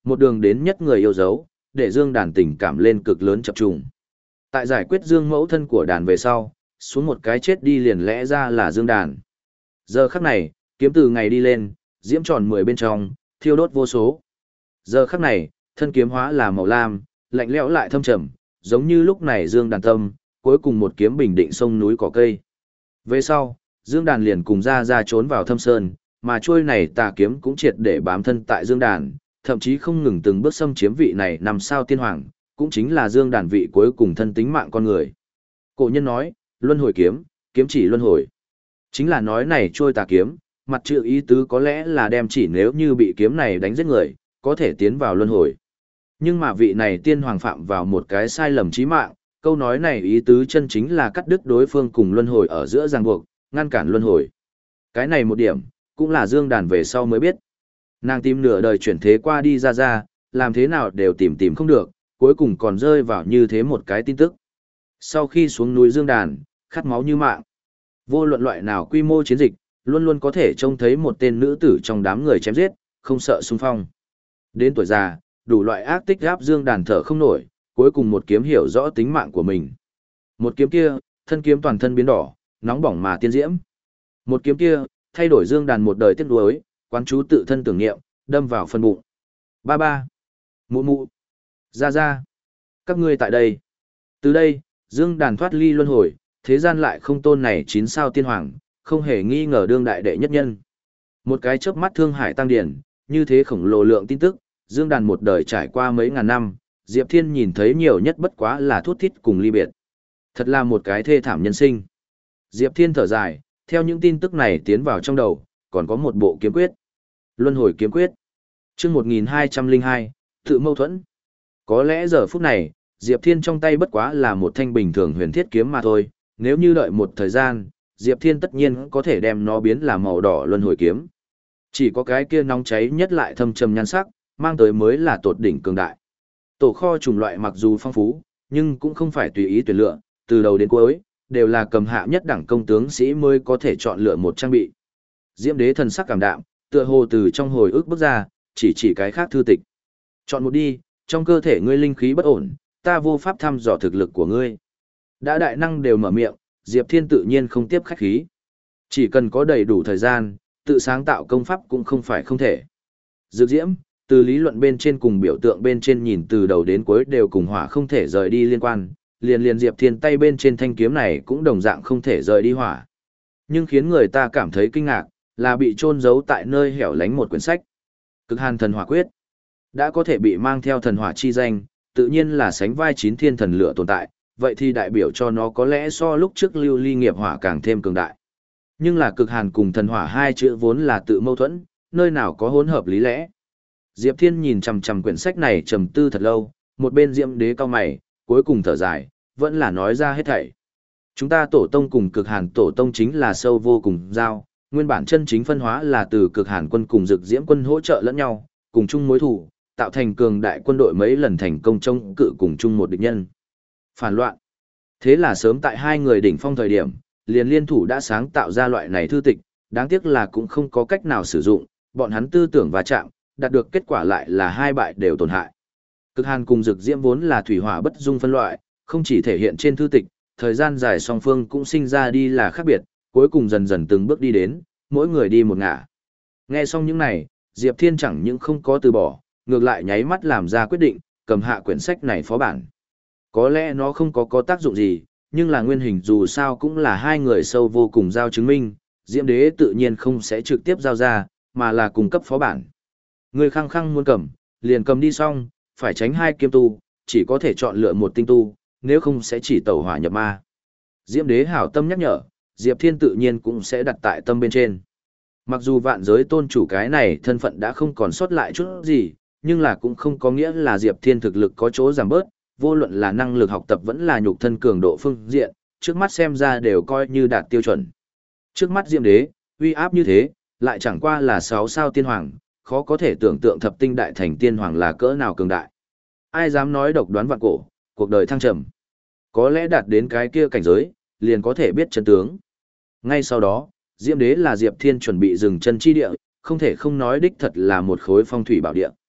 [SPEAKER 1] một đường đến nhất người yêu dấu, để Dương Đàn tình cảm lên cực lớn chập trùng. Tại giải quyết Dương mẫu thân của đàn về sau, xuống một cái chết đi liền lẽ ra là Dương Đàn. Giờ khắc này, kiếm từ ngày đi lên, diễm tròn mười bên trong, thiêu đốt vô số. Giờ khắc này, thân kiếm hóa là màu lam, lạnh lẽo lại thâm trầm, giống như lúc này Dương Đàn tâm, cuối cùng một kiếm bình định sông núi cỏ cây. Về sau, Dương Đàn liền cùng ra ra trốn vào thâm sơn, mà chuôi này tà kiếm cũng triệt để bám thân tại Dương Đàn, thậm chí không ngừng từng bước xâm chiếm vị này nằm sao tiên hoàng, cũng chính là Dương Đàn vị cuối cùng thân tính mạng con người. Cổ nhân nói, luân hồi kiếm, kiếm chỉ luân hồi. Chính là nói này trôi tà kiếm, mặt chữ ý tứ có lẽ là đem chỉ nếu như bị kiếm này đánh giết người, có thể tiến vào luân hồi. Nhưng mà vị này tiên hoàng phạm vào một cái sai lầm chí mạng, câu nói này ý tứ chân chính là cắt đứt đối phương cùng luân hồi ở giữa ràng buộc, ngăn cản luân hồi. Cái này một điểm, cũng là Dương Đàn về sau mới biết. Nàng tìm nửa đời chuyển thế qua đi ra ra, làm thế nào đều tìm tìm không được, cuối cùng còn rơi vào như thế một cái tin tức. Sau khi xuống núi Dương Đàn, khát máu như mạng. Vô luận loại nào quy mô chiến dịch, luôn luôn có thể trông thấy một tên nữ tử trong đám người chém giết, không sợ xung phong. Đến tuổi già, đủ loại ác tích gáp Dương Đàn thở không nổi, cuối cùng một kiếm hiểu rõ tính mạng của mình. Một kiếm kia, thân kiếm toàn thân biến đỏ, nóng bỏng mà tiên diễm. Một kiếm kia, thay đổi Dương Đàn một đời tiếc nuối, quán chú tự thân tưởng niệm, đâm vào phân bụng. Ba ba, mụ mụ, ra ra, các ngươi tại đây. Từ đây, Dương Đàn thoát ly luân hồi, thế gian lại không tôn này chín sao tiên hoàng, không hề nghi ngờ đương đại đệ nhất nhân. Một cái chớp mắt thương hải tăng điển, như thế khổng lồ lượng tin tức, Dương Đàn một đời trải qua mấy ngàn năm, Diệp Thiên nhìn thấy nhiều nhất bất quá là thút thít cùng ly biệt. Thật là một cái thê thảm nhân sinh. Diệp Thiên thở dài, theo những tin tức này tiến vào trong đầu, còn có một bộ kiếm quyết. Luân hồi kiếm quyết. Chương một nghìn hai trăm lẻ hai, tự mâu thuẫn. Có lẽ giờ phút này, Diệp Thiên trong tay bất quá là một thanh bình thường huyền thiết kiếm mà thôi, nếu như đợi một thời gian, Diệp Thiên tất nhiên có thể đem nó biến làm màu đỏ luân hồi kiếm. Chỉ có cái kia nóng cháy nhất lại thâm trầm nhan sắc, mang tới mới là tột đỉnh cường đại. Tổ kho chủng loại mặc dù phong phú, nhưng cũng không phải tùy ý tuyển lựa, từ đầu đến cuối, đều là cầm hạ nhất đẳng công tướng sĩ mới có thể chọn lựa một trang bị. Diễm Đế thần sắc cảm đạm, tựa hồ từ trong hồi ức bước ra, chỉ chỉ cái khác thư tịch. Chọn một đi, trong cơ thể ngươi linh khí bất ổn, ta vô pháp thăm dò thực lực của ngươi. Đã đại năng đều mở miệng, Diệp Thiên tự nhiên không tiếp khách khí. Chỉ cần có đầy đủ thời gian, tự sáng tạo công pháp cũng không phải không thể. Dược diễm, từ lý luận bên trên cùng biểu tượng bên trên nhìn từ đầu đến cuối đều cùng hỏa không thể rời đi liên quan, liền liền Diệp Thiên tay bên trên thanh kiếm này cũng đồng dạng không thể rời đi hỏa. Nhưng khiến người ta cảm thấy kinh ngạc, là bị chôn giấu tại nơi hẻo lánh một quyển sách. Cực Hàn Thần Hỏa Quyết. Đã có thể bị mang theo thần hỏa chi danh, tự nhiên là sánh vai chín thiên thần lửa tồn tại, vậy thì đại biểu cho nó có lẽ so lúc trước lưu ly nghiệp hỏa càng thêm cường đại. Nhưng là cực hàn cùng thần hỏa hai chữ vốn là tự mâu thuẫn, nơi nào có hỗn hợp lý lẽ. Diệp Thiên nhìn chằm chằm quyển sách này trầm tư thật lâu, một bên Diễm Đế cao mày, cuối cùng thở dài, vẫn là nói ra hết thảy. Chúng ta tổ tông cùng cực hàn tổ tông chính là sâu vô cùng giao, nguyên bản chân chính phân hóa là từ cực hàn quân cùng dực diễm quân hỗ trợ lẫn nhau, cùng chung mối thủ, tạo thành cường đại quân đội mấy lần thành công chống cự cùng chung một địch nhân. Phản loạn. Thế là sớm tại hai người đỉnh phong thời điểm, liền liên thủ đã sáng tạo ra loại này thư tịch, đáng tiếc là cũng không có cách nào sử dụng, bọn hắn tư tưởng va chạm, đạt được kết quả lại là hai bại đều tổn hại. Cực hàn cùng dực diễm vốn là thủy hỏa bất dung phân loại, không chỉ thể hiện trên thư tịch, thời gian dài song phương cũng sinh ra đi là khác biệt, cuối cùng dần dần từng bước đi đến, mỗi người đi một ngả. Nghe xong những này, Diệp Thiên chẳng những không có từ bỏ, ngược lại nháy mắt làm ra quyết định, cầm hạ quyển sách này phó bản. Có lẽ nó không có có tác dụng gì, nhưng là nguyên hình dù sao cũng là hai người sâu vô cùng giao chứng minh, Diễm Đế tự nhiên không sẽ trực tiếp giao ra, mà là cung cấp phó bản. Người khăng khăng muốn cầm, liền cầm đi xong, phải tránh hai kiêm tu, chỉ có thể chọn lựa một tinh tu, nếu không sẽ chỉ tẩu hỏa nhập ma. Diễm Đế hảo tâm nhắc nhở, Diệp Thiên tự nhiên cũng sẽ đặt tại tâm bên trên. Mặc dù vạn giới tôn chủ cái này thân phận đã không còn sót lại chút gì, nhưng là cũng không có nghĩa là Diệp Thiên thực lực có chỗ giảm bớt, vô luận là năng lực học tập vẫn là nhục thân cường độ phương diện, trước mắt xem ra đều coi như đạt tiêu chuẩn. Trước mắt Diệm Đế, uy áp như thế, lại chẳng qua là sáu sao tiên hoàng, khó có thể tưởng tượng thập tinh đại thành tiên hoàng là cỡ nào cường đại. Ai dám nói độc đoán vạn cổ, cuộc đời thăng trầm. Có lẽ đạt đến cái kia cảnh giới, liền có thể biết chân tướng. Ngay sau đó, Diệm Đế là Diệp Thiên chuẩn bị dừng chân chi địa, không thể không nói đích thật là một khối phong thủy bảo địa.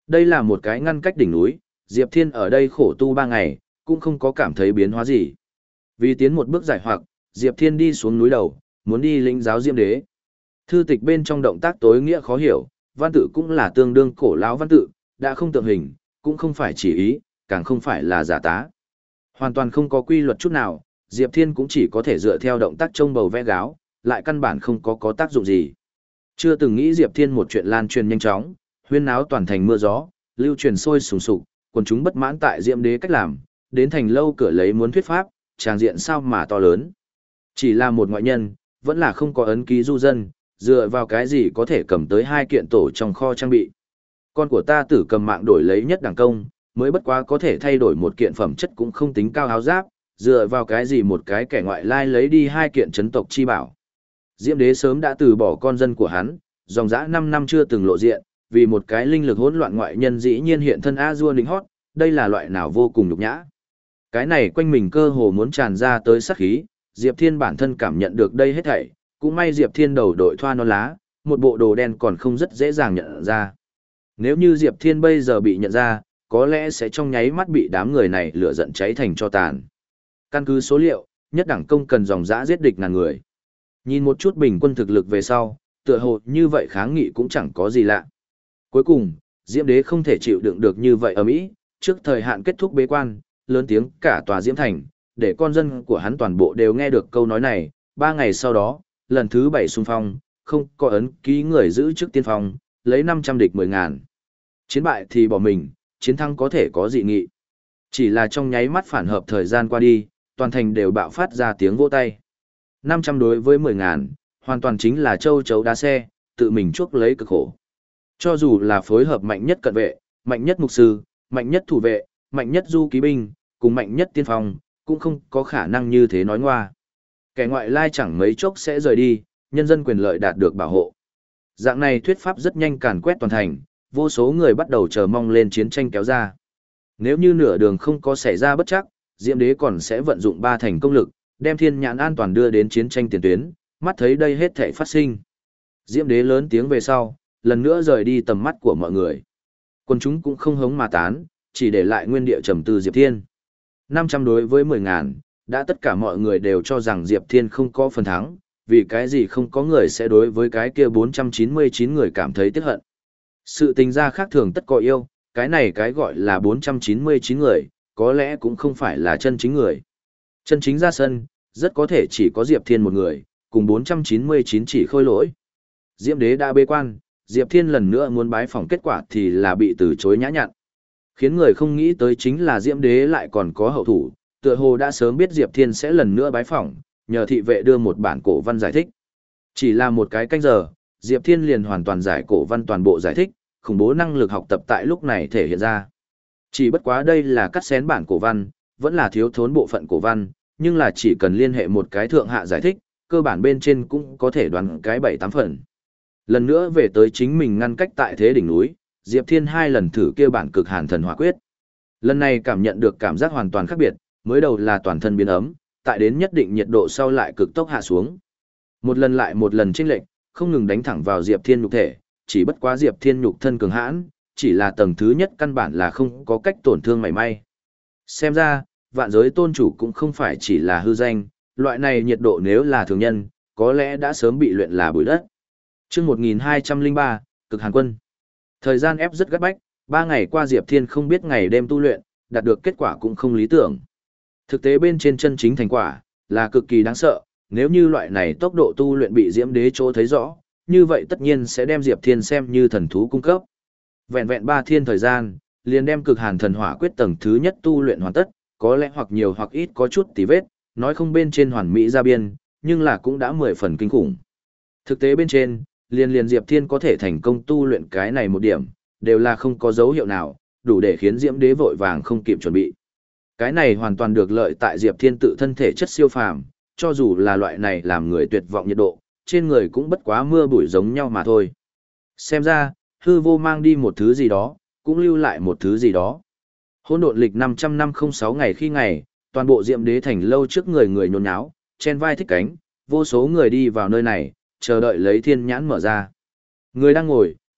[SPEAKER 1] Đây là một cái ngăn cách đỉnh núi, Diệp Thiên ở đây khổ tu ba ngày, cũng không có cảm thấy biến hóa gì. Vì tiến một bước giải hoặc, Diệp Thiên đi xuống núi đầu, muốn đi lĩnh giáo Diêm Đế. Thư tịch bên trong động tác tối nghĩa khó hiểu, văn tự cũng là tương đương cổ lão văn tự, đã không tượng hình, cũng không phải chỉ ý, càng không phải là giả tá. Hoàn toàn không có quy luật chút nào, Diệp Thiên cũng chỉ có thể dựa theo động tác trông bầu vẽ gáo, lại căn bản không có có tác dụng gì. Chưa từng nghĩ Diệp Thiên một chuyện lan truyền nhanh chóng, huyên náo toàn thành mưa gió, lưu truyền sôi sùng sục, quần chúng bất mãn tại Diệm Đế cách làm, đến thành lâu cửa lấy muốn thuyết pháp, tràng diện sao mà to lớn. Chỉ là một ngoại nhân, vẫn là không có ấn ký du dân, dựa vào cái gì có thể cầm tới hai kiện tổ trong kho trang bị. Con của ta tử cầm mạng đổi lấy nhất đẳng công, mới bất quá có thể thay đổi một kiện phẩm chất cũng không tính cao áo giáp, dựa vào cái gì một cái kẻ ngoại lai lấy đi hai kiện chấn tộc chi bảo. Diệm Đế sớm đã từ bỏ con dân của hắn, dòng dã năm năm chưa từng lộ diện, vì một cái linh lực hỗn loạn ngoại nhân dĩ nhiên hiện thân A-dua lính hót, đây là loại nào vô cùng nhục nhã. Cái này quanh mình cơ hồ muốn tràn ra tới sát khí, Diệp Thiên bản thân cảm nhận được đây hết thảy, cũng may Diệp Thiên đầu đội thoa non lá, một bộ đồ đen còn không rất dễ dàng nhận ra. Nếu như Diệp Thiên bây giờ bị nhận ra, có lẽ sẽ trong nháy mắt bị đám người này lửa giận cháy thành tro tàn. Căn cứ số liệu, nhất đẳng công cần dòng dã giết địch ngàn người. Nhìn một chút bình quân thực lực về sau, tựa hồ như vậy kháng nghị cũng chẳng có gì lạ. Cuối cùng, Diễm Đế không thể chịu đựng được như vậy ở Mỹ, trước thời hạn kết thúc bế quan, lớn tiếng cả tòa Diễm Thành, để con dân của hắn toàn bộ đều nghe được câu nói này. Ba ngày sau đó, lần thứ bảy xung phong, không có ấn ký người giữ trước tiên phong, lấy năm trăm địch mười ngàn. Chiến bại thì bỏ mình, chiến thắng có thể có dị nghị. Chỉ là trong nháy mắt phản hợp thời gian qua đi, toàn thành đều bạo phát ra tiếng vỗ tay. năm trăm đối với mười ngàn, hoàn toàn chính là châu chấu đá xe, tự mình chuốc lấy cực khổ. Cho dù là phối hợp mạnh nhất cận vệ, mạnh nhất mục sư, mạnh nhất thủ vệ, mạnh nhất du kỵ binh, cùng mạnh nhất tiên phong, cũng không có khả năng như thế nói ngoa. Kẻ ngoại lai chẳng mấy chốc sẽ rời đi, nhân dân quyền lợi đạt được bảo hộ. Dạng này thuyết pháp rất nhanh càn quét toàn thành, vô số người bắt đầu chờ mong lên chiến tranh kéo ra. Nếu như nửa đường không có xảy ra bất chắc, Diệm Đế còn sẽ vận dụng ba thành công lực, đem thiên nhãn an toàn đưa đến chiến tranh tiền tuyến, mắt thấy đây hết thảy phát sinh. Diệm Đế lớn tiếng về sau, lần nữa rời đi tầm mắt của mọi người. Quân chúng cũng không hống mà tán, chỉ để lại nguyên địa trầm tư Diệp Thiên. năm trăm đối với mười ngàn, đã tất cả mọi người đều cho rằng Diệp Thiên không có phần thắng, vì cái gì không có người sẽ đối với cái kia bốn trăm chín mươi chín người cảm thấy tiếc hận. Sự tình ra khác thường tất có yêu, cái này cái gọi là bốn trăm chín mươi chín người, có lẽ cũng không phải là chân chính người. Chân chính ra sân, rất có thể chỉ có Diệp Thiên một người, cùng bốn trăm chín mươi chín chỉ khôi lỗi. Diệm Đế đã bế quan, Diệp Thiên lần nữa muốn bái phỏng kết quả thì là bị từ chối nhã nhặn. Khiến người không nghĩ tới chính là Diệm Đế lại còn có hậu thủ, tựa hồ đã sớm biết Diệp Thiên sẽ lần nữa bái phỏng, nhờ thị vệ đưa một bản cổ văn giải thích. Chỉ là một cái canh giờ, Diệp Thiên liền hoàn toàn giải cổ văn toàn bộ giải thích, khủng bố năng lực học tập tại lúc này thể hiện ra. Chỉ bất quá đây là cắt xén bản cổ văn, vẫn là thiếu thốn bộ phận cổ văn, nhưng là chỉ cần liên hệ một cái thượng hạ giải thích, cơ bản bên trên cũng có thể đoán cái bảy tám phần. Lần nữa về tới chính mình ngăn cách tại thế đỉnh núi, Diệp Thiên hai lần thử kia bản cực hàn thần hỏa quyết. Lần này cảm nhận được cảm giác hoàn toàn khác biệt, mới đầu là toàn thân biến ấm, tại đến nhất định nhiệt độ sau lại cực tốc hạ xuống. Một lần lại một lần chênh lệch, không ngừng đánh thẳng vào Diệp Thiên nhục thể, chỉ bất quá Diệp Thiên nhục thân cường hãn, chỉ là tầng thứ nhất căn bản là không có cách tổn thương mảy may. Xem ra, vạn giới tôn chủ cũng không phải chỉ là hư danh, loại này nhiệt độ nếu là thường nhân, có lẽ đã sớm bị luyện là bụi đất. Chương một nghìn hai trăm lẻ ba, Cực Hàn Quân. Thời gian ép rất gắt bách, ba ngày qua Diệp Thiên không biết ngày đêm tu luyện, đạt được kết quả cũng không lý tưởng. Thực tế bên trên chân chính thành quả là cực kỳ đáng sợ, nếu như loại này tốc độ tu luyện bị Diễm Đế chỗ thấy rõ, như vậy tất nhiên sẽ đem Diệp Thiên xem như thần thú cung cấp. Vẹn vẹn ba thiên thời gian, liền đem Cực Hàn Thần Hỏa quyết tầng thứ nhất tu luyện hoàn tất, có lẽ hoặc nhiều hoặc ít có chút tì vết, nói không bên trên hoàn mỹ ra biên, nhưng là cũng đã mười phần kinh khủng. Thực tế bên trên, liền liền Diệp Thiên có thể thành công tu luyện cái này một điểm, đều là không có dấu hiệu nào, đủ để khiến Diễm Đế vội vàng không kịp chuẩn bị. Cái này hoàn toàn được lợi tại Diệp Thiên tự thân thể chất siêu phàm, cho dù là loại này làm người tuyệt vọng nhiệt độ, trên người cũng bất quá mưa bụi giống nhau mà thôi. Xem ra, hư vô mang đi một thứ gì đó, cũng lưu lại một thứ gì đó. Hỗn độn lịch năm trăm năm không sáu ngày khi ngày, toàn bộ Diệm Đế thành lâu trước người người nhốn nháo, chen vai thích cánh, vô số người đi vào nơi này, chờ đợi lấy thiên nhãn mở ra. Người đang ngồi,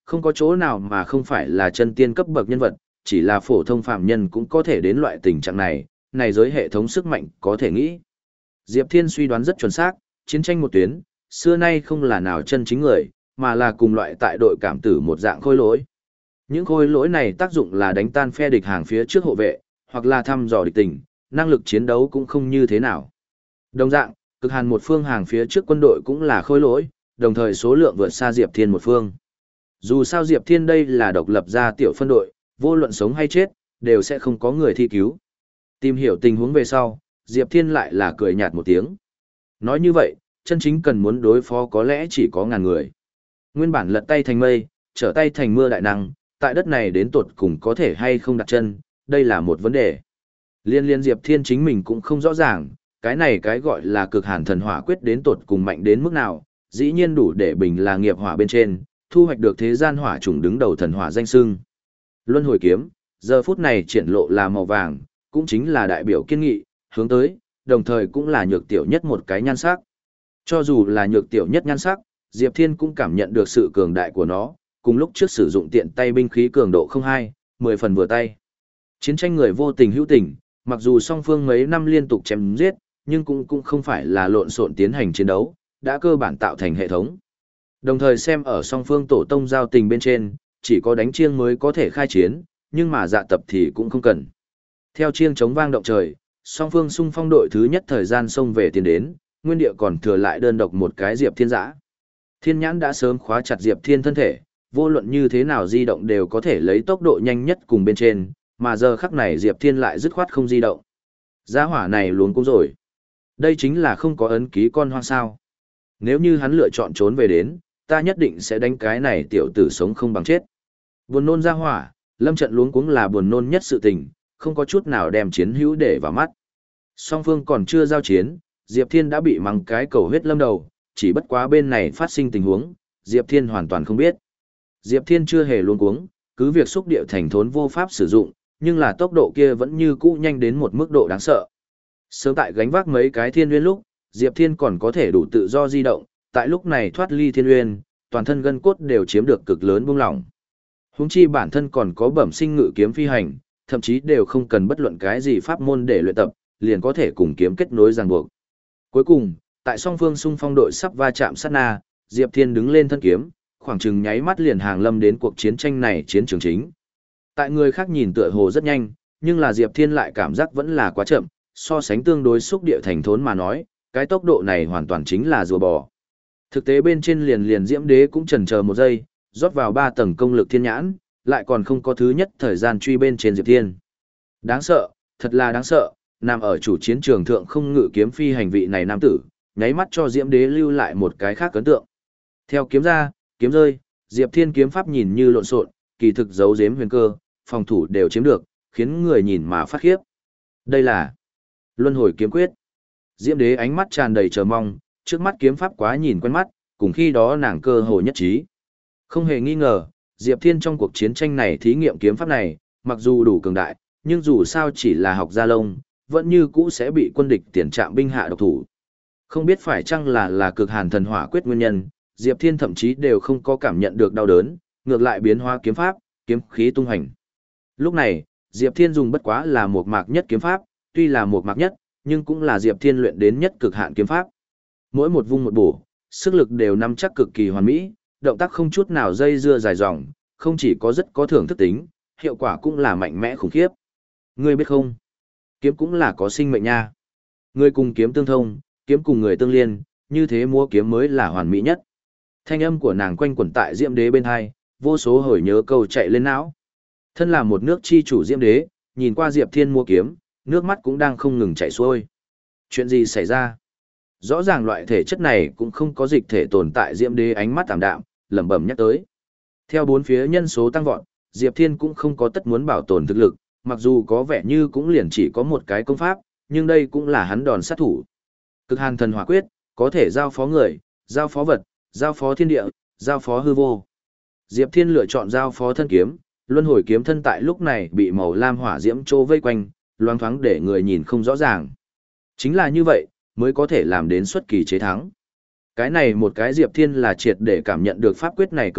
[SPEAKER 1] không có chỗ nào mà không phải là chân tiên cấp bậc nhân vật, chỉ là phổ thông phạm nhân cũng có thể đến loại tình trạng này, này giới hệ thống sức mạnh có thể nghĩ. Diệp Thiên suy đoán rất chuẩn xác, chiến tranh một tuyến, xưa nay không là nào chân chính người, mà là cùng loại tại đội cảm tử một dạng khôi lỗi. Những khôi lỗi này tác dụng là đánh tan phe địch hàng phía trước hộ vệ, hoặc là thăm dò địch tình, năng lực chiến đấu cũng không như thế nào. Đồng dạng, cực hàn một phương hàng phía trước quân đội cũng là khôi lỗi, đồng thời số lượng vượt xa Diệp Thiên một phương. Dù sao Diệp Thiên đây là độc lập ra tiểu phân đội, vô luận sống hay chết, đều sẽ không có người thi cứu. Tìm hiểu tình huống về sau, Diệp Thiên lại là cười nhạt một tiếng. Nói như vậy, chân chính cần muốn đối phó có lẽ chỉ có ngàn người. Nguyên bản lật tay thành mây, trở tay thành mưa đại năng, tại đất này đến tột cùng có thể hay không đặt chân, đây là một vấn đề. Liên liên Diệp Thiên chính mình cũng không rõ ràng, cái này cái gọi là cực hàn thần hỏa quyết đến tột cùng mạnh đến mức nào, dĩ nhiên đủ để bình là nghiệp hỏa bên trên, thu hoạch được thế gian hỏa chủng đứng đầu thần hỏa danh xưng. Luân hồi kiếm, giờ phút này triển lộ là màu vàng, cũng chính là đại biểu kiên nghị, hướng tới, đồng thời cũng là nhược tiểu nhất một cái nhan sắc. Cho dù là nhược tiểu nhất nhan sắc, Diệp Thiên cũng cảm nhận được sự cường đại của nó, cùng lúc trước sử dụng tiện tay binh khí cường độ không hai, mười phần vừa tay. Chiến tranh người vô tình hữu tình, mặc dù song phương mấy năm liên tục chém giết, nhưng cũng cũng không phải là lộn xộn tiến hành chiến đấu, đã cơ bản tạo thành hệ thống. Đồng thời xem ở song phương tổ tông giao tình bên trên, chỉ có đánh chiêng mới có thể khai chiến, nhưng mà dạ tập thì cũng không cần. Theo chiêng chống vang động trời, song phương xung phong đội thứ nhất thời gian xông về tiến đến, nguyên địa còn thừa lại đơn độc một cái Diệp Thiên giã. Thiên nhãn đã sớm khóa chặt Diệp Thiên thân thể, vô luận như thế nào di động đều có thể lấy tốc độ nhanh nhất cùng bên trên, mà giờ khắc này Diệp Thiên lại dứt khoát không di động. Giá hỏa này luống cũng rồi. Đây chính là không có ấn ký con hoang sao. Nếu như hắn lựa chọn trốn về đến, ta nhất định sẽ đánh cái này tiểu tử sống không bằng chết. Buồn nôn ra hỏa, lâm trận luống cuống là buồn nôn nhất sự tình, không có chút nào đem chiến hữu để vào mắt. Song phương còn chưa giao chiến, Diệp Thiên đã bị mắng cái cầu huyết lâm đầu, chỉ bất quá bên này phát sinh tình huống, Diệp Thiên hoàn toàn không biết. Diệp Thiên chưa hề luống cuống, cứ việc xúc địa thành thốn vô pháp sử dụng, nhưng là tốc độ kia vẫn như cũ nhanh đến một mức độ đáng sợ. Sớm tại gánh vác mấy cái thiên nguyên lúc, Diệp Thiên còn có thể đủ tự do di động, tại lúc này thoát ly thiên nguyên, toàn thân gân cốt đều chiếm được cực lớn buông lỏng. Huống chi bản thân còn có bẩm sinh ngự kiếm phi hành, thậm chí đều không cần bất luận cái gì pháp môn để luyện tập, liền có thể cùng kiếm kết nối ràng buộc. Cuối cùng, tại song phương xung phong đội sắp va chạm sát na, Diệp Thiên đứng lên thân kiếm, khoảng chừng nháy mắt liền hàng lâm đến cuộc chiến tranh này chiến trường chính. Tại người khác nhìn tựa hồ rất nhanh, nhưng là Diệp Thiên lại cảm giác vẫn là quá chậm, so sánh tương đối xúc địa thành thốn mà nói, cái tốc độ này hoàn toàn chính là rùa bò. Thực tế bên trên liền liền Diễm Đế cũng chần chờ một giây, rót vào ba tầng công lực thiên nhãn, lại còn không có thứ nhất thời gian truy bên trên Diệp Thiên. Đáng sợ, thật là đáng sợ, nằm ở chủ chiến trường thượng không ngự kiếm phi hành vị này nam tử, nháy mắt cho Diễm Đế lưu lại một cái khác ấn tượng. Theo kiếm ra, kiếm rơi, Diệp Thiên kiếm pháp nhìn như lộn xộn, kỳ thực giấu giếm huyền cơ, phòng thủ đều chiếm được, khiến người nhìn mà phát khiếp. Đây là Luân Hồi kiếm quyết. Diễm Đế ánh mắt tràn đầy chờ mong, trước mắt kiếm pháp quá nhìn quen mắt, cùng khi đó nàng cơ hồ nhất trí. Không hề nghi ngờ, Diệp Thiên trong cuộc chiến tranh này thí nghiệm kiếm pháp này, mặc dù đủ cường đại, nhưng dù sao chỉ là học gia lông, vẫn như cũ sẽ bị quân địch tiền trạm binh hạ độc thủ. Không biết phải chăng là là cực hàn thần hỏa quyết nguyên nhân, Diệp Thiên thậm chí đều không có cảm nhận được đau đớn, ngược lại biến hóa kiếm pháp, kiếm khí tung hành. Lúc này, Diệp Thiên dùng bất quá là một mạc nhất kiếm pháp, tuy là một mạc nhất, nhưng cũng là Diệp Thiên luyện đến nhất cực hạn kiếm pháp. Mỗi một vung một bổ, sức lực đều nắm chắc cực kỳ hoàn mỹ, động tác không chút nào dây dưa dài dòng, không chỉ có rất có thưởng thức tính, hiệu quả cũng là mạnh mẽ khủng khiếp. Ngươi biết không? Kiếm cũng là có sinh mệnh nha. Ngươi cùng kiếm tương thông, kiếm cùng người tương liên, như thế múa kiếm mới là hoàn mỹ nhất. Thanh âm của nàng quanh quẩn tại Diễm Đế bên hai, vô số hồi nhớ câu chạy lên não. Thân là một nước chi chủ Diễm Đế, nhìn qua Diệp Thiên múa kiếm, nước mắt cũng đang không ngừng chảy xuôi. Chuyện gì xảy ra? Rõ ràng loại thể chất này cũng không có dịch thể tồn tại. Diễm Đế ánh mắt tạm đạm, lẩm bẩm nhắc tới. Theo bốn phía nhân số tăng vọt, Diệp Thiên cũng không có tất muốn bảo tồn thực lực, mặc dù có vẻ như cũng liền chỉ có một cái công pháp, nhưng đây cũng là hắn đòn sát thủ. Cực hàn thần hỏa quyết, có thể giao phó người, giao phó vật, giao phó thiên địa, giao phó hư vô. Diệp Thiên lựa chọn giao phó thân kiếm, luân hồi kiếm thân tại lúc này bị màu lam hỏa diễm trô vây quanh, loáng thoáng để người nhìn không rõ ràng. Chính là như vậy, mới có thể làm đến xuất kỳ chế thắng. Cái này một cái Diệp Thiên là triệt để cảm nhận được pháp quyết này cường đại,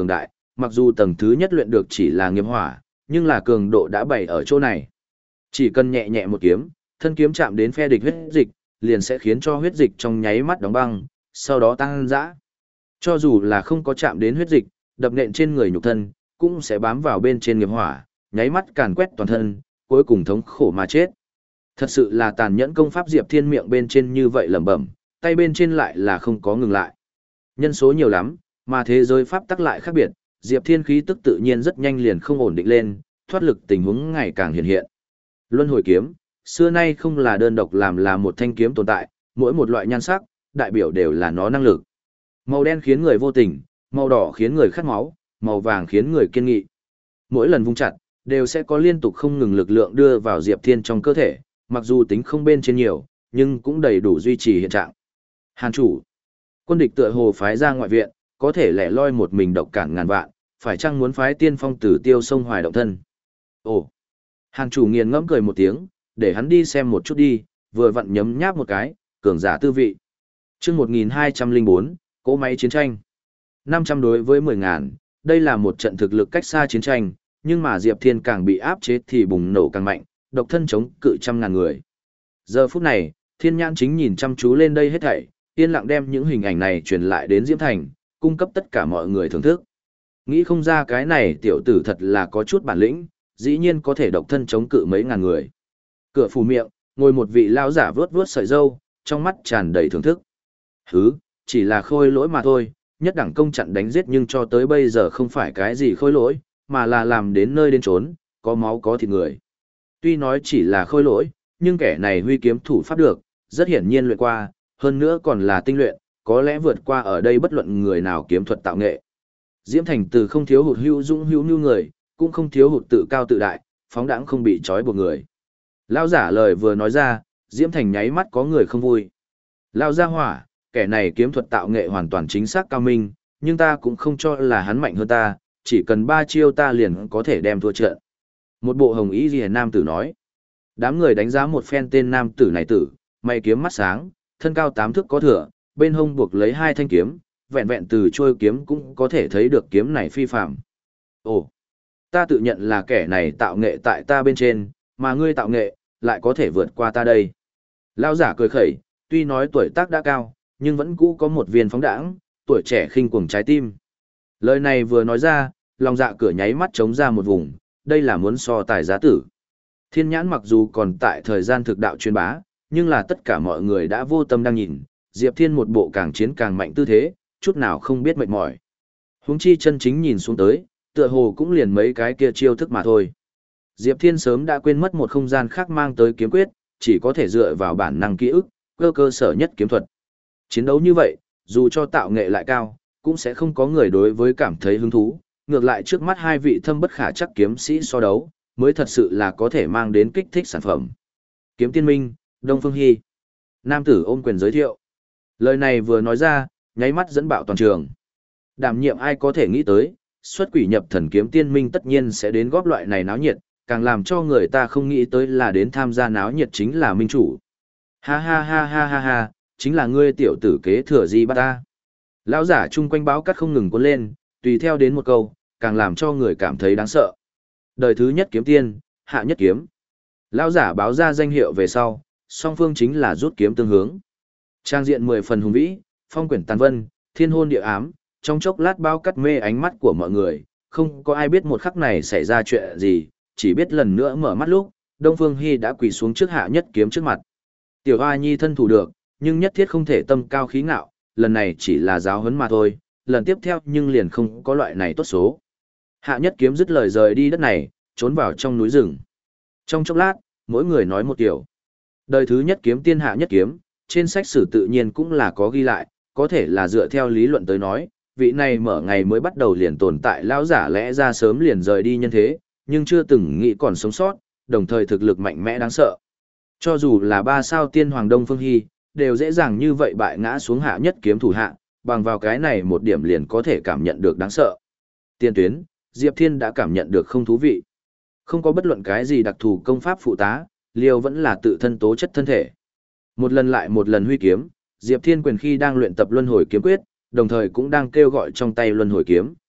[SPEAKER 1] mặc dù tầng thứ nhất luyện được chỉ là nghiệp hỏa, nhưng là cường độ đã bày ở chỗ này. Chỉ cần nhẹ nhẹ một kiếm, thân kiếm chạm đến phe địch huyết dịch, liền sẽ khiến cho huyết dịch trong nháy mắt đóng băng, sau đó tăng dã. Cho dù là không có chạm đến huyết dịch, đập nện trên người nhục thân, cũng sẽ bám vào bên trên nghiệp hỏa, nháy mắt càn quét toàn thân, cuối cùng thống khổ mà chết. Thật sự là tàn nhẫn công pháp Diệp Thiên miệng bên trên như vậy lẩm bẩm, tay bên trên lại là không có ngừng lại. Nhân số nhiều lắm, mà thế giới pháp tắc lại khác biệt, Diệp Thiên khí tức tự nhiên rất nhanh liền không ổn định lên, thoát lực tình huống ngày càng hiện hiện. Luân hồi kiếm, xưa nay không là đơn độc làm là một thanh kiếm tồn tại, mỗi một loại nhan sắc, đại biểu đều là nó năng lực. Màu đen khiến người vô tình, màu đỏ khiến người khát máu, màu vàng khiến người kiên nghị. Mỗi lần vung chặt, đều sẽ có liên tục không ngừng lực lượng đưa vào Diệp Thiên trong cơ thể, mặc dù tính không bên trên nhiều, nhưng cũng đầy đủ duy trì hiện trạng. Hàn chủ, quân địch tựa hồ phái ra ngoại viện, có thể lẻ loi một mình độc cản ngàn vạn, phải chăng muốn phái tiên phong tử tiêu sông hoài động thân? Ồ, Hàn chủ nghiền ngẫm cười một tiếng, để hắn đi xem một chút đi, vừa vặn nhấm nháp một cái, cường giả tư vị. Chương một nghìn hai trăm lẻ bốn, cỗ máy chiến tranh. năm trăm đối với mười ngàn, đây là một trận thực lực cách xa chiến tranh, nhưng mà Diệp Thiên càng bị áp chế thì bùng nổ càng mạnh, độc thân chống cự trăm ngàn người. Giờ phút này, Thiên Nhãn chính nhìn chăm chú lên đây hết thảy, yên lặng đem những hình ảnh này truyền lại đến Diễm Thành, cung cấp tất cả mọi người thưởng thức. Nghĩ không ra cái này tiểu tử thật là có chút bản lĩnh, dĩ nhiên có thể độc thân chống cự mấy ngàn người. Cửa phủ miệng, ngồi một vị lão giả vướt vướt sợi râu, trong mắt tràn đầy thưởng thức. Hứ, chỉ là khôi lỗi mà thôi, nhất đẳng công chặn đánh giết nhưng cho tới bây giờ không phải cái gì khôi lỗi, mà là làm đến nơi đến chốn, có máu có thịt người. Tuy nói chỉ là khôi lỗi, nhưng kẻ này huy kiếm thủ pháp được, rất hiển nhiên luyện qua, hơn nữa còn là tinh luyện, có lẽ vượt qua ở đây bất luận người nào kiếm thuật tạo nghệ. Diễm Thành từ không thiếu hụt hữu dũng hữu nhu người, cũng không thiếu hụt tự cao tự đại, phóng đãng không bị trói buộc người. Lão giả lời vừa nói ra, Diễm Thành nháy mắt có người không vui. Lão gia hỏa, kẻ này kiếm thuật tạo nghệ hoàn toàn chính xác cao minh, nhưng ta cũng không cho là hắn mạnh hơn ta, chỉ cần ba chiêu ta liền có thể đem thua trận. Một bộ hồng ý rìa nam tử nói. Đám người đánh giá một phen tên nam tử này tử, mày kiếm mắt sáng, thân cao tám thước có thừa, bên hông buộc lấy hai thanh kiếm, vẹn vẹn từ trôi kiếm cũng có thể thấy được kiếm này phi phạm. Ồ, ta tự nhận là kẻ này tạo nghệ tại ta bên trên, mà ngươi tạo nghệ, lại có thể vượt qua ta đây. Lão giả cười khẩy, tuy nói tuổi tác đã cao, nhưng vẫn cũ có một viên phóng đãng, tuổi trẻ khinh cuồng trái tim. Lời này vừa nói ra, lòng dạ cửa nháy mắt trống ra một vùng, đây là muốn so tài giá tử. Thiên Nhãn mặc dù còn tại thời gian thực đạo truyền bá, nhưng là tất cả mọi người đã vô tâm đang nhìn, Diệp Thiên một bộ càng chiến càng mạnh tư thế, chút nào không biết mệt mỏi. Huống chi chân chính nhìn xuống tới, tựa hồ cũng liền mấy cái kia chiêu thức mà thôi. Diệp Thiên sớm đã quên mất một không gian khác mang tới kiếm quyết, chỉ có thể dựa vào bản năng ký ức, cơ cơ sở nhất kiếm thuật. Chiến đấu như vậy, dù cho tạo nghệ lại cao, cũng sẽ không có người đối với cảm thấy hứng thú, ngược lại trước mắt hai vị thâm bất khả chắc kiếm sĩ so đấu, mới thật sự là có thể mang đến kích thích sản phẩm. Kiếm Tiên Minh, Đông Phương Hy. Nam tử ôm quyền giới thiệu. Lời này vừa nói ra, nháy mắt dẫn bạo toàn trường. Đảm nhiệm ai có thể nghĩ tới, xuất quỷ nhập thần Kiếm Tiên Minh tất nhiên sẽ đến góp loại này náo nhiệt, càng làm cho người ta không nghĩ tới là đến tham gia náo nhiệt chính là minh chủ. Ha ha ha ha ha ha, chính là ngươi tiểu tử kế thừa gì bắt ta. Lão giả chung quanh báo cắt không ngừng cuốn lên, tùy theo đến một câu, càng làm cho người cảm thấy đáng sợ. Đời thứ nhất kiếm tiên, hạ nhất kiếm. Lão giả báo ra danh hiệu về sau, song phương chính là rút kiếm tương hướng. Trang diện mười phần hùng vĩ, phong quyển tàn vân, thiên hôn địa ám, trong chốc lát bao cắt mê ánh mắt của mọi người, không có ai biết một khắc này xảy ra chuyện gì, chỉ biết lần nữa mở mắt lúc, Đông Phương Hy đã quỳ xuống trước hạ nhất kiếm trước mặt. Tiểu Hoa Nhi thân thủ được, nhưng nhất thiết không thể tâm cao khí ngạo, lần này chỉ là giáo huấn mà thôi, lần tiếp theo nhưng liền không có loại này tốt số. Hạ nhất kiếm dứt lời rời đi đất này, trốn vào trong núi rừng. Trong chốc lát, mỗi người nói một điều. Đời thứ nhất kiếm tiên hạ nhất kiếm, trên sách sử tự nhiên cũng là có ghi lại, có thể là dựa theo lý luận tới nói, vị này mở ngày mới bắt đầu liền tồn tại lão giả lẽ ra sớm liền rời đi nhân thế, nhưng chưa từng nghĩ còn sống sót, đồng thời thực lực mạnh mẽ đáng sợ. Cho dù là ba sao tiên hoàng Đông Phương Hy, đều dễ dàng như vậy bại ngã xuống hạ nhất kiếm thủ hạ, bằng vào cái này một điểm liền có thể cảm nhận được đáng sợ. Tiên tuyến, Diệp Thiên đã cảm nhận được không thú vị. Không có bất luận cái gì đặc thù công pháp phụ tá, liều vẫn là tự thân tố chất thân thể. Một lần lại một lần huy kiếm, Diệp Thiên quyền khi đang luyện tập luân hồi kiếm quyết, đồng thời cũng đang kêu gọi trong tay luân hồi kiếm.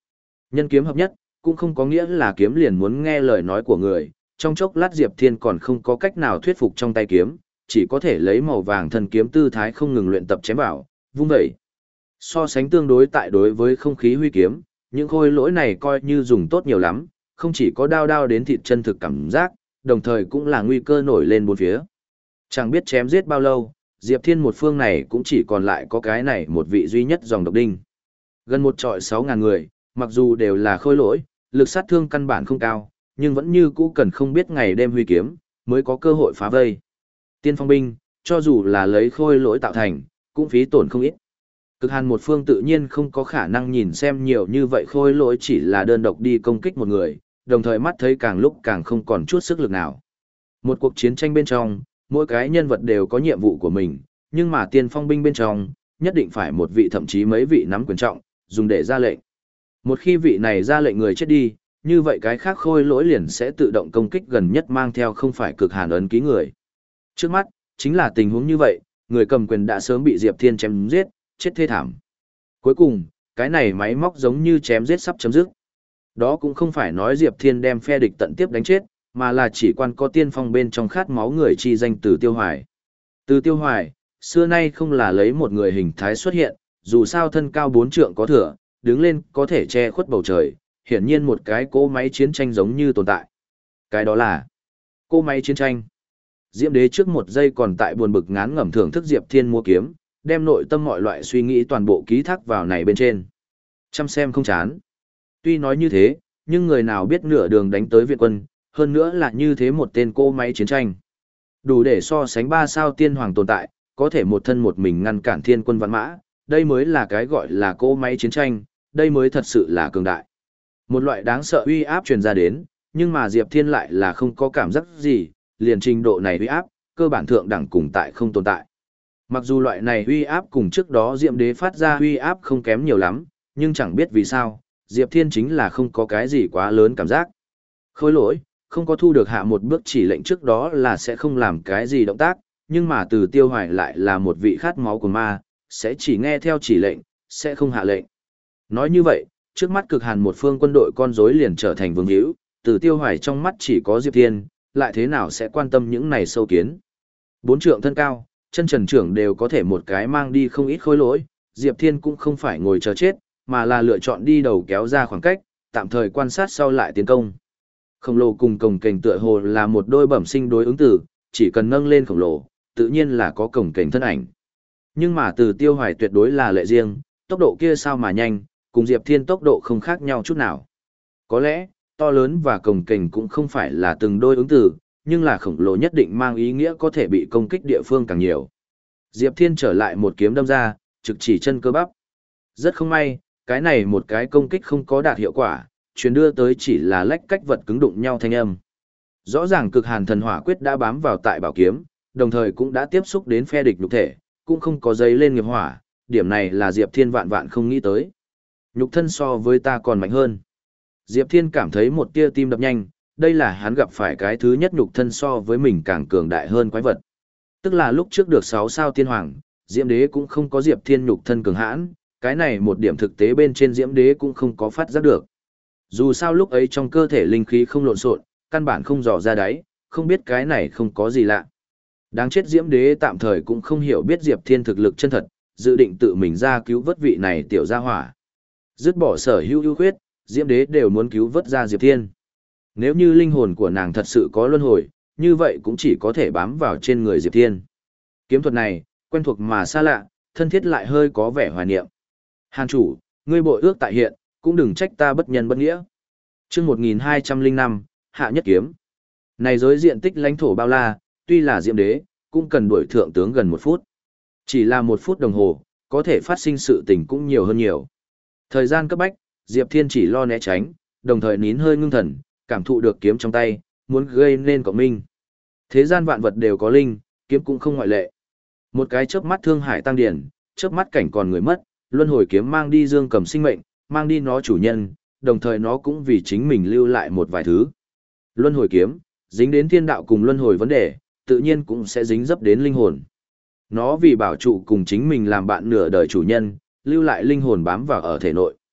[SPEAKER 1] Nhân kiếm hợp nhất, cũng không có nghĩa là kiếm liền muốn nghe lời nói của người, trong chốc lát Diệp Thiên còn không có cách nào thuyết phục trong tay kiếm, chỉ có thể lấy màu vàng thân kiếm tư thái không ngừng luyện tập chém vào, vung dậy. So sánh tương đối tại đối với không khí huy kiếm, những khôi lỗi này coi như dùng tốt nhiều lắm, không chỉ có đao đao đến thịt chân thực cảm giác, đồng thời cũng là nguy cơ nổi lên bốn phía. Chẳng biết chém giết bao lâu, Diệp Thiên một phương này cũng chỉ còn lại có cái này một vị duy nhất dòng độc đinh. Gần một trọi sáu ngàn người, mặc dù đều là khôi lỗi, lực sát thương căn bản không cao, nhưng vẫn như cũ cần không biết ngày đêm huy kiếm, mới có cơ hội phá vây. Tiên phong binh, cho dù là lấy khôi lỗi tạo thành, cũng phí tổn không ít. Cực hàn một phương tự nhiên không có khả năng nhìn xem nhiều như vậy khôi lỗi chỉ là đơn độc đi công kích một người, đồng thời mắt thấy càng lúc càng không còn chút sức lực nào. Một cuộc chiến tranh bên trong, mỗi cái nhân vật đều có nhiệm vụ của mình, nhưng mà tiên phong binh bên trong, nhất định phải một vị thậm chí mấy vị nắm quyền trọng, dùng để ra lệnh. Một khi vị này ra lệnh người chết đi, như vậy cái khác khôi lỗi liền sẽ tự động công kích gần nhất mang theo không phải cực hàn ấn ký người. Trước mắt, chính là tình huống như vậy, người cầm quyền đã sớm bị Diệp Thiên chém giết, chết thê thảm. Cuối cùng, cái này máy móc giống như chém giết sắp chấm dứt. Đó cũng không phải nói Diệp Thiên đem phe địch tận tiếp đánh chết, mà là chỉ quan có tiên phong bên trong khát máu người chi danh Từ Tiêu Hoài. Từ Tiêu Hoài, xưa nay không là lấy một người hình thái xuất hiện, dù sao thân cao bốn trượng có thừa, đứng lên có thể che khuất bầu trời, hiển nhiên một cái cỗ máy chiến tranh giống như tồn tại. Cái đó là cỗ máy chiến tranh. Diễm Đế trước một giây còn tại buồn bực ngán ngẩm thưởng thức Diệp Thiên mua kiếm, đem nội tâm mọi loại suy nghĩ toàn bộ ký thác vào này bên trên. Chăm xem không chán. Tuy nói như thế, nhưng người nào biết nửa đường đánh tới viện quân, hơn nữa là như thế một tên cỗ máy chiến tranh. Đủ để so sánh ba sao tiên hoàng tồn tại, có thể một thân một mình ngăn cản thiên quân vạn mã, đây mới là cái gọi là cỗ máy chiến tranh, đây mới thật sự là cường đại. Một loại đáng sợ uy áp truyền ra đến, nhưng mà Diệp Thiên lại là không có cảm giác gì, liền trình độ này uy áp, cơ bản thượng đẳng cùng tại không tồn tại. Mặc dù loại này uy áp cùng trước đó Diệm Đế phát ra uy áp không kém nhiều lắm, nhưng chẳng biết vì sao, Diệp Thiên chính là không có cái gì quá lớn cảm giác. Khôi lỗi, không có thu được hạ một bước chỉ lệnh trước đó là sẽ không làm cái gì động tác, nhưng mà Từ Tiêu Hoài lại là một vị khát máu của ma, sẽ chỉ nghe theo chỉ lệnh, sẽ không hạ lệnh. Nói như vậy, trước mắt cực hàn một phương quân đội con rối liền trở thành vương hữu, Từ Tiêu Hoài trong mắt chỉ có Diệp Thiên, lại thế nào sẽ quan tâm những này sâu kiến. Bốn trượng thân cao, chân trần trưởng đều có thể một cái mang đi không ít khối lỗi, Diệp Thiên cũng không phải ngồi chờ chết, mà là lựa chọn đi đầu kéo ra khoảng cách, tạm thời quan sát sau lại tiến công. Khổng lồ cùng cổng kềnh tựa hồ là một đôi bẩm sinh đối ứng tử, chỉ cần nâng lên khổng lồ, tự nhiên là có cổng kềnh thân ảnh. Nhưng mà Từ Tiêu Hoài tuyệt đối là lệ riêng, tốc độ kia sao mà nhanh, cùng Diệp Thiên tốc độ không khác nhau chút nào. Có lẽ, to lớn và cổng kềnh cũng không phải là từng đôi ứng tử, nhưng là khổng lồ nhất định mang ý nghĩa có thể bị công kích địa phương càng nhiều. Diệp Thiên trở lại một kiếm đâm ra, trực chỉ chân cơ bắp. Rất không may, cái này một cái công kích không có đạt hiệu quả, truyền đưa tới chỉ là lách cách vật cứng đụng nhau thanh âm. Rõ ràng cực hàn thần hỏa quyết đã bám vào tại bảo kiếm, đồng thời cũng đã tiếp xúc đến phe địch nhục thể, cũng không có dấy lên nghiệp hỏa, điểm này là Diệp Thiên vạn vạn không nghĩ tới. Nhục thân so với ta còn mạnh hơn. Diệp Thiên cảm thấy một tia tim đập nhanh, đây là hắn gặp phải cái thứ nhất nhục thân so với mình càng cường đại hơn quái vật. Tức là lúc trước được sáu sao tiên hoàng, Diễm Đế cũng không có Diệp Thiên nhục thân cường hãn, cái này một điểm thực tế bên trên Diễm Đế cũng không có phát giác được. Dù sao lúc ấy trong cơ thể linh khí không lộn xộn, căn bản không dò ra đáy, không biết cái này không có gì lạ. Đáng chết Diễm Đế tạm thời cũng không hiểu biết Diệp Thiên thực lực chân thật, dự định tự mình ra cứu vớt vị này tiểu gia hỏa. Dứt bỏ sở hữu ưu khuyết, Diễm Đế đều muốn cứu vớt ra Diệp Thiên. Nếu như linh hồn của nàng thật sự có luân hồi, như vậy cũng chỉ có thể bám vào trên người Diệp Thiên. Kiếm thuật này, quen thuộc mà xa lạ, thân thiết lại hơi có vẻ hoài niệm. Hàn chủ, ngươi bội ước tại hiện, cũng đừng trách ta bất nhân bất nghĩa. Chương một nghìn hai trăm lẻ năm, Hạ Nhất Kiếm. Này giới diện tích lãnh thổ bao la, tuy là Diệm Đế, cũng cần đuổi thượng tướng gần một phút. Chỉ là một phút đồng hồ, có thể phát sinh sự tình cũng nhiều hơn nhiều. Thời gian cấp bách, Diệp Thiên chỉ lo né tránh, đồng thời nín hơi ngưng thần, cảm thụ được kiếm trong tay, muốn gây nên cộng minh. Thế gian vạn vật đều có linh, kiếm cũng không ngoại lệ. Một cái chớp mắt thương hải tăng điển, chớp mắt cảnh còn người mất, luân hồi kiếm mang đi dương cầm sinh mệnh, mang đi nó chủ nhân, đồng thời nó cũng vì chính mình lưu lại một vài thứ. Luân hồi kiếm, dính đến thiên đạo cùng luân hồi vấn đề, tự nhiên cũng sẽ dính dấp đến linh hồn. Nó vì bảo trụ cùng chính mình làm bạn nửa đời chủ nhân, lưu lại linh hồn bám vào ở thể nội.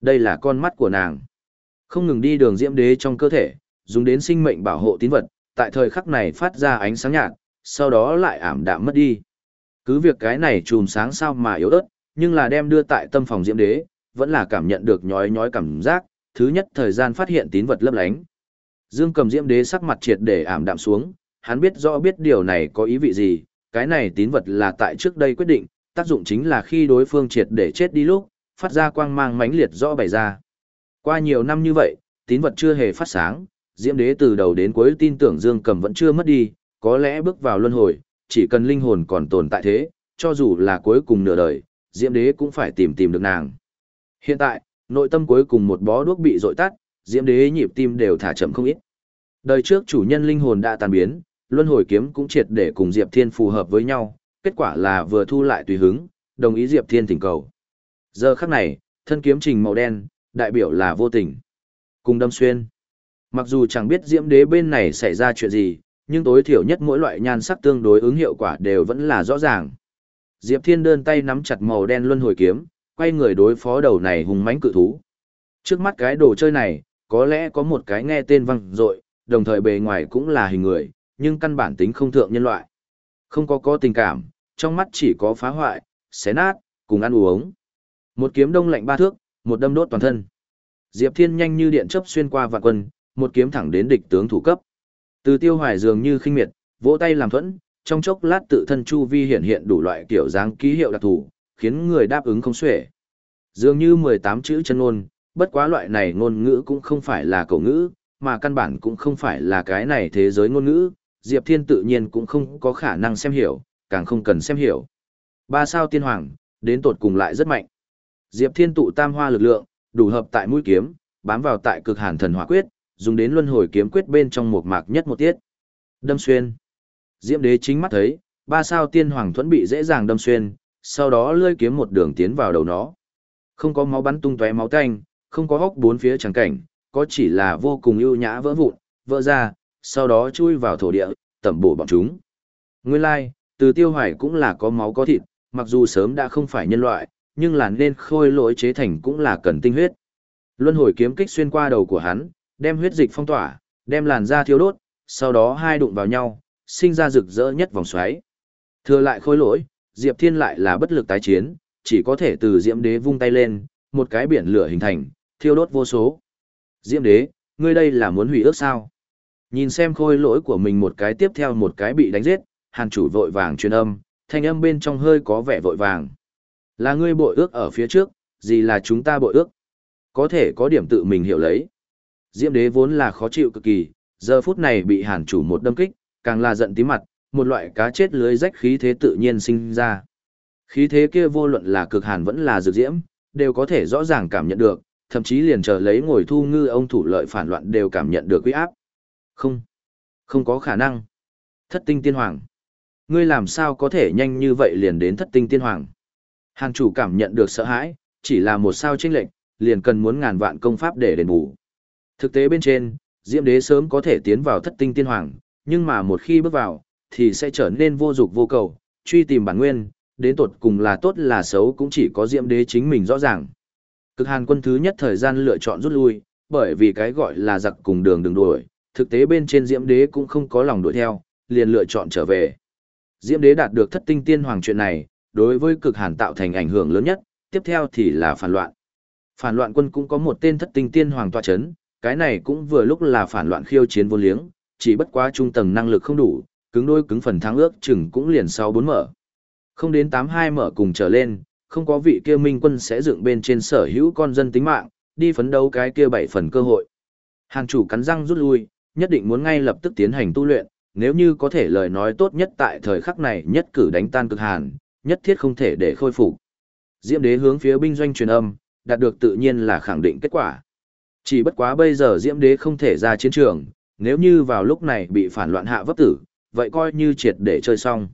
[SPEAKER 1] Đây là con mắt của nàng. Không ngừng đi đường diễm đế trong cơ thể, dùng đến sinh mệnh bảo hộ tín vật, tại thời khắc này phát ra ánh sáng nhạt, sau đó lại ảm đạm mất đi. Cứ việc cái này chùm sáng sao mà yếu ớt, nhưng là đem đưa tại tâm phòng diễm đế, vẫn là cảm nhận được nhói nhói cảm giác, thứ nhất thời gian phát hiện tín vật lấp lánh. Dương Cầm diễm đế sắc mặt triệt để ảm đạm xuống, hắn biết rõ biết điều này có ý vị gì, cái này tín vật là tại trước đây quyết định, tác dụng chính là khi đối phương triệt để chết đi lúc, phát ra quang mang mãnh liệt rõ bày ra. Qua nhiều năm như vậy, tín vật chưa hề phát sáng, diễm đế từ đầu đến cuối tin tưởng Dương Cầm vẫn chưa mất đi, có lẽ bước vào luân hồi, chỉ cần linh hồn còn tồn tại thế, cho dù là cuối cùng nửa đời, diễm đế cũng phải tìm tìm được nàng. Hiện tại, nội tâm cuối cùng một bó đuốc bị dội tắt, diễm đế nhịp tim đều thả chậm không ít. Đời trước chủ nhân linh hồn đã tan biến, luân hồi kiếm cũng triệt để cùng Diệp Thiên phù hợp với nhau, kết quả là vừa thu lại tùy hứng, đồng ý Diệp Thiên thỉnh cầu. Giờ khắc này, thân kiếm trình màu đen, đại biểu là vô tình. Cùng đâm xuyên. Mặc dù chẳng biết diễm đế bên này xảy ra chuyện gì, nhưng tối thiểu nhất mỗi loại nhan sắc tương đối ứng hiệu quả đều vẫn là rõ ràng. Diệp Thiên đơn tay nắm chặt màu đen luân hồi kiếm, quay người đối phó đầu này hùng mãnh cự thú. Trước mắt cái đồ chơi này, có lẽ có một cái nghe tên vang dội, đồng thời bề ngoài cũng là hình người, nhưng căn bản tính không thượng nhân loại. Không có có tình cảm, trong mắt chỉ có phá hoại, xé nát, cùng ăn uống. Một kiếm đông lạnh ba thước, một đâm đốt toàn thân. Diệp Thiên nhanh như điện chớp xuyên qua vạn quân, một kiếm thẳng đến địch tướng thủ cấp. Từ Tiêu Hoài dường như khinh miệt, vỗ tay làm thuẫn, trong chốc lát tự thân chu vi hiện hiện đủ loại kiểu dáng ký hiệu đặc thù, khiến người đáp ứng không xuể. Dường như mười tám chữ chân ngôn, bất quá loại này ngôn ngữ cũng không phải là cổ ngữ, mà căn bản cũng không phải là cái này thế giới ngôn ngữ, Diệp Thiên tự nhiên cũng không có khả năng xem hiểu, càng không cần xem hiểu. Ba sao tiên hoàng, đến tột cùng lại rất mạnh. Diệp Thiên tụ tam hoa lực lượng, đủ hợp tại mũi kiếm, bám vào tại cực hàn thần hỏa quyết, dùng đến luân hồi kiếm quyết bên trong một mạc nhất một tiết. Đâm xuyên. Diễm đế chính mắt thấy, ba sao tiên hoàng thuẫn bị dễ dàng đâm xuyên, sau đó lưỡi kiếm một đường tiến vào đầu nó. Không có máu bắn tung tóe máu tanh, không có hốc bốn phía trắng cảnh, có chỉ là vô cùng ưu nhã vỡ vụn, vỡ ra, sau đó chui vào thổ địa, tẩm bổ bọn chúng. Nguyên lai, từ Tiêu Hoài cũng là có máu có thịt, mặc dù sớm đã không phải nhân loại, nhưng là nên khôi lỗi chế thành cũng là cần tinh huyết. Luân hồi kiếm kích xuyên qua đầu của hắn, đem huyết dịch phong tỏa, đem làn da thiêu đốt, sau đó hai đụng vào nhau, sinh ra rực rỡ nhất vòng xoáy. Thừa lại khôi lỗi, Diệp Thiên lại là bất lực tái chiến, chỉ có thể từ Diễm Đế vung tay lên, một cái biển lửa hình thành, thiêu đốt vô số. Diễm Đế, ngươi đây là muốn hủy ước sao? Nhìn xem khôi lỗi của mình một cái tiếp theo một cái bị đánh giết, Hàn chủ vội vàng truyền âm, thanh âm bên trong hơi có vẻ vội vàng. Là ngươi bội ước ở phía trước, gì là chúng ta bội ước? Có thể có điểm tự mình hiểu lấy. Diễm Đế vốn là khó chịu cực kỳ, giờ phút này bị Hàn chủ một đâm kích, càng là giận tím mặt, một loại cá chết lưới rách khí thế tự nhiên sinh ra. Khí thế kia vô luận là cực hàn vẫn là dược diễm, đều có thể rõ ràng cảm nhận được, thậm chí liền chờ lấy ngồi thu ngư ông thủ lợi phản loạn đều cảm nhận được uy áp. Không, không có khả năng. Thất tinh tiên hoàng. Ngươi làm sao có thể nhanh như vậy liền đến thất tinh tiên hoàng? Hàn chủ cảm nhận được sợ hãi, chỉ là một sao chênh lệch, liền cần muốn ngàn vạn công pháp để đền bù. Thực tế bên trên, Diễm Đế sớm có thể tiến vào thất tinh tiên hoàng, nhưng mà một khi bước vào, thì sẽ trở nên vô dục vô cầu, truy tìm bản nguyên, đến tột cùng là tốt là xấu cũng chỉ có Diễm Đế chính mình rõ ràng. Cực Hàn quân thứ nhất thời gian lựa chọn rút lui, bởi vì cái gọi là giặc cùng đường đừng đuổi, thực tế bên trên Diễm Đế cũng không có lòng đuổi theo, liền lựa chọn trở về. Diễm Đế đạt được thất tinh tiên hoàng chuyện này, đối với Cực Hàn tạo thành ảnh hưởng lớn nhất, tiếp theo thì là phản loạn. Phản loạn quân cũng có một tên thất tinh tiên hoàng tọa chấn, cái này cũng vừa lúc là phản loạn khiêu chiến vô liếng, chỉ bất quá trung tầng năng lực không đủ, cứng đôi cứng phần thắng ước chừng cũng liền sau bốn mở. Không đến tám hai mở cùng trở lên, không có vị kia minh quân sẽ dựng bên trên sở hữu con dân tính mạng, đi phấn đấu cái kia bảy phần cơ hội. Hàn chủ cắn răng rút lui, nhất định muốn ngay lập tức tiến hành tu luyện, nếu như có thể lời nói tốt nhất tại thời khắc này nhất cử đánh tan Cực Hàn, nhất thiết không thể để khôi phục. Diễm Đế hướng phía binh doanh truyền âm, đạt được tự nhiên là khẳng định kết quả. Chỉ bất quá bây giờ Diễm Đế không thể ra chiến trường, nếu như vào lúc này bị phản loạn hạ vấp tử, vậy coi như triệt để chơi xong.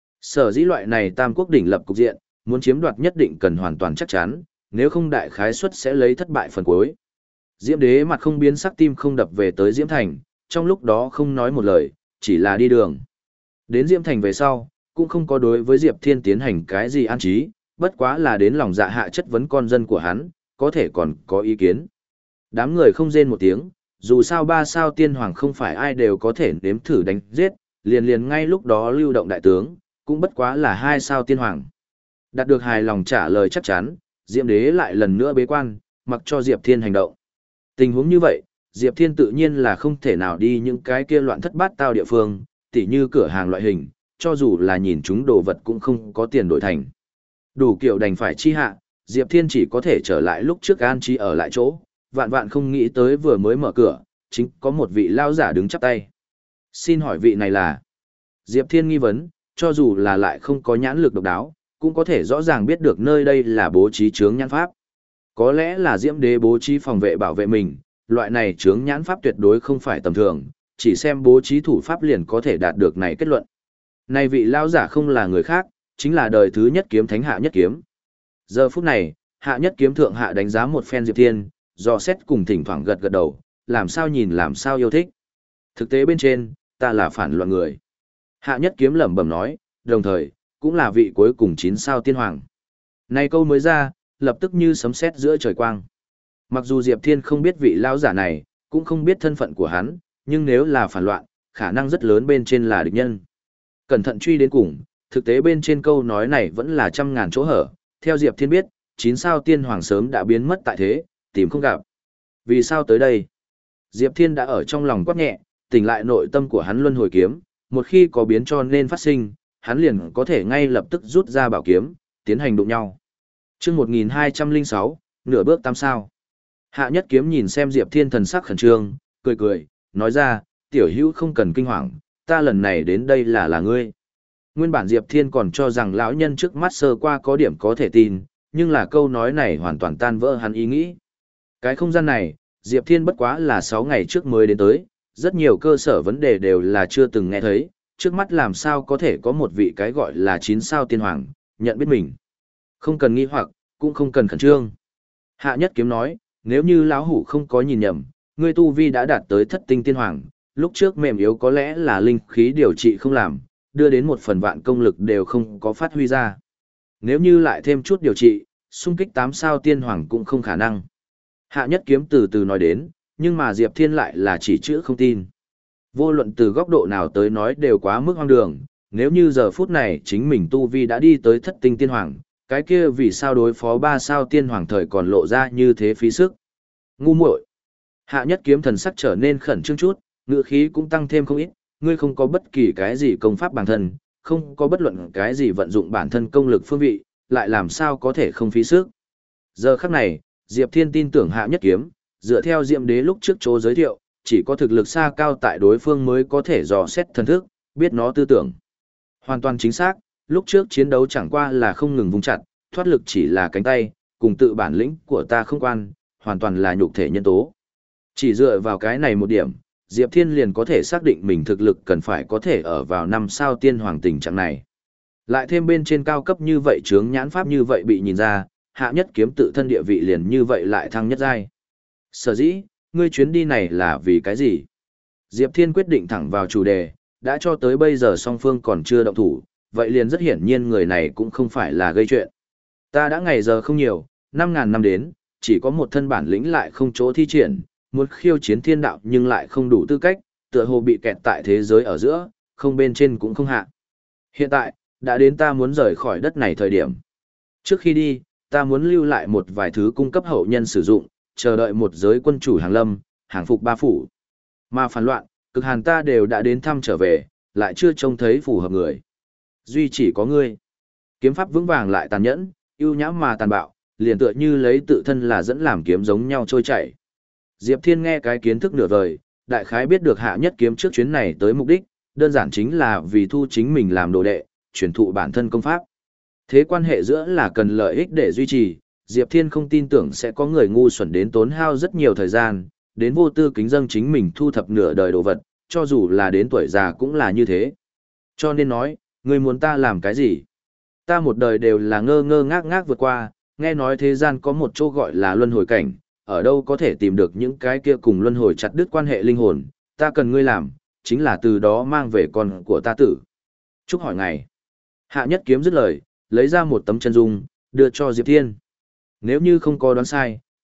[SPEAKER 1] Sở dĩ loại này tam quốc đỉnh lập cục diện, muốn chiếm đoạt nhất định cần hoàn toàn chắc chắn, nếu không đại khái suất sẽ lấy thất bại phần cuối. Diễm Đế mặt không biến sắc tim không đập về tới Diễm Thành, trong lúc đó không nói một lời, chỉ là đi đường. Đến Diễm Thành về sau, cũng không có đối với Diệp Thiên tiến hành cái gì an trí, bất quá là đến lòng dạ hạ chất vấn con dân của hắn, có thể còn có ý kiến. Đám người không rên một tiếng, dù sao ba sao tiên hoàng không phải ai đều có thể nếm thử đánh giết, liền liền ngay lúc đó lưu động đại tướng, cũng bất quá là hai sao tiên hoàng. Đạt được hài lòng trả lời chắc chắn, Diệm Đế lại lần nữa bế quan, mặc cho Diệp Thiên hành động. Tình huống như vậy, Diệp Thiên tự nhiên là không thể nào đi những cái kia loạn thất bát tao địa phương, tỉ như cửa hàng loại hình, cho dù là nhìn chúng đồ vật cũng không có tiền đổi thành. Đủ kiểu đành phải chi hạ, Diệp Thiên chỉ có thể trở lại lúc trước an trí ở lại chỗ, vạn vạn không nghĩ tới vừa mới mở cửa, chính có một vị lao giả đứng chắp tay. Xin hỏi vị này là? Diệp Thiên nghi vấn, cho dù là lại không có nhãn lực độc đáo, cũng có thể rõ ràng biết được nơi đây là bố trí chướng nhãn pháp. Có lẽ là Diễm Đế bố trí phòng vệ bảo vệ mình, loại này chướng nhãn pháp tuyệt đối không phải tầm thường, chỉ xem bố trí thủ pháp liền có thể đạt được này kết luận. Này vị lao giả không là người khác, chính là đời thứ nhất kiếm thánh Hạ Nhất Kiếm. Giờ phút này, Hạ Nhất Kiếm thượng hạ đánh giá một phen Diệp Thiên, dò xét cùng thỉnh thoảng gật gật đầu, làm sao nhìn làm sao yêu thích. Thực tế bên trên, ta là phản loạn người. Hạ Nhất Kiếm lẩm bẩm nói, đồng thời, cũng là vị cuối cùng chín sao tiên hoàng. Này câu mới ra, lập tức như sấm sét giữa trời quang. Mặc dù Diệp Thiên không biết vị lão giả này, cũng không biết thân phận của hắn, nhưng nếu là phản loạn, khả năng rất lớn bên trên là địch nhân. Cẩn thận truy đến cùng, thực tế bên trên câu nói này vẫn là trăm ngàn chỗ hở. Theo Diệp Thiên biết, chín sao tiên hoàng sớm đã biến mất tại thế, tìm không gặp. Vì sao tới đây? Diệp Thiên đã ở trong lòng quát nhẹ, tỉnh lại nội tâm của hắn luân hồi kiếm, một khi có biến cho nên phát sinh, hắn liền có thể ngay lập tức rút ra bảo kiếm, tiến hành đụng nhau. Chương một nghìn hai trăm lẻ sáu, nửa bước tam sao. Hạ Nhất Kiếm nhìn xem Diệp Thiên thần sắc khẩn trương, cười cười, nói ra, tiểu hữu không cần kinh hoàng, ta lần này đến đây là là ngươi. Nguyên bản Diệp Thiên còn cho rằng lão nhân trước mắt sơ qua có điểm có thể tin, nhưng là câu nói này hoàn toàn tan vỡ hắn ý nghĩ. Cái không gian này, Diệp Thiên bất quá là sáu ngày trước mới đến tới, rất nhiều cơ sở vấn đề đều là chưa từng nghe thấy, trước mắt làm sao có thể có một vị cái gọi là chín sao tiên hoàng, nhận biết mình. Không cần nghi hoặc, cũng không cần khẩn trương. Hạ Nhất Kiếm nói, nếu như lão hủ không có nhìn nhầm, ngươi tu vi đã đạt tới thất tinh tiên hoàng, lúc trước mềm yếu có lẽ là linh khí điều trị không làm, đưa đến một phần vạn công lực đều không có phát huy ra. Nếu như lại thêm chút điều trị, xung kích tám sao tiên hoàng cũng không khả năng. Hạ Nhất Kiếm từ từ nói đến, nhưng mà Diệp Thiên lại là chỉ chữ không tin. Vô luận từ góc độ nào tới nói đều quá mức hoang đường, nếu như giờ phút này chính mình tu vi đã đi tới thất tinh tiên hoàng, cái kia vì sao đối phó ba sao tiên hoàng thời còn lộ ra như thế phí sức. Ngu muội. Hạ Nhất Kiếm thần sắc trở nên khẩn trương chút, ngữ khí cũng tăng thêm không ít, ngươi không có bất kỳ cái gì công pháp bản thân, không có bất luận cái gì vận dụng bản thân công lực phương vị, lại làm sao có thể không phí sức. Giờ khắc này, Diệp Thiên tin tưởng Hạ Nhất Kiếm, dựa theo Diệm Đế lúc trước chỗ giới thiệu, chỉ có thực lực xa cao tại đối phương mới có thể dò xét thần thức, biết nó tư tưởng. Hoàn toàn chính xác, lúc trước chiến đấu chẳng qua là không ngừng vung chặt, thoát lực chỉ là cánh tay, cùng tự bản lĩnh của ta không quan, hoàn toàn là nhục thể nhân tố. Chỉ dựa vào cái này một điểm, Diệp Thiên liền có thể xác định mình thực lực cần phải có thể ở vào năm sao tiên hoàng tình trạng này. Lại thêm bên trên cao cấp như vậy chướng nhãn pháp như vậy bị nhìn ra, Hạ Nhất Kiếm tự thân địa vị liền như vậy lại thăng nhất giai. Sở dĩ, ngươi chuyến đi này là vì cái gì? Diệp Thiên quyết định thẳng vào chủ đề, đã cho tới bây giờ song phương còn chưa động thủ, vậy liền rất hiển nhiên người này cũng không phải là gây chuyện. Ta đã ngày giờ không nhiều, năm ngàn năm đến, chỉ có một thân bản lĩnh lại không chỗ thi triển, muốn khiêu chiến thiên đạo nhưng lại không đủ tư cách, tựa hồ bị kẹt tại thế giới ở giữa, không bên trên cũng không hạ. Hiện tại, đã đến ta muốn rời khỏi đất này thời điểm. Trước khi đi, ta muốn lưu lại một vài thứ cung cấp hậu nhân sử dụng, chờ đợi một giới quân chủ hàng lâm, hàng phục ba phủ. Mà phản loạn, cực hàn ta đều đã đến thăm trở về, lại chưa trông thấy phù hợp người. Duy chỉ có ngươi. Kiếm pháp vững vàng lại tàn nhẫn, ưu nhã mà tàn bạo, liền tựa như lấy tự thân là dẫn làm kiếm giống nhau trôi chảy. Diệp Thiên nghe cái kiến thức nửa vời, đại khái biết được Hạ Nhất Kiếm trước chuyến này tới mục đích, đơn giản chính là vì thu chính mình làm đồ đệ, truyền thụ bản thân công pháp. Thế quan hệ giữa là cần lợi ích để duy trì, Diệp Thiên không tin tưởng sẽ có người ngu xuẩn đến tốn hao rất nhiều thời gian, đến vô tư kính dâng chính mình thu thập nửa đời đồ vật, cho dù là đến tuổi già cũng là như thế. Cho nên nói, ngươi muốn ta làm cái gì? Ta một đời đều là ngơ ngơ ngác ngác vượt qua, nghe nói thế gian có một chỗ gọi là luân hồi cảnh, ở đâu có thể tìm được những cái kia cùng luân hồi chặt đứt quan hệ linh hồn, ta cần ngươi làm, chính là từ đó mang về con của ta tử. Chúc hỏi ngày. Hạ Nhất Kiếm dứt lời, lấy ra một tấm chân dung, đưa cho Diệp Thiên. Nếu như không có đoán sai,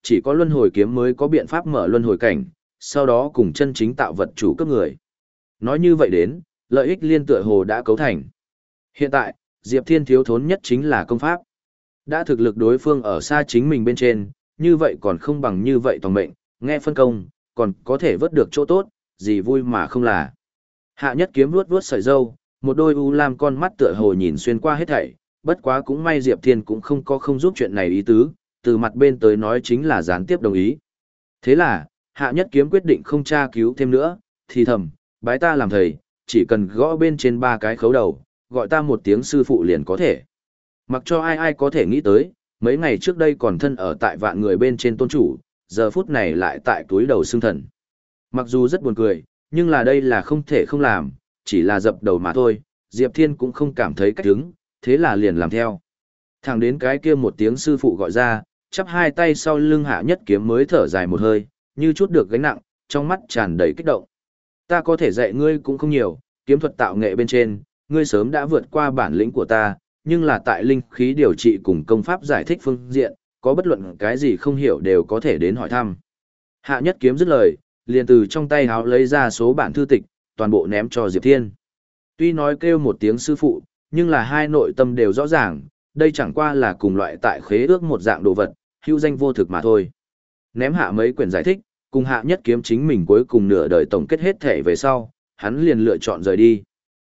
[SPEAKER 1] chỉ có luân hồi kiếm mới có biện pháp mở luân hồi cảnh, sau đó cùng chân chính tạo vật chủ cấp người. Nói như vậy đến, lợi ích liên tựa hồ đã cấu thành. Hiện tại, Diệp Thiên thiếu thốn nhất chính là công pháp. Đã thực lực đối phương ở xa chính mình bên trên, như vậy còn không bằng như vậy toàn mệnh, nghe phân công, còn có thể vớt được chỗ tốt, gì vui mà không là. Hạ Nhất Kiếm vuốt vuốt sợi râu, một đôi u lam con mắt tựa hồ nhìn xuyên qua hết thảy, bất quá cũng may Diệp Thiên cũng không có không giúp chuyện này ý tứ, từ mặt bên tới nói chính là gián tiếp đồng ý. Thế là, Hạ Nhất Kiếm quyết định không tra cứu thêm nữa, thì thầm, bái ta làm thầy, chỉ cần gõ bên trên ba cái khấu đầu, gọi ta một tiếng sư phụ liền có thể. Mặc cho ai ai có thể nghĩ tới, mấy ngày trước đây còn thân ở tại vạn người bên trên tôn chủ, giờ phút này lại tại túi đầu xương thần. Mặc dù rất buồn cười, nhưng là đây là không thể không làm, chỉ là dập đầu mà thôi, Diệp Thiên cũng không cảm thấy cách hứng, thế là liền làm theo. Thẳng đến cái kia một tiếng sư phụ gọi ra, chắp hai tay sau lưng Hạ Nhất Kiếm mới thở dài một hơi, như chút được gánh nặng, trong mắt tràn đầy kích động. Ta có thể dạy ngươi cũng không nhiều, kiếm thuật tạo nghệ bên trên, ngươi sớm đã vượt qua bản lĩnh của ta, nhưng là tại linh khí điều trị cùng công pháp giải thích phương diện, có bất luận cái gì không hiểu đều có thể đến hỏi thăm. Hạ Nhất Kiếm dứt lời, liền từ trong tay háo lấy ra số bản thư tịch, toàn bộ ném cho Diệp Thiên. Tuy nói kêu một tiếng sư phụ, nhưng là hai nội tâm đều rõ ràng, đây chẳng qua là cùng loại tại khế ước một dạng đồ vật, hữu danh vô thực mà thôi. Ném hạ mấy quyển giải thích, cùng Hạ Nhất Kiếm chính mình cuối cùng nửa đời tổng kết hết thể về sau, hắn liền lựa chọn rời đi.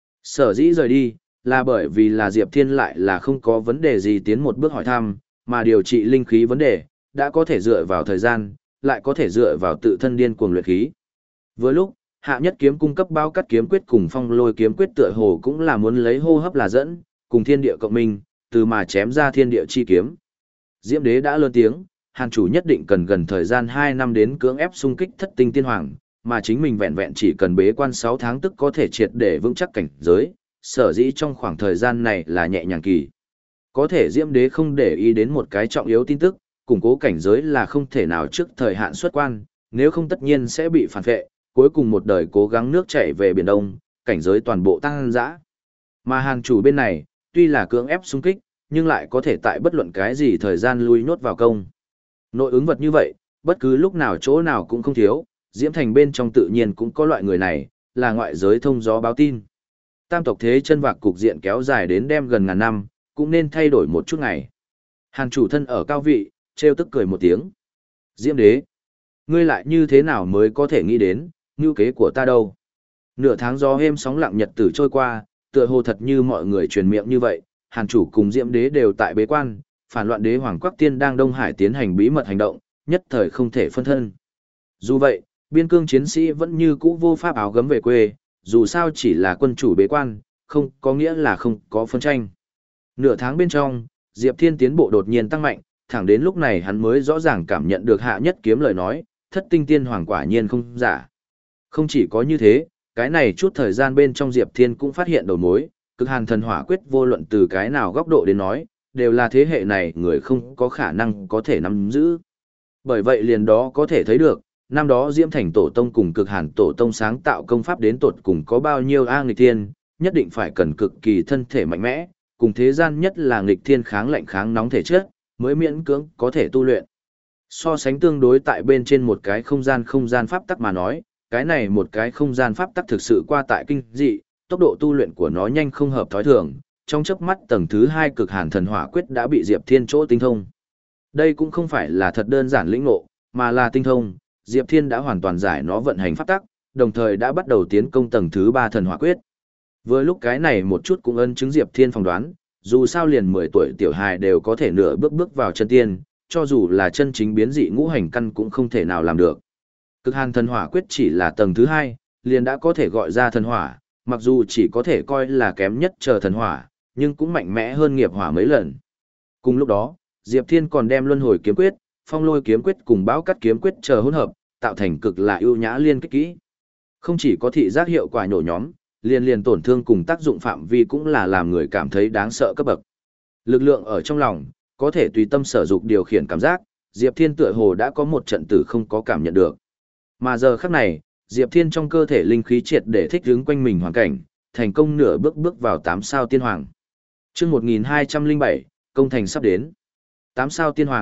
[SPEAKER 1] Sở dĩ rời đi, là bởi vì là Diệp Thiên lại là không có vấn đề gì tiến một bước hỏi thăm, mà điều trị linh khí vấn đề, đã có thể dựa vào thời gian, lại có thể dựa vào tự thân điên cuồng luyện khí. Vừa lúc, Hạ Nhất Kiếm cung cấp bao cắt kiếm quyết cùng phong lôi kiếm quyết tựa hồ cũng là muốn lấy hô hấp là dẫn, cùng thiên địa cộng minh, từ mà chém ra thiên địa chi kiếm. Diễm Đế đã lớn tiếng, Hàn chủ nhất định cần gần thời gian hai năm đến cưỡng ép xung kích thất tinh tiên hoàng, mà chính mình vẹn vẹn chỉ cần bế quan sáu tháng tức có thể triệt để vững chắc cảnh giới, sở dĩ trong khoảng thời gian này là nhẹ nhàng kỳ. Có thể Diễm Đế không để ý đến một cái trọng yếu tin tức, củng cố cảnh giới là không thể nào trước thời hạn xuất quan, nếu không tất nhiên sẽ bị phản vệ, cuối cùng một đời cố gắng nước chảy về biển Đông, cảnh giới toàn bộ tăng dã. Mà Hàn chủ bên này, tuy là cưỡng ép xung kích, nhưng lại có thể tại bất luận cái gì thời gian lui nhốt vào công. Nội ứng vật như vậy, bất cứ lúc nào chỗ nào cũng không thiếu, Diễm Thành bên trong tự nhiên cũng có loại người này, là ngoại giới thông gió báo tin. Tam tộc thế chân vạc cục diện kéo dài đến đem gần ngàn năm, cũng nên thay đổi một chút ngày. Hàn chủ thân ở cao vị, trêu tức cười một tiếng. Diễm Đế, ngươi lại như thế nào mới có thể nghĩ đến, ngưu kế của ta đâu? Nửa tháng gió êm sóng lặng nhật tử trôi qua, tựa hồ thật như mọi người truyền miệng như vậy, Hàn chủ cùng Diễm Đế đều tại bế quan, phản loạn đế Hoàng Quắc Tiên đang Đông Hải tiến hành bí mật hành động, nhất thời không thể phân thân. Dù vậy, biên cương chiến sĩ vẫn như cũ vô pháp áo gấm về quê, dù sao chỉ là quân chủ bế quan, không có nghĩa là không có phân tranh. Nửa tháng bên trong, Diệp Thiên tiến bộ đột nhiên tăng mạnh, thẳng đến lúc này hắn mới rõ ràng cảm nhận được Hạ Nhất Kiếm lời nói, thất tinh tiên hoàng quả nhiên không giả. Không chỉ có như thế, cái này chút thời gian bên trong Diệp Thiên cũng phát hiện đầu mối, cực hàn thần hỏa quyết vô luận từ cái nào góc độ đến nói, đều là thế hệ này người không có khả năng có thể nắm giữ. Bởi vậy liền đó có thể thấy được, năm đó Diễm Thành Tổ Tông cùng cực hàn Tổ Tông sáng tạo công pháp đến tột cùng có bao nhiêu A nghịch thiên, nhất định phải cần cực kỳ thân thể mạnh mẽ, cùng thế gian nhất là nghịch thiên kháng lạnh kháng nóng thể chất, mới miễn cưỡng có thể tu luyện. So sánh tương đối tại bên trên một cái không gian không gian pháp tắc mà nói, cái này một cái không gian pháp tắc thực sự qua tại kinh dị, tốc độ tu luyện của nó nhanh không hợp thói thường, trong chớp mắt tầng thứ hai cực hàn thần hỏa quyết đã bị Diệp Thiên chỗ tinh thông. Đây cũng không phải là thật đơn giản lĩnh ngộ, mà là tinh thông, Diệp Thiên đã hoàn toàn giải nó vận hành pháp tắc, đồng thời đã bắt đầu tiến công tầng thứ ba thần hỏa quyết. Vừa lúc cái này một chút cũng ân chứng Diệp Thiên phỏng đoán, dù sao liền mười tuổi tiểu hài đều có thể nửa bước bước vào chân tiên, cho dù là chân chính biến dị ngũ hành căn cũng không thể nào làm được. Cực hàn thần hỏa quyết chỉ là tầng thứ hai, liền đã có thể gọi ra thần hỏa, mặc dù chỉ có thể coi là kém nhất chờ thần hỏa, nhưng cũng mạnh mẽ hơn nghiệp hỏa mấy lần. Cùng lúc đó, Diệp Thiên còn đem luân hồi kiếm quyết, phong lôi kiếm quyết cùng bão cắt kiếm quyết chờ hỗn hợp, tạo thành cực là ưu nhã liên kích kỹ. Không chỉ có thị giác hiệu quả nhổ nhóm, liên liên tổn thương cùng tác dụng phạm vi cũng là làm người cảm thấy đáng sợ cấp bậc. Lực lượng ở trong lòng, có thể tùy tâm sở dục điều khiển cảm giác, Diệp Thiên tựa hồ đã có một trận tử không có cảm nhận được. Mà giờ khắc này, Diệp Thiên trong cơ thể linh khí triệt để thích ứng quanh mình hoàn cảnh, thành công nửa bước bước vào tám sao tiên hoàng. Chương một nghìn hai trăm lẻ bảy, công thành sắp đến. Tám sao tiên hoàng,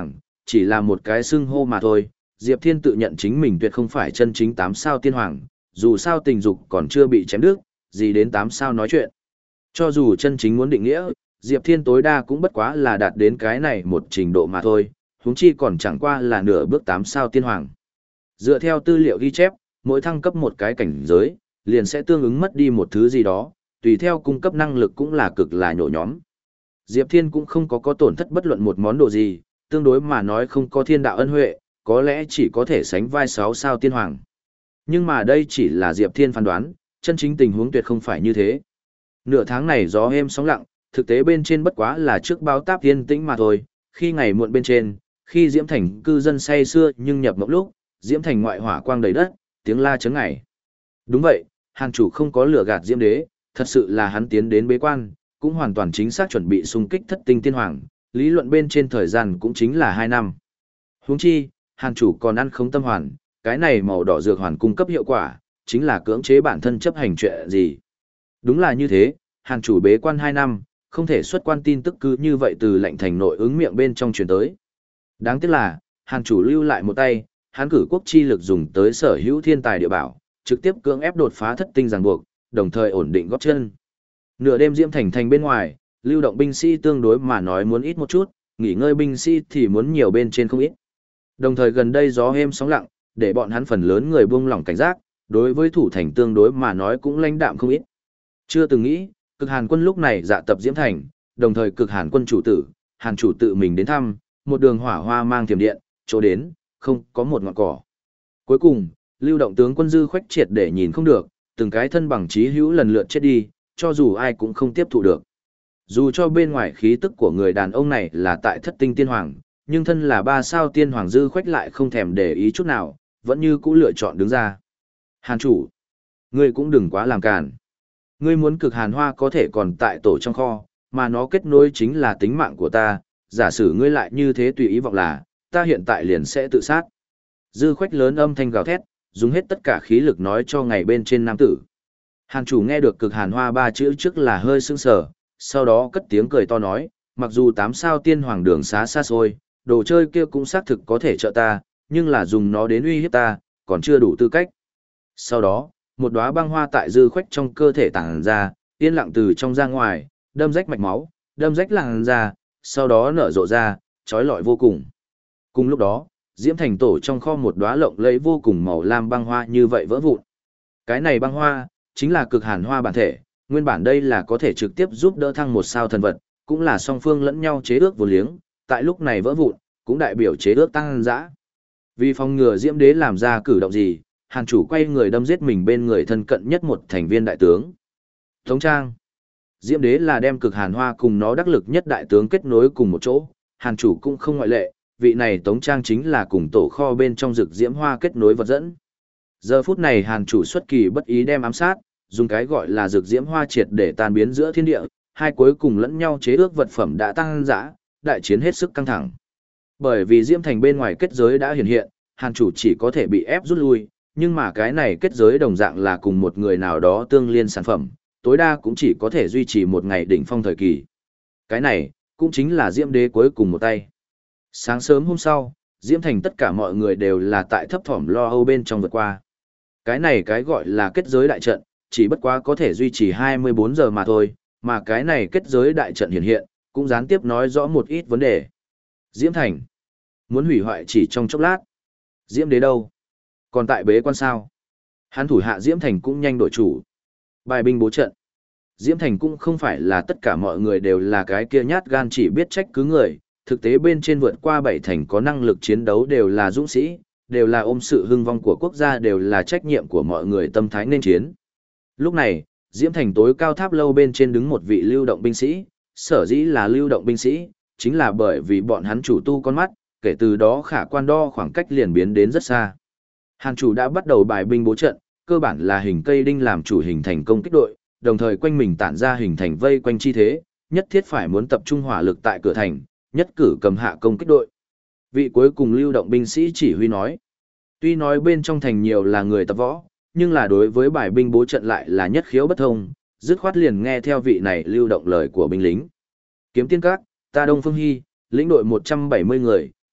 [SPEAKER 1] chỉ là một cái xưng hô mà thôi. Diệp Thiên tự nhận chính mình tuyệt không phải chân chính tám sao tiên hoàng, dù sao tình dục còn chưa bị chém đứt, gì đến tám sao nói chuyện. Cho dù chân chính muốn định nghĩa, Diệp Thiên tối đa cũng bất quá là đạt đến cái này một trình độ mà thôi, huống chi còn chẳng qua là nửa bước tám sao tiên hoàng. Dựa theo tư liệu ghi chép, mỗi thăng cấp một cái cảnh giới, liền sẽ tương ứng mất đi một thứ gì đó, tùy theo cung cấp năng lực cũng là cực là nhổ nhóm. Diệp Thiên cũng không có có tổn thất bất luận một món đồ gì, tương đối mà nói không có thiên đạo ân huệ, có lẽ chỉ có thể sánh vai sáu sao tiên hoàng. Nhưng mà đây chỉ là Diệp Thiên phán đoán, chân chính tình huống tuyệt không phải như thế. Nửa tháng này gió êm sóng lặng, thực tế bên trên bất quá là trước báo táp yên tĩnh mà thôi, khi ngày muộn bên trên, khi Diễm Thành cư dân say xưa nhưng nhập mộng lúc, Diễm Thành ngoại hỏa quang đầy đất, tiếng la chấn ngày. Đúng vậy, Hàn chủ không có lừa gạt Diễm Đế, thật sự là hắn tiến đến bế quan, cũng hoàn toàn chính xác chuẩn bị xung kích thất tinh tiên hoàng, lý luận bên trên thời gian cũng chính là hai năm. Huống chi, Hàn chủ còn ăn không tâm hoàn, cái này màu đỏ dược hoàn cung cấp hiệu quả, chính là cưỡng chế bản thân chấp hành chuyện gì. Đúng là như thế, Hàn chủ bế quan hai năm, không thể xuất quan tin tức cứ như vậy từ lệnh thành nội ứng miệng bên trong truyền tới. Đáng tiếc là, Hàn chủ lưu lại một tay, hắn cử quốc chi lực dùng tới sở hữu thiên tài địa bảo, trực tiếp cưỡng ép đột phá thất tinh ràng buộc, đồng thời ổn định gót chân. Nửa đêm Diễm Thành thành bên ngoài, lưu động binh sĩ tương đối mà nói muốn ít một chút, nghỉ ngơi binh sĩ thì muốn nhiều bên trên không ít. Đồng thời gần đây gió êm sóng lặng, để bọn hắn phần lớn người buông lỏng cảnh giác, đối với thủ thành tương đối mà nói cũng lãnh đạm không ít. Chưa từng nghĩ, Cực Hàn quân lúc này dạ tập Diễm Thành, đồng thời Cực Hàn quân chủ tử, Hàn chủ tự mình đến thăm, một đường hỏa hoa mang tiềm điện, chỗ đến, không có một ngọn cỏ. Cuối cùng, lưu động tướng quân dư khoách triệt để nhìn không được, từng cái thân bằng chí hữu lần lượt chết đi, cho dù ai cũng không tiếp thụ được. Dù cho bên ngoài khí tức của người đàn ông này là tại thất tinh tiên hoàng, nhưng thân là ba sao tiên hoàng dư khoách lại không thèm để ý chút nào, vẫn như cũ lựa chọn đứng ra. Hàn chủ, ngươi cũng đừng quá làm càn. Ngươi muốn Cực Hàn hoa có thể còn tại tổ trong kho, mà nó kết nối chính là tính mạng của ta, giả sử ngươi lại như thế tùy ý vọng là, ta hiện tại liền sẽ tự sát. Dư khoách lớn âm thanh gào thét, dùng hết tất cả khí lực nói cho ngày bên trên nam tử. Hàn chủ nghe được Cực Hàn hoa ba chữ trước là hơi sững sờ, sau đó cất tiếng cười to nói, mặc dù tám sao tiên hoàng đường xá xa xôi, đồ chơi kia cũng xác thực có thể trợ ta, nhưng là dùng nó đến uy hiếp ta, còn chưa đủ tư cách. Sau đó, một đóa băng hoa tại dư khoách trong cơ thể tản ra, yên lặng từ trong ra ngoài, đâm rách mạch máu, đâm rách làn da, sau đó nở rộ ra, trói lọi vô cùng. Cùng lúc đó, Diễm Thành tổ trong kho một đóa lộng lẫy vô cùng màu lam băng hoa như vậy vỡ vụn. Cái này băng hoa, chính là Cực Hàn hoa bản thể, nguyên bản đây là có thể trực tiếp giúp đỡ thăng một sao thần vật, cũng là song phương lẫn nhau chế ước vô liếng, tại lúc này vỡ vụn, cũng đại biểu chế ước tăng dã. Vì phòng ngừa Diễm Đế làm ra cử động gì, Hàn chủ quay người đâm giết mình bên người thân cận nhất một thành viên đại tướng. Tống Trang. Diễm Đế là đem Cực Hàn hoa cùng nó đắc lực nhất đại tướng kết nối cùng một chỗ, Hàn chủ cũng không ngoại lệ, vị này Tống Trang chính là cùng tổ kho bên trong rực diễm hoa kết nối vật dẫn. Giờ phút này Hàn chủ xuất kỳ bất ý đem ám sát, dùng cái gọi là rực diễm hoa triệt để tan biến giữa thiên địa, hai cuối cùng lẫn nhau chế ước vật phẩm đã tăng dã, đại chiến hết sức căng thẳng. Bởi vì Diễm Thành bên ngoài kết giới đã hiện hiện, Hàn chủ chỉ có thể bị ép rút lui, nhưng mà cái này kết giới đồng dạng là cùng một người nào đó tương liên sản phẩm, tối đa cũng chỉ có thể duy trì một ngày đỉnh phong thời kỳ. Cái này, cũng chính là Diễm Đế cuối cùng một tay. Sáng sớm hôm sau, Diễm Thành tất cả mọi người đều là tại thấp thỏm lo âu bên trong vượt qua. Cái này cái gọi là kết giới đại trận, chỉ bất quá có thể duy trì hai mươi bốn giờ mà thôi, mà cái này kết giới đại trận hiện hiện, cũng gián tiếp nói rõ một ít vấn đề. Diễm Thành, muốn hủy hoại chỉ trong chốc lát. Diễm Đế đâu? Còn tại bế quan sao? Hắn thủ hạ Diễm Thành cũng nhanh đổi chủ. Bài binh bố trận. Diễm Thành cũng không phải là tất cả mọi người đều là cái kia nhát gan chỉ biết trách cứ người, thực tế bên trên vượt qua bảy thành có năng lực chiến đấu đều là dũng sĩ, đều là ôm sự hưng vong của quốc gia, đều là trách nhiệm của mọi người tâm thái nên chiến. Lúc này, Diễm Thành tối cao tháp lâu bên trên đứng một vị lưu động binh sĩ, sở dĩ là lưu động binh sĩ, chính là bởi vì bọn hắn chủ tu con mắt, kể từ đó khả quan đo khoảng cách liền biến đến rất xa. Hàn chủ đã bắt đầu bài binh bố trận, cơ bản là hình cây đinh làm chủ hình thành công kích đội, đồng thời quanh mình tản ra hình thành vây quanh chi thế, nhất thiết phải muốn tập trung hỏa lực tại cửa thành, nhất cử cầm hạ công kích đội. Vị cuối cùng lưu động binh sĩ chỉ huy nói, tuy nói bên trong thành nhiều là người tập võ, nhưng là đối với bài binh bố trận lại là nhất khiếu bất thông, dứt khoát liền nghe theo vị này lưu động lời của binh lính. Kiếm tiên các, ta Đông Phương Hy, lĩnh đội một trăm bảy mươi người,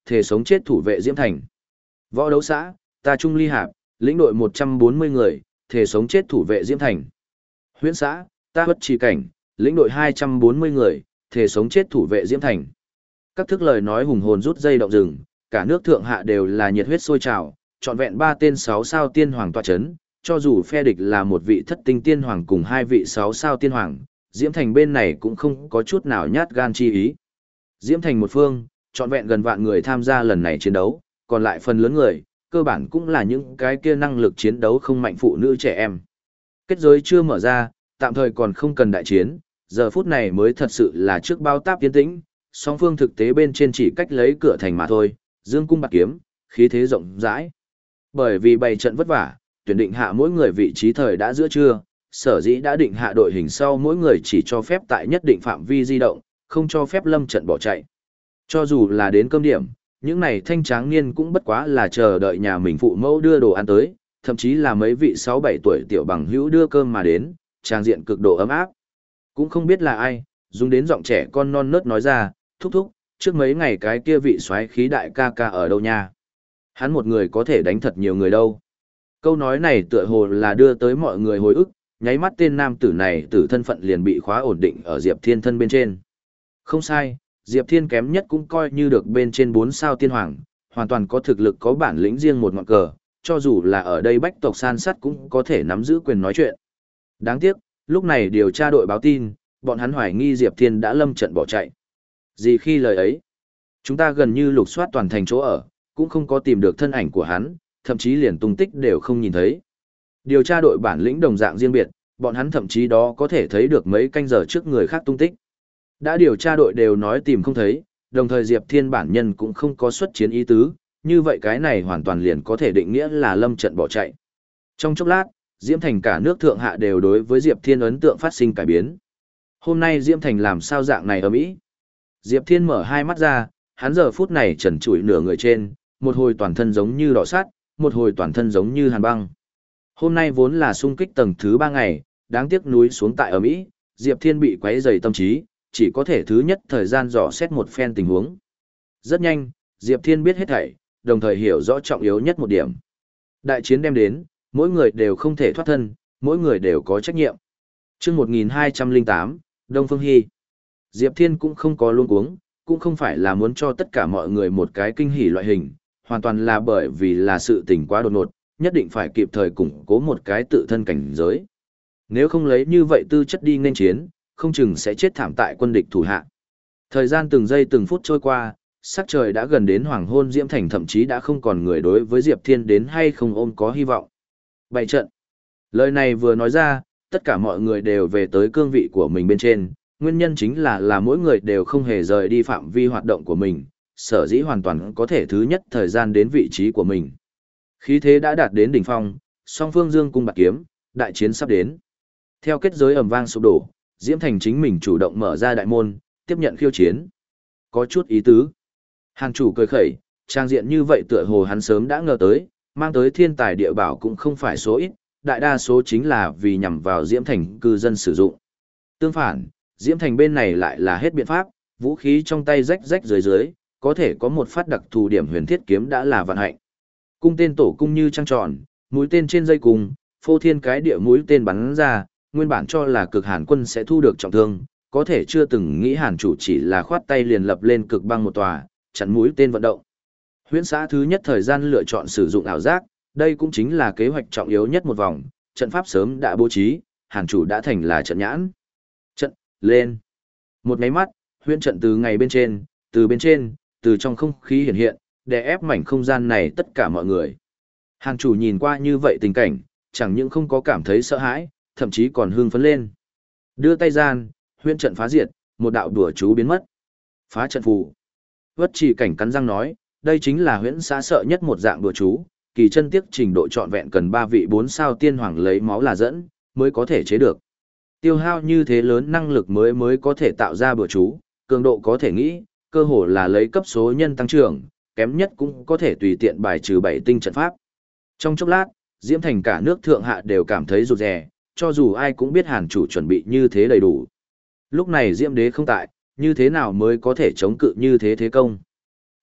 [SPEAKER 1] thể sống chết thủ vệ Diễm Thành. Võ đấu xã, ta Trung Ly Hạp, lĩnh đội một trăm bốn mươi người, thể sống chết thủ vệ Diễm Thành. Huyễn xã, ta Bất Trì Cảnh, lĩnh đội hai trăm bốn mươi người, thể sống chết thủ vệ Diễm Thành. Các thức lời nói hùng hồn rút dây động rừng, cả nước thượng hạ đều là nhiệt huyết sôi trào, trọn vẹn ba tên sáu sao tiên hoàng tọa chấn, cho dù phe địch là một vị thất tinh tiên hoàng cùng hai vị sáu sao tiên hoàng, Diễm Thành bên này cũng không có chút nào nhát gan chi ý. Diễm Thành một phương, trọn vẹn gần vạn người tham gia lần này chiến đấu, còn lại phần lớn người, cơ bản cũng là những cái kia năng lực chiến đấu không mạnh phụ nữ trẻ em. Kết giới chưa mở ra, tạm thời còn không cần đại chiến, giờ phút này mới thật sự là trước bao táp tiến tĩnh, song phương thực tế bên trên chỉ cách lấy cửa thành mà thôi, dương cung bạc kiếm, khí thế rộng rãi. Bởi vì bày trận vất vả, tuyển định hạ mỗi người vị trí thời đã giữa trưa, sở dĩ đã định hạ đội hình sau mỗi người chỉ cho phép tại nhất định phạm vi di động, không cho phép lâm trận bỏ chạy. Cho dù là đến cơm điểm, những này thanh tráng niên cũng bất quá là chờ đợi nhà mình phụ mẫu đưa đồ ăn tới, thậm chí là mấy vị sáu bảy tuổi tiểu bằng hữu đưa cơm mà đến, trang diện cực độ ấm áp. Cũng không biết là ai, dùng đến giọng trẻ con non nớt nói ra, thúc thúc, trước mấy ngày cái kia vị soái khí đại ca ca ở đâu nha? Hắn một người có thể đánh thật nhiều người đâu. Câu nói này tựa hồ là đưa tới mọi người hồi ức, nháy mắt tên nam tử này từ thân phận liền bị khóa ổn định ở Diệp Thiên thân bên trên. Không sai, Diệp Thiên kém nhất cũng coi như được bên trên bốn sao tiên hoàng, hoàn toàn có thực lực có bản lĩnh riêng một ngọn cờ, cho dù là ở đây bách tộc san sát cũng có thể nắm giữ quyền nói chuyện. Đáng tiếc, lúc này điều tra đội báo tin, bọn hắn hoài nghi Diệp Thiên đã lâm trận bỏ chạy. Gì khi lời ấy, chúng ta gần như lục soát toàn thành chỗ ở, cũng không có tìm được thân ảnh của hắn, thậm chí liền tung tích đều không nhìn thấy. Điều tra đội bản lĩnh đồng dạng riêng biệt, bọn hắn thậm chí đó có thể thấy được mấy canh giờ trước người khác tung tích. Đã điều tra đội đều nói tìm không thấy, đồng thời Diệp Thiên bản nhân cũng không có xuất chiến ý tứ, như vậy cái này hoàn toàn liền có thể định nghĩa là lâm trận bỏ chạy. Trong chốc lát, Diễm Thành cả nước thượng hạ đều đối với Diệp Thiên ấn tượng phát sinh cải biến. Hôm nay Diễm Thành làm sao dạng này ở Mỹ? Diệp Thiên mở hai mắt ra, hắn giờ phút này trần trụi nửa người trên, một hồi toàn thân giống như đỏ sắt, một hồi toàn thân giống như hàn băng. Hôm nay vốn là xung kích tầng thứ ba ngày, đáng tiếc núi xuống tại ở Mỹ, Diệp Thiên bị quấy rầy tâm trí, chỉ có thể thứ nhất thời gian dò xét một phen tình huống. Rất nhanh, Diệp Thiên biết hết thảy, đồng thời hiểu rõ trọng yếu nhất một điểm. Đại chiến đem đến, mỗi người đều không thể thoát thân, mỗi người đều có trách nhiệm. Chương một nghìn hai trăm lẻ tám, Đông Phương Hy. Diệp Thiên cũng không có luống cuống, cũng không phải là muốn cho tất cả mọi người một cái kinh hỉ loại hình, hoàn toàn là bởi vì là sự tình quá đột ngột, nhất định phải kịp thời củng cố một cái tự thân cảnh giới. Nếu không lấy như vậy tư chất đi nên chiến, không chừng sẽ chết thảm tại quân địch thủ hạ. Thời gian từng giây từng phút trôi qua, sắc trời đã gần đến hoàng hôn, Diễm Thành thậm chí đã không còn người đối với Diệp Thiên đến hay không ôm có hy vọng. Bày trận. Lời này vừa nói ra, tất cả mọi người đều về tới cương vị của mình bên trên, nguyên nhân chính là là mỗi người đều không hề rời đi phạm vi hoạt động của mình, sở dĩ hoàn toàn có thể thứ nhất thời gian đến vị trí của mình. Khí thế đã đạt đến đỉnh phong, song phương dương cung bạc kiếm, đại chiến sắp đến. Theo kết giới ầm vang sụp đổ, Diễm Thành chính mình chủ động mở ra đại môn, tiếp nhận khiêu chiến. Có chút ý tứ. Hàng chủ cười khẩy, trang diện như vậy tựa hồ hắn sớm đã ngờ tới, mang tới thiên tài địa bảo cũng không phải số ít, đại đa số chính là vì nhằm vào Diễm Thành cư dân sử dụng. Tương phản, Diễm Thành bên này lại là hết biện pháp, vũ khí trong tay rách rách dưới dưới, có thể có một phát đặc thù điểm huyền thiết kiếm đã là vận hạnh. Cung tên tổ cung như trăng tròn, mũi tên trên dây cung, phô thiên cái địa mũi tên bắn ra, nguyên bản cho là cực hàn quân sẽ thu được trọng thương, có thể chưa từng nghĩ hàn chủ chỉ là khoát tay liền lập lên cực băng một tòa, chặn mũi tên vận động. Huyễn xã thứ nhất thời gian lựa chọn sử dụng ảo giác, đây cũng chính là kế hoạch trọng yếu nhất một vòng, trận pháp sớm đã bố trí, hàn chủ đã thành là trận nhãn. Trận, lên. Một máy mắt, huyễn trận từ ngày bên trên, từ bên trên, từ trong không khí hiện hiện, để ép mảnh không gian này tất cả mọi người. Hàn chủ nhìn qua như vậy tình cảnh, chẳng những không có cảm thấy sợ hãi, thậm chí còn hưng phấn lên. Đưa tay gian, huyễn trận phá diệt, một đạo đùa chú biến mất. Phá trận phù. Vất Chỉ Cảnh cắn răng nói, đây chính là huyễn xã sợ nhất một dạng đùa chú, kỳ chân tiếc trình độ trọn vẹn cần ba vị bốn sao tiên hoàng lấy máu là dẫn, mới có thể chế được. Tiêu hao như thế lớn năng lực mới mới có thể tạo ra bữa chú, cường độ có thể nghĩ, cơ hồ là lấy cấp số nhân tăng trưởng, kém nhất cũng có thể tùy tiện bài trừ bảy tinh trận pháp. Trong chốc lát, Diễm Thành cả nước thượng hạ đều cảm thấy rụt rè, cho dù ai cũng biết hàn chủ chuẩn bị như thế đầy đủ. Lúc này Diễm Đế không tại, như thế nào mới có thể chống cự như thế thế công.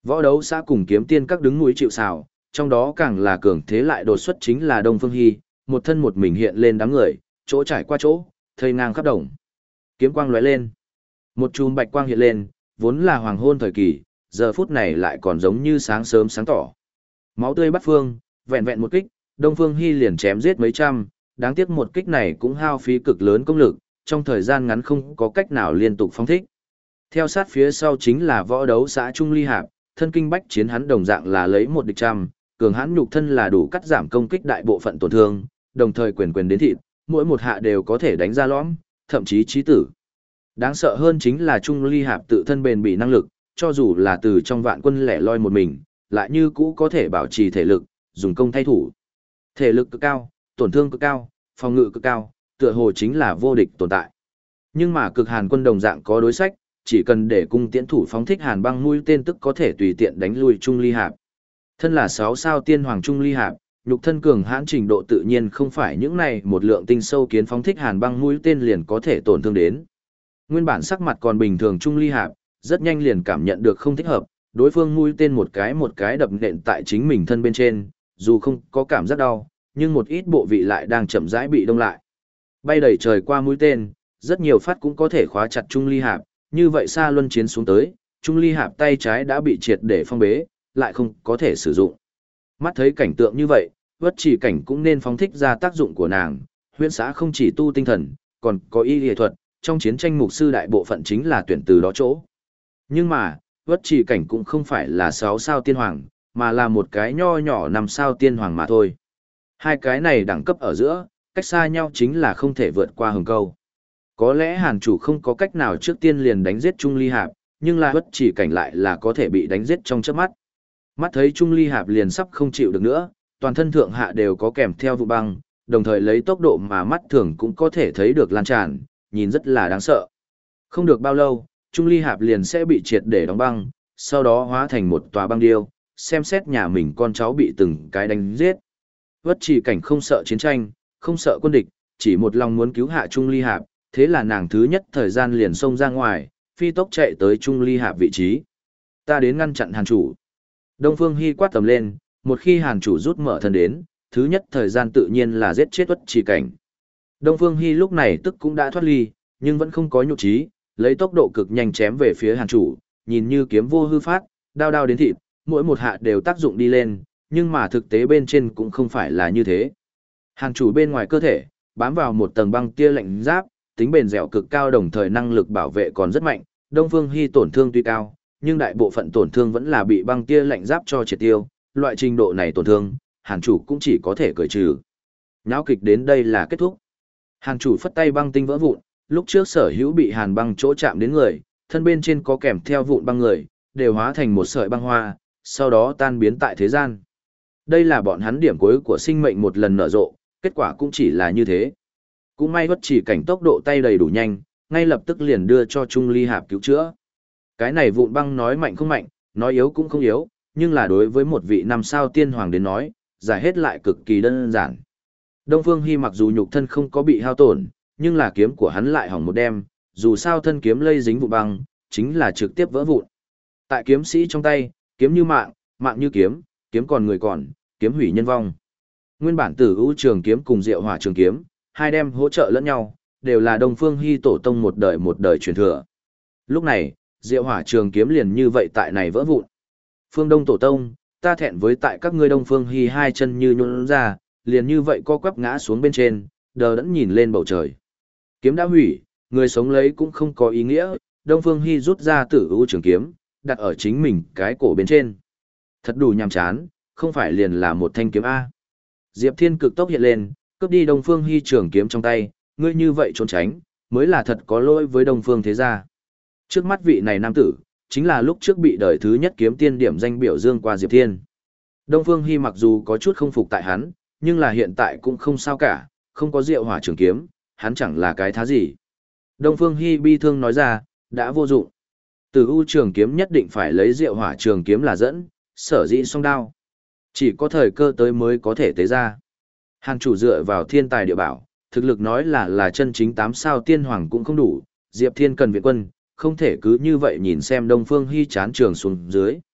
[SPEAKER 1] Võ đấu xã cùng kiếm tiên các đứng núi chịu sào, trong đó càng là cường thế lại đột xuất chính là Đông Phương Hy, một thân một mình hiện lên đám người, chỗ trải qua chỗ, thây ngang khắp đồng. Kiếm quang lóe lên, một chùm bạch quang hiện lên, vốn là hoàng hôn thời kỳ, giờ phút này lại còn giống như sáng sớm sáng tỏ. Máu tươi bắt phương, vẹn vẹn một kích, Đông Phương Hy liền chém giết mấy trăm, đáng tiếc một kích này cũng hao phí cực lớn công lực, trong thời gian ngắn không có cách nào liên tục phóng thích. Theo sát phía sau chính là võ đấu xã Trung Ly Hạp, thân kinh bách chiến hắn đồng dạng là lấy một địch trăm, cường hãn nhục thân là đủ cắt giảm công kích đại bộ phận tổn thương, đồng thời quyền quyền đến thịt, mỗi một hạ đều có thể đánh ra lõm, thậm chí chí tử. Đáng sợ hơn chính là Trung Ly Hạp tự thân bền bỉ năng lực, cho dù là từ trong vạn quân lẻ loi một mình, lại như cũ có thể bảo trì thể lực, dùng công thay thủ. Thể lực cực cao, tổn thương cực cao, phòng ngự cực cao, tựa hồ chính là vô địch tồn tại. Nhưng mà cực hàn quân đồng dạng có đối sách, chỉ cần để cung tiễn thủ phóng thích hàn băng mũi tên tức có thể tùy tiện đánh lui Trung Ly Hạp. Thân là sáu sao tiên hoàng Trung Ly Hạp, nhục thân cường hãn trình độ tự nhiên không phải những này một lượng tinh sâu kiến phóng thích hàn băng mũi tên liền có thể tổn thương đến. Nguyên bản sắc mặt còn bình thường Trung Ly Hạp, rất nhanh liền cảm nhận được không thích hợp, đối phương mũi tên một cái một cái đập nện tại chính mình thân bên trên, dù không có cảm giác đau, nhưng một ít bộ vị lại đang chậm rãi bị đông lại. Bay đầy trời qua mũi tên, rất nhiều phát cũng có thể khóa chặt Trung Ly Hạp, như vậy xa luân chiến xuống tới, Trung Ly Hạp tay trái đã bị triệt để phong bế, lại không có thể sử dụng. Mắt thấy cảnh tượng như vậy, Vất Chỉ Cảnh cũng nên phóng thích ra tác dụng của nàng, huyễn xã không chỉ tu tinh thần, còn có y y thuật, trong chiến tranh mục sư đại bộ phận chính là tuyển từ đó chỗ. Nhưng mà, Vất Chỉ Cảnh cũng không phải là sáu sao tiên hoàng, mà là một cái nho nhỏ năm sao tiên hoàng mà thôi. Hai cái này đẳng cấp ở giữa, cách xa nhau chính là không thể vượt qua hừng câu. Có lẽ Hàn chủ không có cách nào trước tiên liền đánh giết Trung Ly Hạp, nhưng là Vất Chỉ Cảnh lại là có thể bị đánh giết trong chớp mắt. Mắt thấy Trung Ly Hạp liền sắp không chịu được nữa, toàn thân thượng hạ đều có kèm theo vụ băng, đồng thời lấy tốc độ mà mắt thường cũng có thể thấy được lan tràn, nhìn rất là đáng sợ. Không được bao lâu, Trung Ly Hạp liền sẽ bị triệt để đóng băng, sau đó hóa thành một tòa băng điêu, xem xét nhà mình con cháu bị từng cái đánh giết. Vất Chỉ Cảnh không sợ chiến tranh, không sợ quân địch, chỉ một lòng muốn cứu hạ Trung Ly Hạp, thế là nàng thứ nhất thời gian liền xông ra ngoài, phi tốc chạy tới Trung Ly Hạp vị trí. Ta đến ngăn chặn Hàn chủ. Đông Phương Hy quát tầm lên, một khi Hàn chủ rút mở thân đến, thứ nhất thời gian tự nhiên là giết chết Vất Chỉ Cảnh. Đông Phương Hy lúc này tức cũng đã thoát ly, nhưng vẫn không có nhục trí, lấy tốc độ cực nhanh chém về phía Hàn chủ, nhìn như kiếm vô hư phát, đao đao đến thịt, mỗi một hạ đều tác dụng đi lên, nhưng mà thực tế bên trên cũng không phải là như thế. Hàn chủ bên ngoài cơ thể, bám vào một tầng băng tia lạnh giáp, tính bền dẻo cực cao đồng thời năng lực bảo vệ còn rất mạnh, Đông Phương Hy tổn thương tuy cao, nhưng đại bộ phận tổn thương vẫn là bị băng tia lạnh giáp cho triệt tiêu, loại trình độ này tổn thương, Hàn chủ cũng chỉ có thể cởi trừ. Nháo kịch đến đây là kết thúc. Hàn chủ phất tay băng tinh vỡ vụn, lúc trước sở hữu bị hàn băng chỗ chạm đến người, thân bên trên có kèm theo vụn băng người, đều hóa thành một sợi băng hoa, sau đó tan biến tại thế gian. Đây là bọn hắn điểm cuối của sinh mệnh một lần nở rộ, kết quả cũng chỉ là như thế. Cũng may Vất Chỉ Cảnh tốc độ tay đầy đủ nhanh, ngay lập tức liền đưa cho Trung Ly Hạp cứu chữa. Cái này vụn băng nói mạnh không mạnh, nói yếu cũng không yếu, nhưng là đối với một vị năm sao tiên hoàng đến nói, giải hết lại cực kỳ đơn giản. Đông Phương Hy mặc dù nhục thân không có bị hao tổn, nhưng là kiếm của hắn lại hỏng một đêm, dù sao thân kiếm lây dính vụ băng, chính là trực tiếp vỡ vụn. Tại kiếm sĩ trong tay, kiếm như mạng, mạng như kiếm, kiếm còn người còn, kiếm hủy nhân vong. Nguyên bản Tử U trường kiếm cùng Diệu Hỏa trường kiếm, hai đem hỗ trợ lẫn nhau, đều là Đông Phương Hy tổ tông một đời một đời truyền thừa. Lúc này, Diệu Hỏa trường kiếm liền như vậy tại này vỡ vụn. Phương Đông tổ tông, ta thẹn với tại các ngươi. Đông Phương Hy hai chân như nhũn ra, liền như vậy co quắp ngã xuống bên trên, đờ đẫn nhìn lên bầu trời. Kiếm đã hủy, người sống lấy cũng không có ý nghĩa, Đông Phương Hy rút ra Tử U trường kiếm, đặt ở chính mình cái cổ bên trên. Thật đủ nhàm chán, không phải liền là một thanh kiếm A. Diệp Thiên cực tốc hiện lên, cướp đi Đông Phương Hy trường kiếm trong tay, ngươi như vậy trốn tránh, mới là thật có lỗi với Đông Phương thế gia. Trước mắt vị này nam tử, chính là lúc trước bị đời thứ nhất kiếm tiên điểm danh biểu dương qua Diệp Thiên. Đông Phương Hy mặc dù có chút không phục tại hắn, nhưng là hiện tại cũng không sao cả, không có Diệu Hỏa trường kiếm, hắn chẳng là cái thá gì. Đông Phương Hy bi thương nói ra, đã vô dụng. Tử U trường kiếm nhất định phải lấy Diệu Hỏa trường kiếm là dẫn, sở dĩ song đao. Chỉ có thời cơ tới mới có thể tế ra. Hàn chủ dựa vào thiên tài địa bảo, thực lực nói là là chân chính tám sao tiên hoàng cũng không đủ, Diệp Thiên cần viện quân, không thể cứ như vậy nhìn xem Đông Phương Hy chán trường xuống dưới.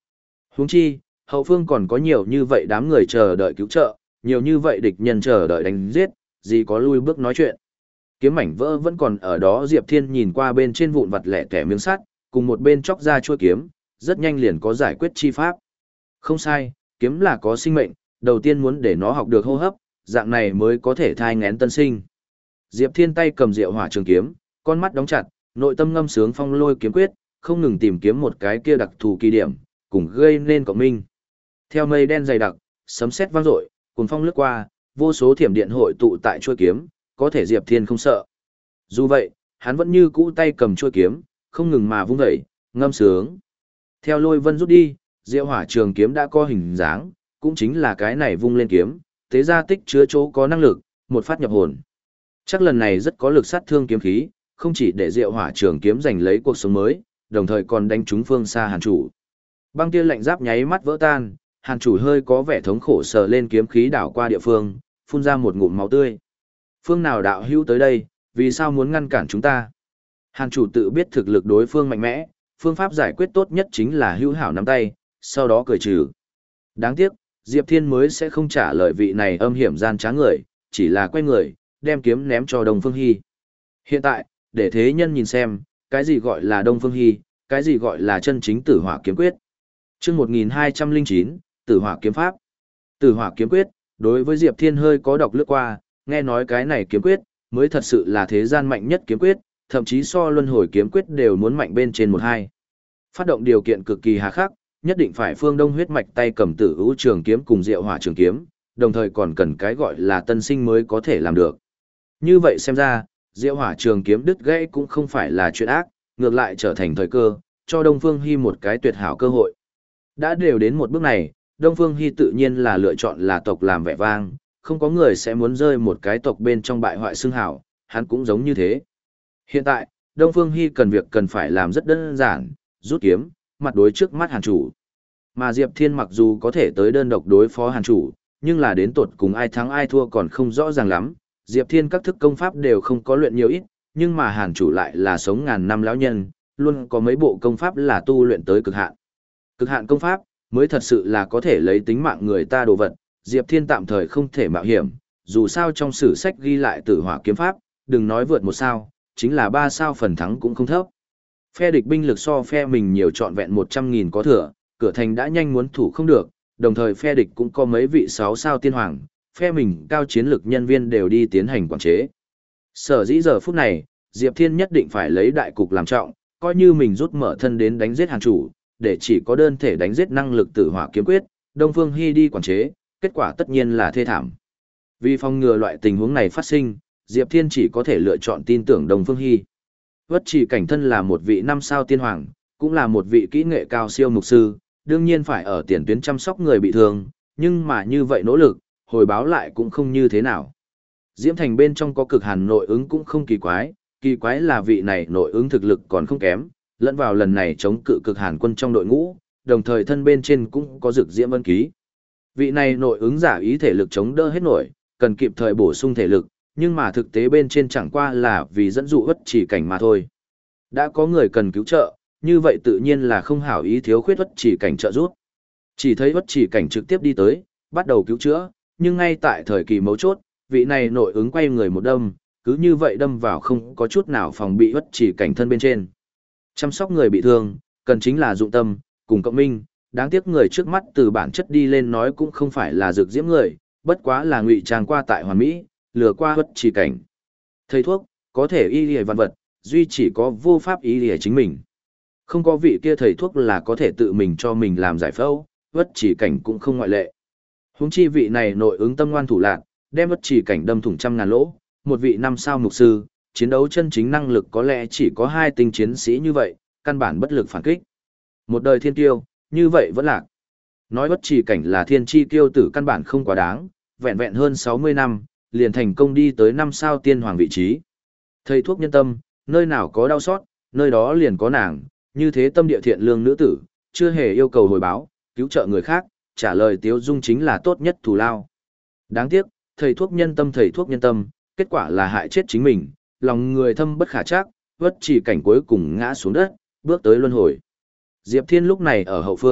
[SPEAKER 1] Huống chi, hậu phương còn có nhiều như vậy đám người chờ đợi cứu trợ, nhiều như vậy địch nhân chờ đợi đánh giết, gì có lui bước nói chuyện. Kiếm mảnh vỡ vẫn còn ở đó, Diệp Thiên nhìn qua bên trên vụn vặt lẻ tẻ miếng sắt, cùng một bên chóc ra chuôi kiếm, rất nhanh liền có giải quyết chi pháp. Không sai, kiếm là có sinh mệnh, đầu tiên muốn để nó học được hô hấp, dạng này mới có thể thai nghén tân sinh. Diệp Thiên tay cầm Diệu Hỏa Trường kiếm, con mắt đóng chặt, nội tâm ngâm sướng phong lôi kiếm quyết, không ngừng tìm kiếm một cái kia đặc thù kỳ điểm, cùng gây nên cộng minh. Theo mây đen dày đặc, sấm sét vang dội, cuồng phong lướt qua, vô số thiểm điện hội tụ tại chuôi kiếm, có thể Diệp Thiên không sợ. Dù vậy, hắn vẫn như cũ tay cầm chuôi kiếm, không ngừng mà vung dậy, ngâm sướng. Theo lôi vân rút đi, Diệu Hỏa Trường kiếm đã có hình dáng, cũng chính là cái này vung lên kiếm, thế ra tích chứa chỗ có năng lực, một phát nhập hồn. Chắc lần này rất có lực sát thương kiếm khí, không chỉ để Diệu Hỏa Trường kiếm giành lấy cuộc sống mới, đồng thời còn đánh trúng phương xa Hàn chủ. Băng tia lạnh giáp nháy mắt vỡ tan, Hàn chủ hơi có vẻ thống khổ sờ lên kiếm khí đảo qua địa phương, phun ra một ngụm máu tươi. Phương nào đạo hữu tới đây, vì sao muốn ngăn cản chúng ta? Hàn chủ tự biết thực lực đối phương mạnh mẽ, phương pháp giải quyết tốt nhất chính là hữu hảo nắm tay, sau đó cười trừ. Đáng tiếc, Diệp Thiên mới sẽ không trả lời vị này âm hiểm gian trá người, chỉ là quay người, đem kiếm ném cho Đông Phương Hy. Hiện tại, để thế nhân nhìn xem, cái gì gọi là Đông Phương Hy, cái gì gọi là chân chính Tử Hỏa kiếm quyết. Chương một nghìn hai trăm lẻ chín, Tử Hỏa kiếm pháp. Tử Hỏa kiếm quyết, đối với Diệp Thiên hơi có đọc lướt qua, nghe nói cái này kiếm quyết mới thật sự là thế gian mạnh nhất kiếm quyết, thậm chí so luân hồi kiếm quyết đều muốn mạnh bên trên một hai. Phát động điều kiện cực kỳ hà khắc, nhất định phải phương đông huyết mạch tay cầm Tử Ưu Trường kiếm cùng Diệu Hỏa Trường kiếm, đồng thời còn cần cái gọi là tân sinh mới có thể làm được. Như vậy xem ra, Diệu Hỏa Trường kiếm đứt gãy cũng không phải là chuyện ác, ngược lại trở thành thời cơ, cho Đông Phương Hy một cái tuyệt hảo cơ hội. Đã đều đến một bước này, Đông Phương Hy tự nhiên là lựa chọn là tộc làm vẻ vang, không có người sẽ muốn rơi một cái tộc bên trong bại hoại xưng hảo, hắn cũng giống như thế. Hiện tại, Đông Phương Hy cần việc cần phải làm rất đơn giản, rút kiếm, mặt đối trước mắt Hàn chủ. Mà Diệp Thiên mặc dù có thể tới đơn độc đối phó Hàn chủ, nhưng là đến tột cùng ai thắng ai thua còn không rõ ràng lắm. Diệp Thiên các thức công pháp đều không có luyện nhiều ít, nhưng mà Hàn chủ lại là sống ngàn năm lão nhân, luôn có mấy bộ công pháp là tu luyện tới cực hạn. Cực hạn công pháp mới thật sự là có thể lấy tính mạng người ta đồ vật, Diệp Thiên tạm thời không thể mạo hiểm, dù sao trong sử sách ghi lại Tử Hỏa kiếm pháp, đừng nói vượt một sao, chính là ba sao phần thắng cũng không thấp. Phe địch binh lực so phe mình nhiều trọn vẹn một trăm nghìn có thừa, cửa thành đã nhanh muốn thủ không được, đồng thời phe địch cũng có mấy vị sáu sao tiên hoàng, phe mình cao chiến lực nhân viên đều đi tiến hành quản chế. Sở dĩ giờ phút này, Diệp Thiên nhất định phải lấy đại cục làm trọng, coi như mình rút mở thân đến đánh giết Hàn chủ, để chỉ có đơn thể đánh giết năng lực Tử Hỏa kiếm quyết, Đông Phương Hy đi quản chế, kết quả tất nhiên là thê thảm. Vì phòng ngừa loại tình huống này phát sinh, Diệp Thiên chỉ có thể lựa chọn tin tưởng Đông Phương Hy. Vất Chỉ Cảnh thân là một vị năm sao tiên hoàng, cũng là một vị kỹ nghệ cao siêu mục sư, đương nhiên phải ở tiền tuyến chăm sóc người bị thương, nhưng mà như vậy nỗ lực, hồi báo lại cũng không như thế nào. Diễm Thành bên trong có cực hàn nội ứng cũng không kỳ quái, kỳ quái là vị này nội ứng thực lực còn không kém, lẫn vào lần này chống cự cực hàn quân trong đội ngũ, đồng thời thân bên trên cũng có rực diễm vân ký. Vị này nội ứng giả ý thể lực chống đỡ hết nổi, cần kịp thời bổ sung thể lực, nhưng mà thực tế bên trên chẳng qua là vì dẫn dụ Vất Chỉ Cảnh mà thôi. Đã có người cần cứu trợ, như vậy tự nhiên là không hảo ý thiếu khuyết Vất Chỉ Cảnh trợ giúp. Chỉ thấy Vất Chỉ Cảnh trực tiếp đi tới, bắt đầu cứu chữa, nhưng ngay tại thời kỳ mấu chốt, vị này nội ứng quay người một đâm, cứ như vậy đâm vào không có chút nào phòng bị Vất Chỉ Cảnh thân bên trên. Chăm sóc người bị thương, cần chính là dụng tâm, cùng cộng minh, đáng tiếc người trước mắt từ bản chất đi lên nói cũng không phải là rực diễm người, bất quá là ngụy trang qua tại hoàn mỹ, lừa qua Vất Chỉ Cảnh. Thầy thuốc, có thể y lìa văn vật, duy chỉ có vô pháp y lìa chính mình. Không có vị kia thầy thuốc là có thể tự mình cho mình làm giải phẫu, Vất Chỉ Cảnh cũng không ngoại lệ. Huống chi vị này nội ứng tâm ngoan thủ lạn, đem Vất Chỉ Cảnh đâm thủng trăm ngàn lỗ, một vị năm sao mục sư, chiến đấu chân chính năng lực có lẽ chỉ có hai tinh chiến sĩ như vậy, căn bản bất lực phản kích. Một đời thiên tiêu, như vậy vẫn lạc. Nói Vất Chỉ Cảnh là thiên chi tiêu tử căn bản không quá đáng, vẹn vẹn hơn sáu mươi năm, liền thành công đi tới năm sao tiên hoàng vị trí. Thầy thuốc nhân tâm, nơi nào có đau xót, nơi đó liền có nàng, như thế tâm địa thiện lương nữ tử, chưa hề yêu cầu hồi báo, cứu trợ người khác, trả lời tiếu dung chính là tốt nhất thù lao. Đáng tiếc, thầy thuốc nhân tâm thầy thuốc nhân tâm, kết quả là hại chết chính mình, lòng người thâm bất khả trắc, Vất Chỉ Cảnh cuối cùng ngã xuống đất, bước tới luân hồi. Diệp Thiên lúc này ở hậu phương,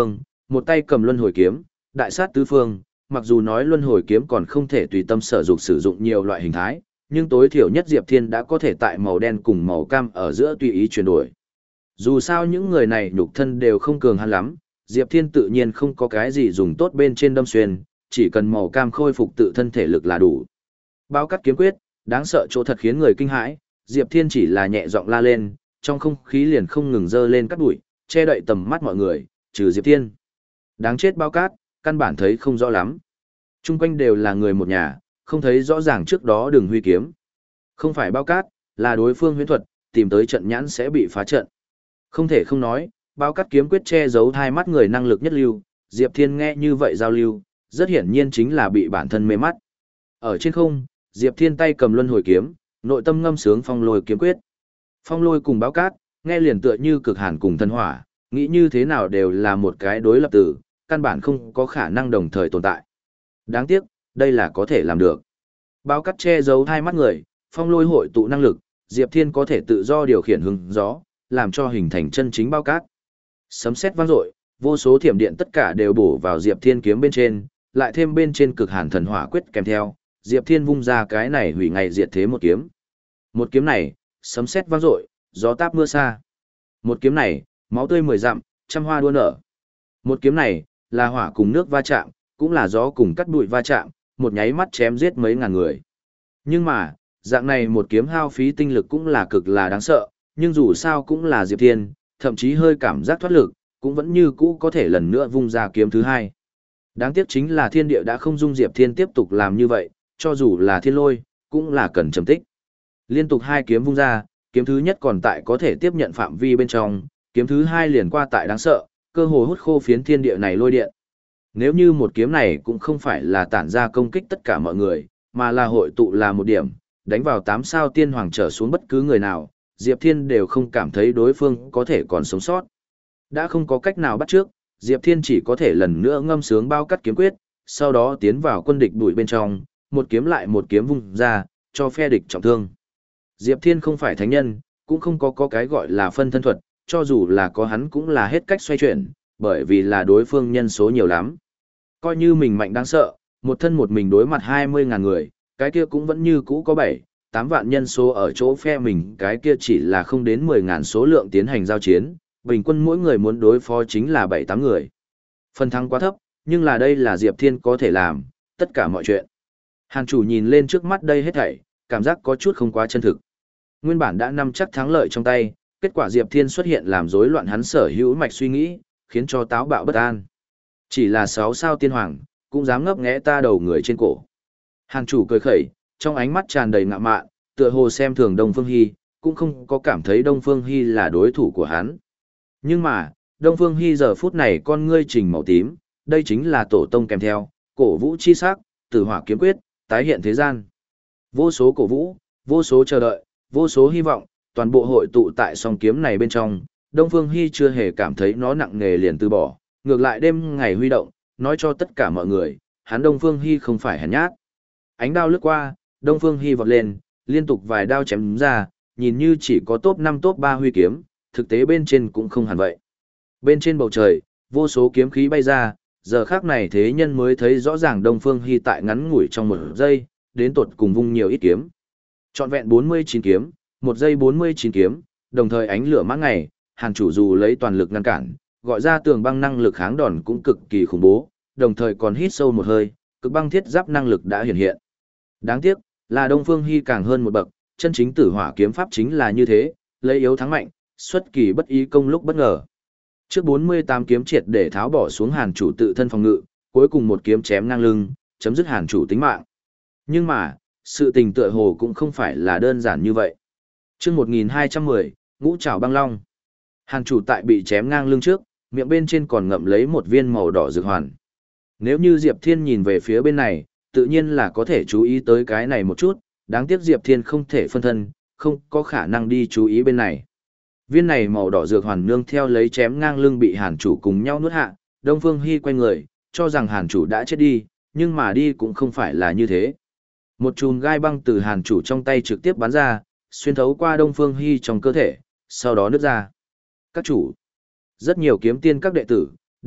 [SPEAKER 1] một tay cầm luân hồi kiếm, đại sát tứ phương, mặc dù nói luân hồi kiếm còn không thể tùy tâm sở dục sử dụng nhiều loại hình thái, nhưng tối thiểu nhất Diệp Thiên đã có thể tại màu đen cùng màu cam ở giữa tùy ý chuyển đổi. Dù sao những người này nhục thân đều không cường hắn lắm, Diệp Thiên tự nhiên không có cái gì dùng tốt bên trên đâm xuyên, chỉ cần màu cam khôi phục tự thân thể lực là đủ. Bao cắt kiếm quyết, đáng sợ chỗ thật khiến người kinh hãi, Diệp Thiên chỉ là nhẹ giọng la lên, trong không khí liền không ngừng dơ lên cát bụi, che đậy tầm mắt mọi người, trừ Diệp Thiên. Đáng chết bao cát, căn bản thấy không rõ lắm. Trung quanh đều là người một nhà, không thấy rõ ràng trước đó Đường Huy kiếm. Không phải bao cát, là đối phương huyễn thuật, tìm tới trận nhãn sẽ bị phá trận. Không thể không nói, bao cát kiếm quyết che giấu hai mắt người năng lực nhất lưu, Diệp Thiên nghe như vậy giao lưu, rất hiển nhiên chính là bị bản thân mê mắt. Ở trên không, Diệp Thiên tay cầm luân hồi kiếm, nội tâm ngâm sướng phong lôi kiếm quyết. Phong lôi cùng báo cát, nghe liền tựa như cực hàn cùng thân hỏa, nghĩ như thế nào đều là một cái đối lập từ, căn bản không có khả năng đồng thời tồn tại. Đáng tiếc, đây là có thể làm được. Báo cát che giấu hai mắt người, phong lôi hội tụ năng lực, Diệp Thiên có thể tự do điều khiển hứng gió, làm cho hình thành chân chính bao cát. Sấm sét vang dội, vô số thiểm điện tất cả đều bổ vào Diệp Thiên kiếm bên trên, lại thêm bên trên cực hàn thần hỏa quyết kèm theo, Diệp Thiên vung ra cái này hủy ngày diệt thế một kiếm. Một kiếm này, sấm sét vang dội, gió táp mưa xa. Một kiếm này, máu tươi mười dặm, trăm hoa đua nở. Một kiếm này, là hỏa cùng nước va chạm, cũng là gió cùng cắt bụi va chạm, một nháy mắt chém giết mấy ngàn người. Nhưng mà, dạng này một kiếm hao phí tinh lực cũng là cực là đáng sợ, nhưng dù sao cũng là Diệp Thiên, thậm chí hơi cảm giác thoát lực, cũng vẫn như cũ có thể lần nữa vung ra kiếm thứ hai. Đáng tiếc chính là thiên địa đã không dung Diệp Thiên tiếp tục làm như vậy, cho dù là thiên lôi, cũng là cần trầm tích. Liên tục hai kiếm vung ra, kiếm thứ nhất còn tại có thể tiếp nhận phạm vi bên trong, kiếm thứ hai liền qua tại đáng sợ, cơ hồ hút khô phiến thiên địa này lôi điện. Nếu như một kiếm này cũng không phải là tản ra công kích tất cả mọi người, mà là hội tụ là một điểm, đánh vào tám sao tiên hoàng trở xuống bất cứ người nào, Diệp Thiên đều không cảm thấy đối phương có thể còn sống sót. Đã không có cách nào bắt trước, Diệp Thiên chỉ có thể lần nữa ngâm sướng bao cắt kiếm quyết, sau đó tiến vào quân địch đuổi bên trong, một kiếm lại một kiếm vung ra, cho phe địch trọng thương. Diệp Thiên không phải thánh nhân, cũng không có có cái gọi là phân thân thuật, cho dù là có hắn cũng là hết cách xoay chuyển, bởi vì là đối phương nhân số nhiều lắm. Coi như mình mạnh đáng sợ, một thân một mình đối mặt hai mươi ngàn người, cái kia cũng vẫn như cũ có bảy, tám vạn nhân số ở chỗ phe mình, cái kia chỉ là không đến mười ngàn số lượng tiến hành giao chiến, bình quân mỗi người muốn đối phó chính là bảy tám người. Phần thắng quá thấp, nhưng là đây là Diệp Thiên có thể làm, tất cả mọi chuyện. Hàn chủ nhìn lên trước mắt đây hết thảy, cảm giác có chút không quá chân thực. Nguyên bản đã nắm chắc thắng lợi trong tay, kết quả Diệp Thiên xuất hiện làm rối loạn hắn sở hữu mạch suy nghĩ, khiến cho táo bạo bất an. Chỉ là sáu sao tiên hoàng, cũng dám ngấp nghé ta đầu người trên cổ. Hàn chủ cười khẩy, trong ánh mắt tràn đầy ngạo mạn, tựa hồ xem thường Đông Phương Hy, cũng không có cảm thấy Đông Phương Hy là đối thủ của hắn. Nhưng mà, Đông Phương Hy giờ phút này con ngươi trình màu tím, đây chính là tổ tông kèm theo, cổ vũ chi sắc, tử hỏa kiếm quyết, tái hiện thế gian. Vô số cổ vũ, vô số chờ đợi, vô số hy vọng, toàn bộ hội tụ tại song kiếm này bên trong, Đông Phương Hy chưa hề cảm thấy nó nặng nề liền từ bỏ, ngược lại đêm ngày huy động, nói cho tất cả mọi người, hắn Đông Phương Hy không phải hèn nhát. Ánh đao lướt qua, Đông Phương Hy vọt lên, liên tục vài đao chém ra, nhìn như chỉ có top năm top ba huy kiếm, thực tế bên trên cũng không hẳn vậy. Bên trên bầu trời, vô số kiếm khí bay ra, giờ khác này thế nhân mới thấy rõ ràng Đông Phương Hy tại ngắn ngủi trong một giây, đến tột cùng vung nhiều ít kiếm. Trọn vẹn bốn mươi chín kiếm, một giây bốn mươi chín kiếm, đồng thời ánh lửa mãn ngày, Hàn chủ dù lấy toàn lực ngăn cản, gọi ra tường băng năng lực kháng đòn cũng cực kỳ khủng bố, đồng thời còn hít sâu một hơi, cực băng thiết giáp năng lực đã hiện hiện. Đáng tiếc, là Đông Phương Hy càng hơn một bậc, chân chính tử hỏa kiếm pháp chính là như thế, lấy yếu thắng mạnh, xuất kỳ bất ý công lúc bất ngờ. Trước bốn mươi tám kiếm triệt để tháo bỏ xuống Hàn chủ tự thân phòng ngự, cuối cùng một kiếm chém ngang lưng, chấm dứt Hàn chủ tính mạng. Nhưng mà, sự tình tựa hồ cũng không phải là đơn giản như vậy. Trước một nghìn hai trăm mười, ngũ trảo băng long. Hàn chủ tại bị chém ngang lưng trước, miệng bên trên còn ngậm lấy một viên màu đỏ dược hoàn. Nếu như Diệp Thiên nhìn về phía bên này, tự nhiên là có thể chú ý tới cái này một chút, đáng tiếc Diệp Thiên không thể phân thân, không có khả năng đi chú ý bên này. Viên này màu đỏ dược hoàn nương theo lấy chém ngang lưng bị Hàn chủ cùng nhau nuốt hạ, Đông Phương Hy quay người, cho rằng Hàn chủ đã chết đi, nhưng mà đi cũng không phải là như thế. Một chùm gai băng từ Hàn chủ trong tay trực tiếp bắn ra, xuyên thấu qua Đông Phương Hy trong cơ thể, sau đó nứt ra. Các chủ, rất nhiều kiếm tiên các đệ tử,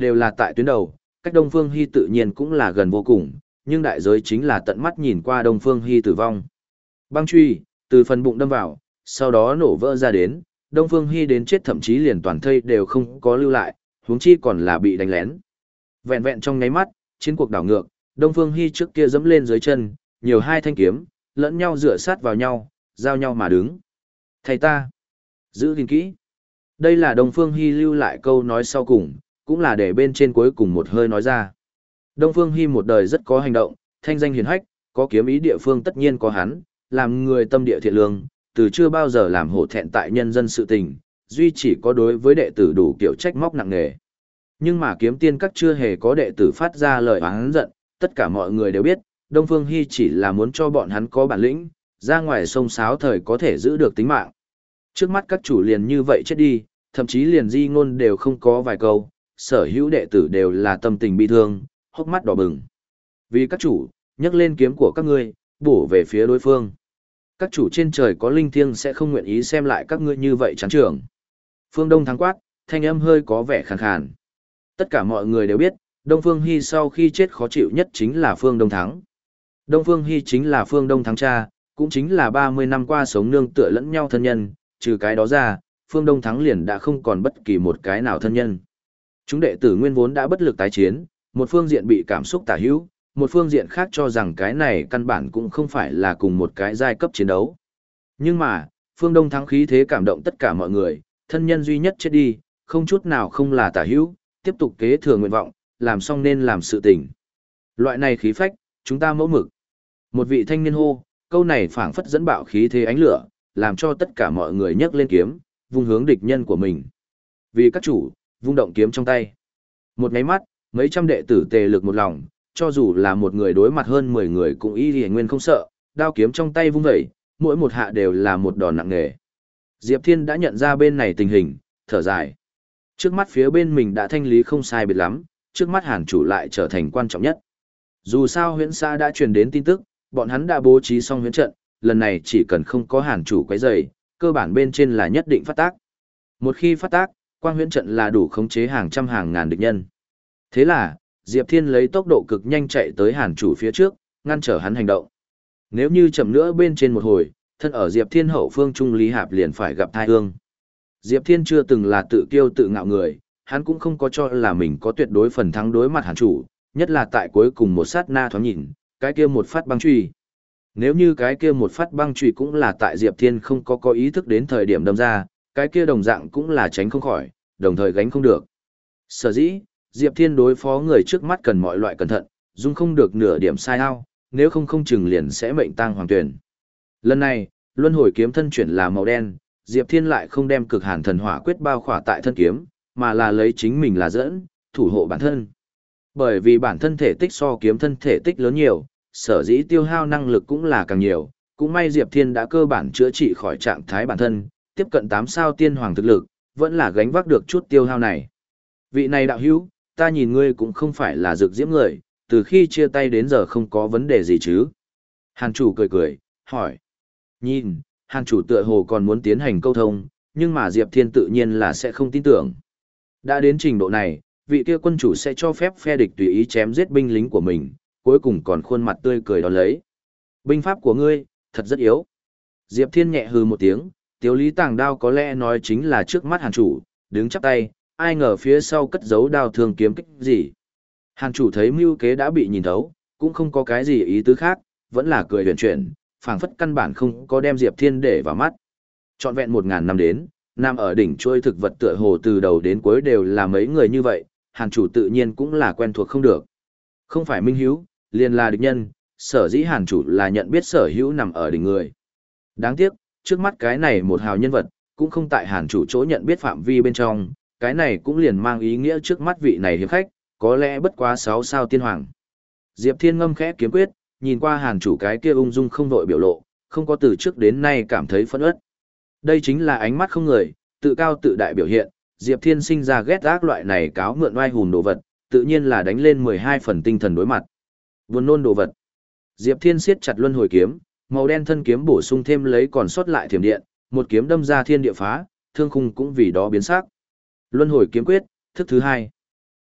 [SPEAKER 1] đều là tại tuyến đầu, cách Đông Phương Hy tự nhiên cũng là gần vô cùng, nhưng đại giới chính là tận mắt nhìn qua Đông Phương Hy tử vong. Băng truy, từ phần bụng đâm vào, sau đó nổ vỡ ra đến, Đông Phương Hy đến chết thậm chí liền toàn thây đều không có lưu lại, huống chi còn là bị đánh lén. Vẹn vẹn trong nháy mắt, chiến cuộc đảo ngược, Đông Phương Hy trước kia dẫm lên dưới chân, nhiều hai thanh kiếm, lẫn nhau dựa sát vào nhau, giao nhau mà đứng. Thầy ta, giữ gìn kỹ. Đây là Đông Phương Hy lưu lại câu nói sau cùng, cũng là để bên trên cuối cùng một hơi nói ra. Đông Phương Hy một đời rất có hành động, thanh danh hiển hách, có kiếm ý địa phương tất nhiên có hắn, làm người tâm địa thiện lương, từ chưa bao giờ làm hổ thẹn tại nhân dân sự tình, duy chỉ có đối với đệ tử đủ kiểu trách móc nặng nề. Nhưng mà kiếm tiên các chưa hề có đệ tử phát ra lời oán giận, tất cả mọi người đều biết, Đông Phương Hy chỉ là muốn cho bọn hắn có bản lĩnh, ra ngoài sông sáo thời có thể giữ được tính mạng. Trước mắt các chủ liền như vậy chết đi, thậm chí liền di ngôn đều không có vài câu, sở hữu đệ tử đều là tâm tình bi thương, hốc mắt đỏ bừng. Vì các chủ, nhấc lên kiếm của các ngươi, bổ về phía đối phương. Các chủ trên trời có linh thiêng sẽ không nguyện ý xem lại các ngươi như vậy chán trường. Phương Đông thắng quát, thanh âm hơi có vẻ khàn khàn. Tất cả mọi người đều biết, Đông Phương Hy sau khi chết khó chịu nhất chính là Phương Đông thắng. Đông Phương Hy chính là Phương Đông thắng cha, cũng chính là ba mươi năm qua sống nương tựa lẫn nhau thân nhân, trừ cái đó ra, Phương Đông thắng liền đã không còn bất kỳ một cái nào thân nhân. Chúng đệ tử nguyên vốn đã bất lực tái chiến, một phương diện bị cảm xúc tả hữu, một phương diện khác cho rằng cái này căn bản cũng không phải là cùng một cái giai cấp chiến đấu. Nhưng mà, Phương Đông thắng khí thế cảm động tất cả mọi người, thân nhân duy nhất chết đi, không chút nào không là tả hữu, tiếp tục kế thừa nguyện vọng, làm xong nên làm sự tình. Loại này khí phách, chúng ta mẫu mực. Một vị thanh niên hô, câu này phảng phất dẫn bạo khí thế ánh lửa, làm cho tất cả mọi người nhấc lên kiếm, vung hướng địch nhân của mình. Vì các chủ, vung động kiếm trong tay. Một nháy mắt, mấy trăm đệ tử tề lực một lòng, cho dù là một người đối mặt hơn mười người cũng y lìa nguyên không sợ, đao kiếm trong tay vung vẩy, mỗi một hạ đều là một đòn nặng nề. Diệp Thiên đã nhận ra bên này tình hình, thở dài. Trước mắt phía bên mình đã thanh lý không sai biệt lắm, trước mắt Hàn chủ lại trở thành quan trọng nhất. Dù sao huyện xã đã truyền đến tin tức, bọn hắn đã bố trí xong huyễn trận, lần này chỉ cần không có Hàn chủ quấy rầy, cơ bản bên trên là nhất định phát tác. Một khi phát tác, quang huyễn trận là đủ khống chế hàng trăm hàng ngàn địch nhân. Thế là, Diệp Thiên lấy tốc độ cực nhanh chạy tới Hàn chủ phía trước, ngăn trở hắn hành động. Nếu như chậm nữa bên trên một hồi, thân ở Diệp Thiên hậu phương Trung Lý Hạp liền phải gặp tai ương. Diệp Thiên chưa từng là tự kiêu tự ngạo người, hắn cũng không có cho là mình có tuyệt đối phần thắng đối mặt Hàn chủ, nhất là tại cuối cùng một sát na thoáng nhìn, cái kia một phát băng chùy. Nếu như cái kia một phát băng chùy cũng là tại Diệp Thiên không có có ý thức đến thời điểm đâm ra, cái kia đồng dạng cũng là tránh không khỏi, đồng thời gánh không được. Sở dĩ, Diệp Thiên đối phó người trước mắt cần mọi loại cẩn thận, dung không được nửa điểm sai ao, nếu không không chừng liền sẽ mệnh tang hoàng tuyển. Lần này, luân hồi kiếm thân chuyển là màu đen, Diệp Thiên lại không đem cực hàn thần hỏa quyết bao khỏa tại thân kiếm, mà là lấy chính mình là dẫn, thủ hộ bản thân. Bởi vì bản thân thể tích so kiếm thân thể tích lớn nhiều, sở dĩ tiêu hao năng lực cũng là càng nhiều, cũng may Diệp Thiên đã cơ bản chữa trị khỏi trạng thái bản thân, tiếp cận tám sao tiên hoàng thực lực, vẫn là gánh vác được chút tiêu hao này. Vị này đạo hữu, ta nhìn ngươi cũng không phải là rực diễm người, từ khi chia tay đến giờ không có vấn đề gì chứ. Hàn chủ cười cười, hỏi. Nhìn, Hàn chủ tựa hồ còn muốn tiến hành câu thông, nhưng mà Diệp Thiên tự nhiên là sẽ không tin tưởng. Đã đến trình độ này, vị kia quân chủ sẽ cho phép phe địch tùy ý chém giết binh lính của mình, cuối cùng còn khuôn mặt tươi cười đón lấy. Binh pháp của ngươi, thật rất yếu. Diệp Thiên nhẹ hừ một tiếng, Tiếu Lý Tàng đao có lẽ nói chính là trước mắt Hàn chủ, đứng chắp tay, ai ngờ phía sau cất giấu đao thương kiếm kích gì. Hàn chủ thấy mưu kế đã bị nhìn thấu, cũng không có cái gì ý tứ khác, vẫn là cười huyền chuyển, phảng phất căn bản không có đem Diệp Thiên để vào mắt. Trọn vẹn một ngàn năm đến, nằm ở đỉnh trôi thực vật tựa hồ từ đầu đến cuối đều là mấy người như vậy, Hàn chủ tự nhiên cũng là quen thuộc không được. Không phải minh hữu, liền là địch nhân, sở dĩ Hàn chủ là nhận biết sở hữu nằm ở đỉnh người. Đáng tiếc, trước mắt cái này một hào nhân vật, cũng không tại Hàn chủ chỗ nhận biết phạm vi bên trong, cái này cũng liền mang ý nghĩa trước mắt vị này hiệp khách, có lẽ bất quá sáu sao tiên hoàng. Diệp Thiên ngâm khẽ kiếm quyết, nhìn qua Hàn chủ cái kia ung dung không đội biểu lộ, không có từ trước đến nay cảm thấy phẫn uất. Đây chính là ánh mắt không người, tự cao tự đại biểu hiện, Diệp Thiên sinh ra ghét ác loại này cáo mượn oai hùng đồ vật, tự nhiên là đánh lên mười hai phần tinh thần đối mặt. Buồn nôn đồ vật. Diệp Thiên siết chặt luân hồi kiếm, màu đen thân kiếm bổ sung thêm lấy còn sót lại thiểm điện, một kiếm đâm ra thiên địa phá, thương khung cũng vì đó biến sắc. Luân hồi kiếm quyết, thức thứ hai.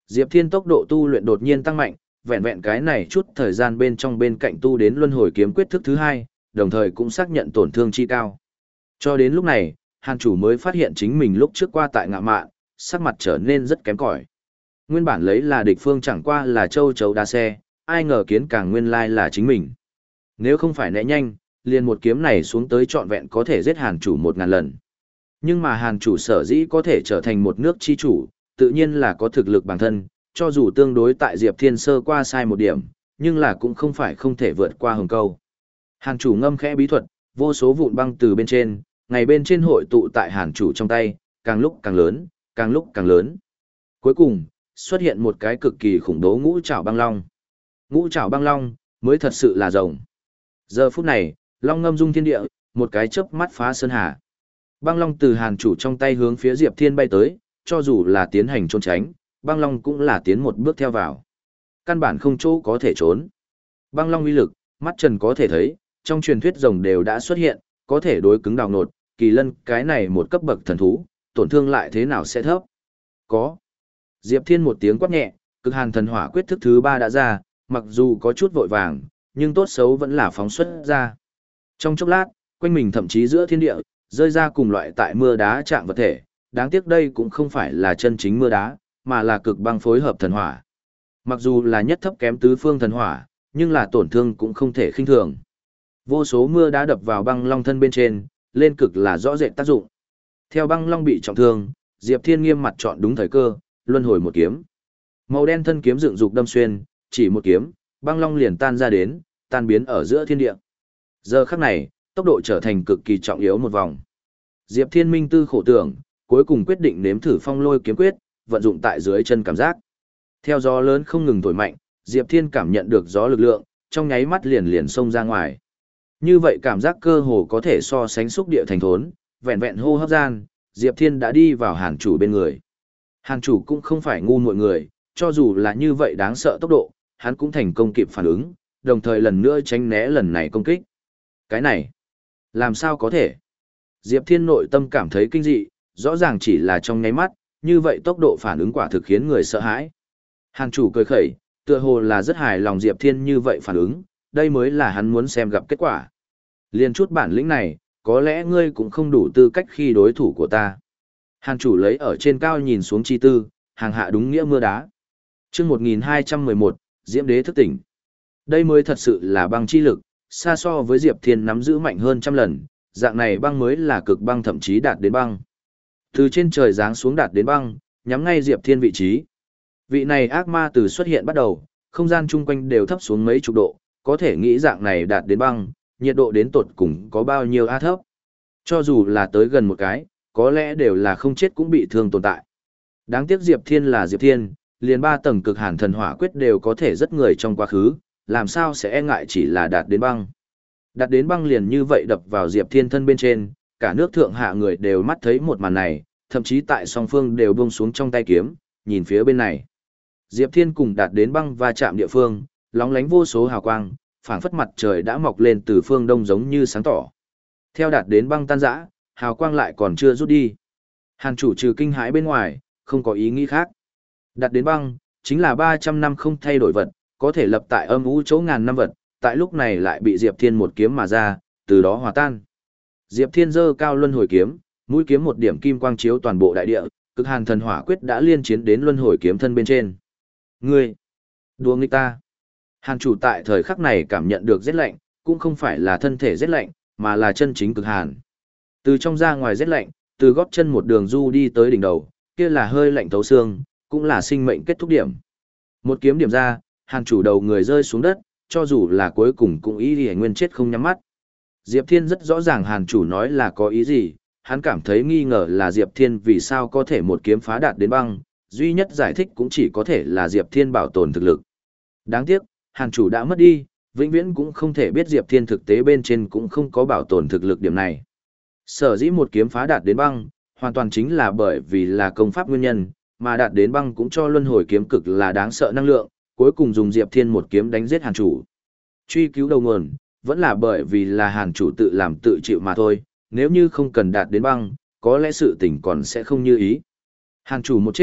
[SPEAKER 1] Diệp Thiên tốc độ tu luyện đột nhiên tăng mạnh, vẹn vẹn cái này chút thời gian bên trong bên cạnh tu đến luân hồi kiếm quyết thức thứ hai, đồng thời cũng xác nhận tổn thương chi cao. Cho đến lúc này, Hàn chủ mới phát hiện chính mình lúc trước qua tại ngạ mạn, sắc mặt trở nên rất kém cỏi. Nguyên bản lấy là địch phương chẳng qua là châu chấu đá xe, ai ngờ kiến càng nguyên lai là chính mình. Nếu không phải né nhanh, liền một kiếm này xuống tới trọn vẹn có thể giết Hàn chủ một ngàn lần. Nhưng mà Hàn chủ sở dĩ có thể trở thành một nước chi chủ, tự nhiên là có thực lực bản thân, cho dù tương đối tại Diệp Thiên sơ qua sai một điểm, nhưng là cũng không phải không thể vượt qua hừng câu. Hàn chủ ngâm khẽ bí thuật, vô số vụn băng từ bên trên, ngày bên trên hội tụ tại Hàn chủ trong tay, càng lúc càng lớn, càng lúc càng lớn. Cuối cùng, xuất hiện một cái cực kỳ khủng bố ngũ trảo băng long. Ngũ trảo băng long, mới thật sự là rồng. Giờ phút này, long ngâm dung thiên địa, một cái chớp mắt phá sơn hà. Băng long từ Hàn chủ trong tay hướng phía Diệp Thiên bay tới, cho dù là tiến hành trốn tránh, băng long cũng là tiến một bước theo vào. Căn bản không chỗ có thể trốn. Băng long uy lực, mắt trần có thể thấy, trong truyền thuyết rồng đều đã xuất hiện, có thể đối cứng đào nột, kỳ lân cái này một cấp bậc thần thú, tổn thương lại thế nào sẽ thấp. Có. Diệp Thiên một tiếng quát nhẹ, cực hàn thần hỏa quyết thức thứ ba đã ra, mặc dù có chút vội vàng, nhưng tốt xấu vẫn là phóng xuất ra. Trong chốc lát, quanh mình thậm chí giữa thiên địa, rơi ra cùng loại tại mưa đá trạng vật thể, đáng tiếc đây cũng không phải là chân chính mưa đá, mà là cực băng phối hợp thần hỏa. Mặc dù là nhất thấp kém tứ phương thần hỏa, nhưng là tổn thương cũng không thể khinh thường. Vô số mưa đá đập vào băng long thân bên trên, lên cực là rõ rệt tác dụng. Theo băng long bị trọng thương, Diệp Thiên nghiêm mặt chọn đúng thời cơ, luân hồi một kiếm. Màu đen thân kiếm dựng dục đâm xuyên, chỉ một kiếm, băng long liền tan ra đến, tan biến ở giữa thiên địa. Giờ khắc này, tốc độ trở thành cực kỳ trọng yếu một vòng. Diệp Thiên minh tư khổ tưởng, cuối cùng quyết định nếm thử phong lôi kiếm quyết, vận dụng tại dưới chân cảm giác. Theo gió lớn không ngừng thổi mạnh, Diệp Thiên cảm nhận được gió lực lượng, trong nháy mắt liền liền xông ra ngoài. Như vậy cảm giác cơ hồ có thể so sánh xúc địa thành thốn, vẹn vẹn hô hấp gian, Diệp Thiên đã đi vào Hàn chủ bên người. Hàn chủ cũng không phải ngu muội người, cho dù là như vậy đáng sợ tốc độ, hắn cũng thành công kịp phản ứng, đồng thời lần nữa tránh né lần này công kích. Cái này, làm sao có thể? Diệp Thiên nội tâm cảm thấy kinh dị, rõ ràng chỉ là trong nháy mắt, như vậy tốc độ phản ứng quả thực khiến người sợ hãi. Hàn chủ cười khẩy, tựa hồ là rất hài lòng Diệp Thiên như vậy phản ứng, đây mới là hắn muốn xem gặp kết quả. Liên chút bản lĩnh này, có lẽ ngươi cũng không đủ tư cách khi đối thủ của ta. Hàn chủ lấy ở trên cao nhìn xuống chi tư, hàng hạ đúng nghĩa mưa đá. Chương một nghìn hai trăm mười một, Diễm Đế thức tỉnh. Đây mới thật sự là băng chi lực, xa so với Diệp Thiên nắm giữ mạnh hơn trăm lần, dạng này băng mới là cực băng thậm chí đạt đến băng. Từ trên trời giáng xuống đạt đến băng, nhắm ngay Diệp Thiên vị trí. Vị này ác ma từ xuất hiện bắt đầu, không gian chung quanh đều thấp xuống mấy chục độ, có thể nghĩ dạng này đạt đến băng, nhiệt độ đến tột cùng có bao nhiêu a thấp. Cho dù là tới gần một cái, có lẽ đều là không chết cũng bị thương tồn tại. Đáng tiếc Diệp Thiên là Diệp Thiên, liền ba tầng cực hàn thần hỏa quyết đều có thể rất người trong quá khứ, làm sao sẽ e ngại chỉ là đạt đến băng. Đạt đến băng liền như vậy đập vào Diệp Thiên thân bên trên, cả nước thượng hạ người đều mắt thấy một màn này, thậm chí tại song phương đều buông xuống trong tay kiếm, nhìn phía bên này. Diệp Thiên cùng đạt đến băng va chạm địa phương, lóng lánh vô số hào quang, phảng phất mặt trời đã mọc lên từ phương đông giống như sáng tỏ. Theo đạt đến băng tan rã, hào quang lại còn chưa rút đi. Hàn chủ trừ kinh hãi bên ngoài, không có ý nghĩ khác. Đạt đến băng, chính là ba trăm năm không thay đổi vật, có thể lập tại âm u chỗ ngàn năm vật, tại lúc này lại bị Diệp Thiên một kiếm mà ra, từ đó hòa tan. Diệp Thiên giơ cao luân hồi kiếm, mũi kiếm một điểm kim quang chiếu toàn bộ đại địa, cực hàn thần hỏa quyết đã liên chiến đến luân hồi kiếm thân bên trên. Ngươi, đùa nghịch ta. Hàn chủ tại thời khắc này cảm nhận được rét lạnh, cũng không phải là thân thể rét lạnh, mà là chân chính cực hàn. Từ trong ra ngoài rét lạnh, từ gót chân một đường du đi tới đỉnh đầu, kia là hơi lạnh thấu xương, cũng là sinh mệnh kết thúc điểm. Một kiếm điểm ra, Hàn chủ đầu người rơi xuống đất, cho dù là cuối cùng cũng ý thì nguyên chết không nhắm mắt. Diệp Thiên rất rõ ràng Hàn chủ nói là có ý gì, hắn cảm thấy nghi ngờ là Diệp Thiên vì sao có thể một kiếm phá đạt đến băng, duy nhất giải thích cũng chỉ có thể là Diệp Thiên bảo tồn thực lực. Đáng tiếc, Hàn chủ đã mất đi, vĩnh viễn cũng không thể biết Diệp Thiên thực tế bên trên cũng không có bảo tồn thực lực điểm này. Sở dĩ một kiếm phá đạt đến băng, hoàn toàn chính là bởi vì là công pháp nguyên nhân, mà đạt đến băng cũng cho luân hồi kiếm cực là đáng sợ năng lượng, cuối cùng dùng Diệp Thiên một kiếm đánh giết Hàn chủ. Truy cứu đầu nguồn, vẫn là bởi vì là Hàn chủ tự làm tự chịu mà thôi, nếu như không cần đạt đến băng, có lẽ sự tình còn sẽ không như ý. Hàn chủ một chết,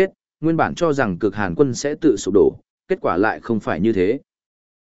[SPEAKER 1] Nguyên bản cho rằng cực hàn quân sẽ tự sụp đổ, kết quả lại không phải như thế.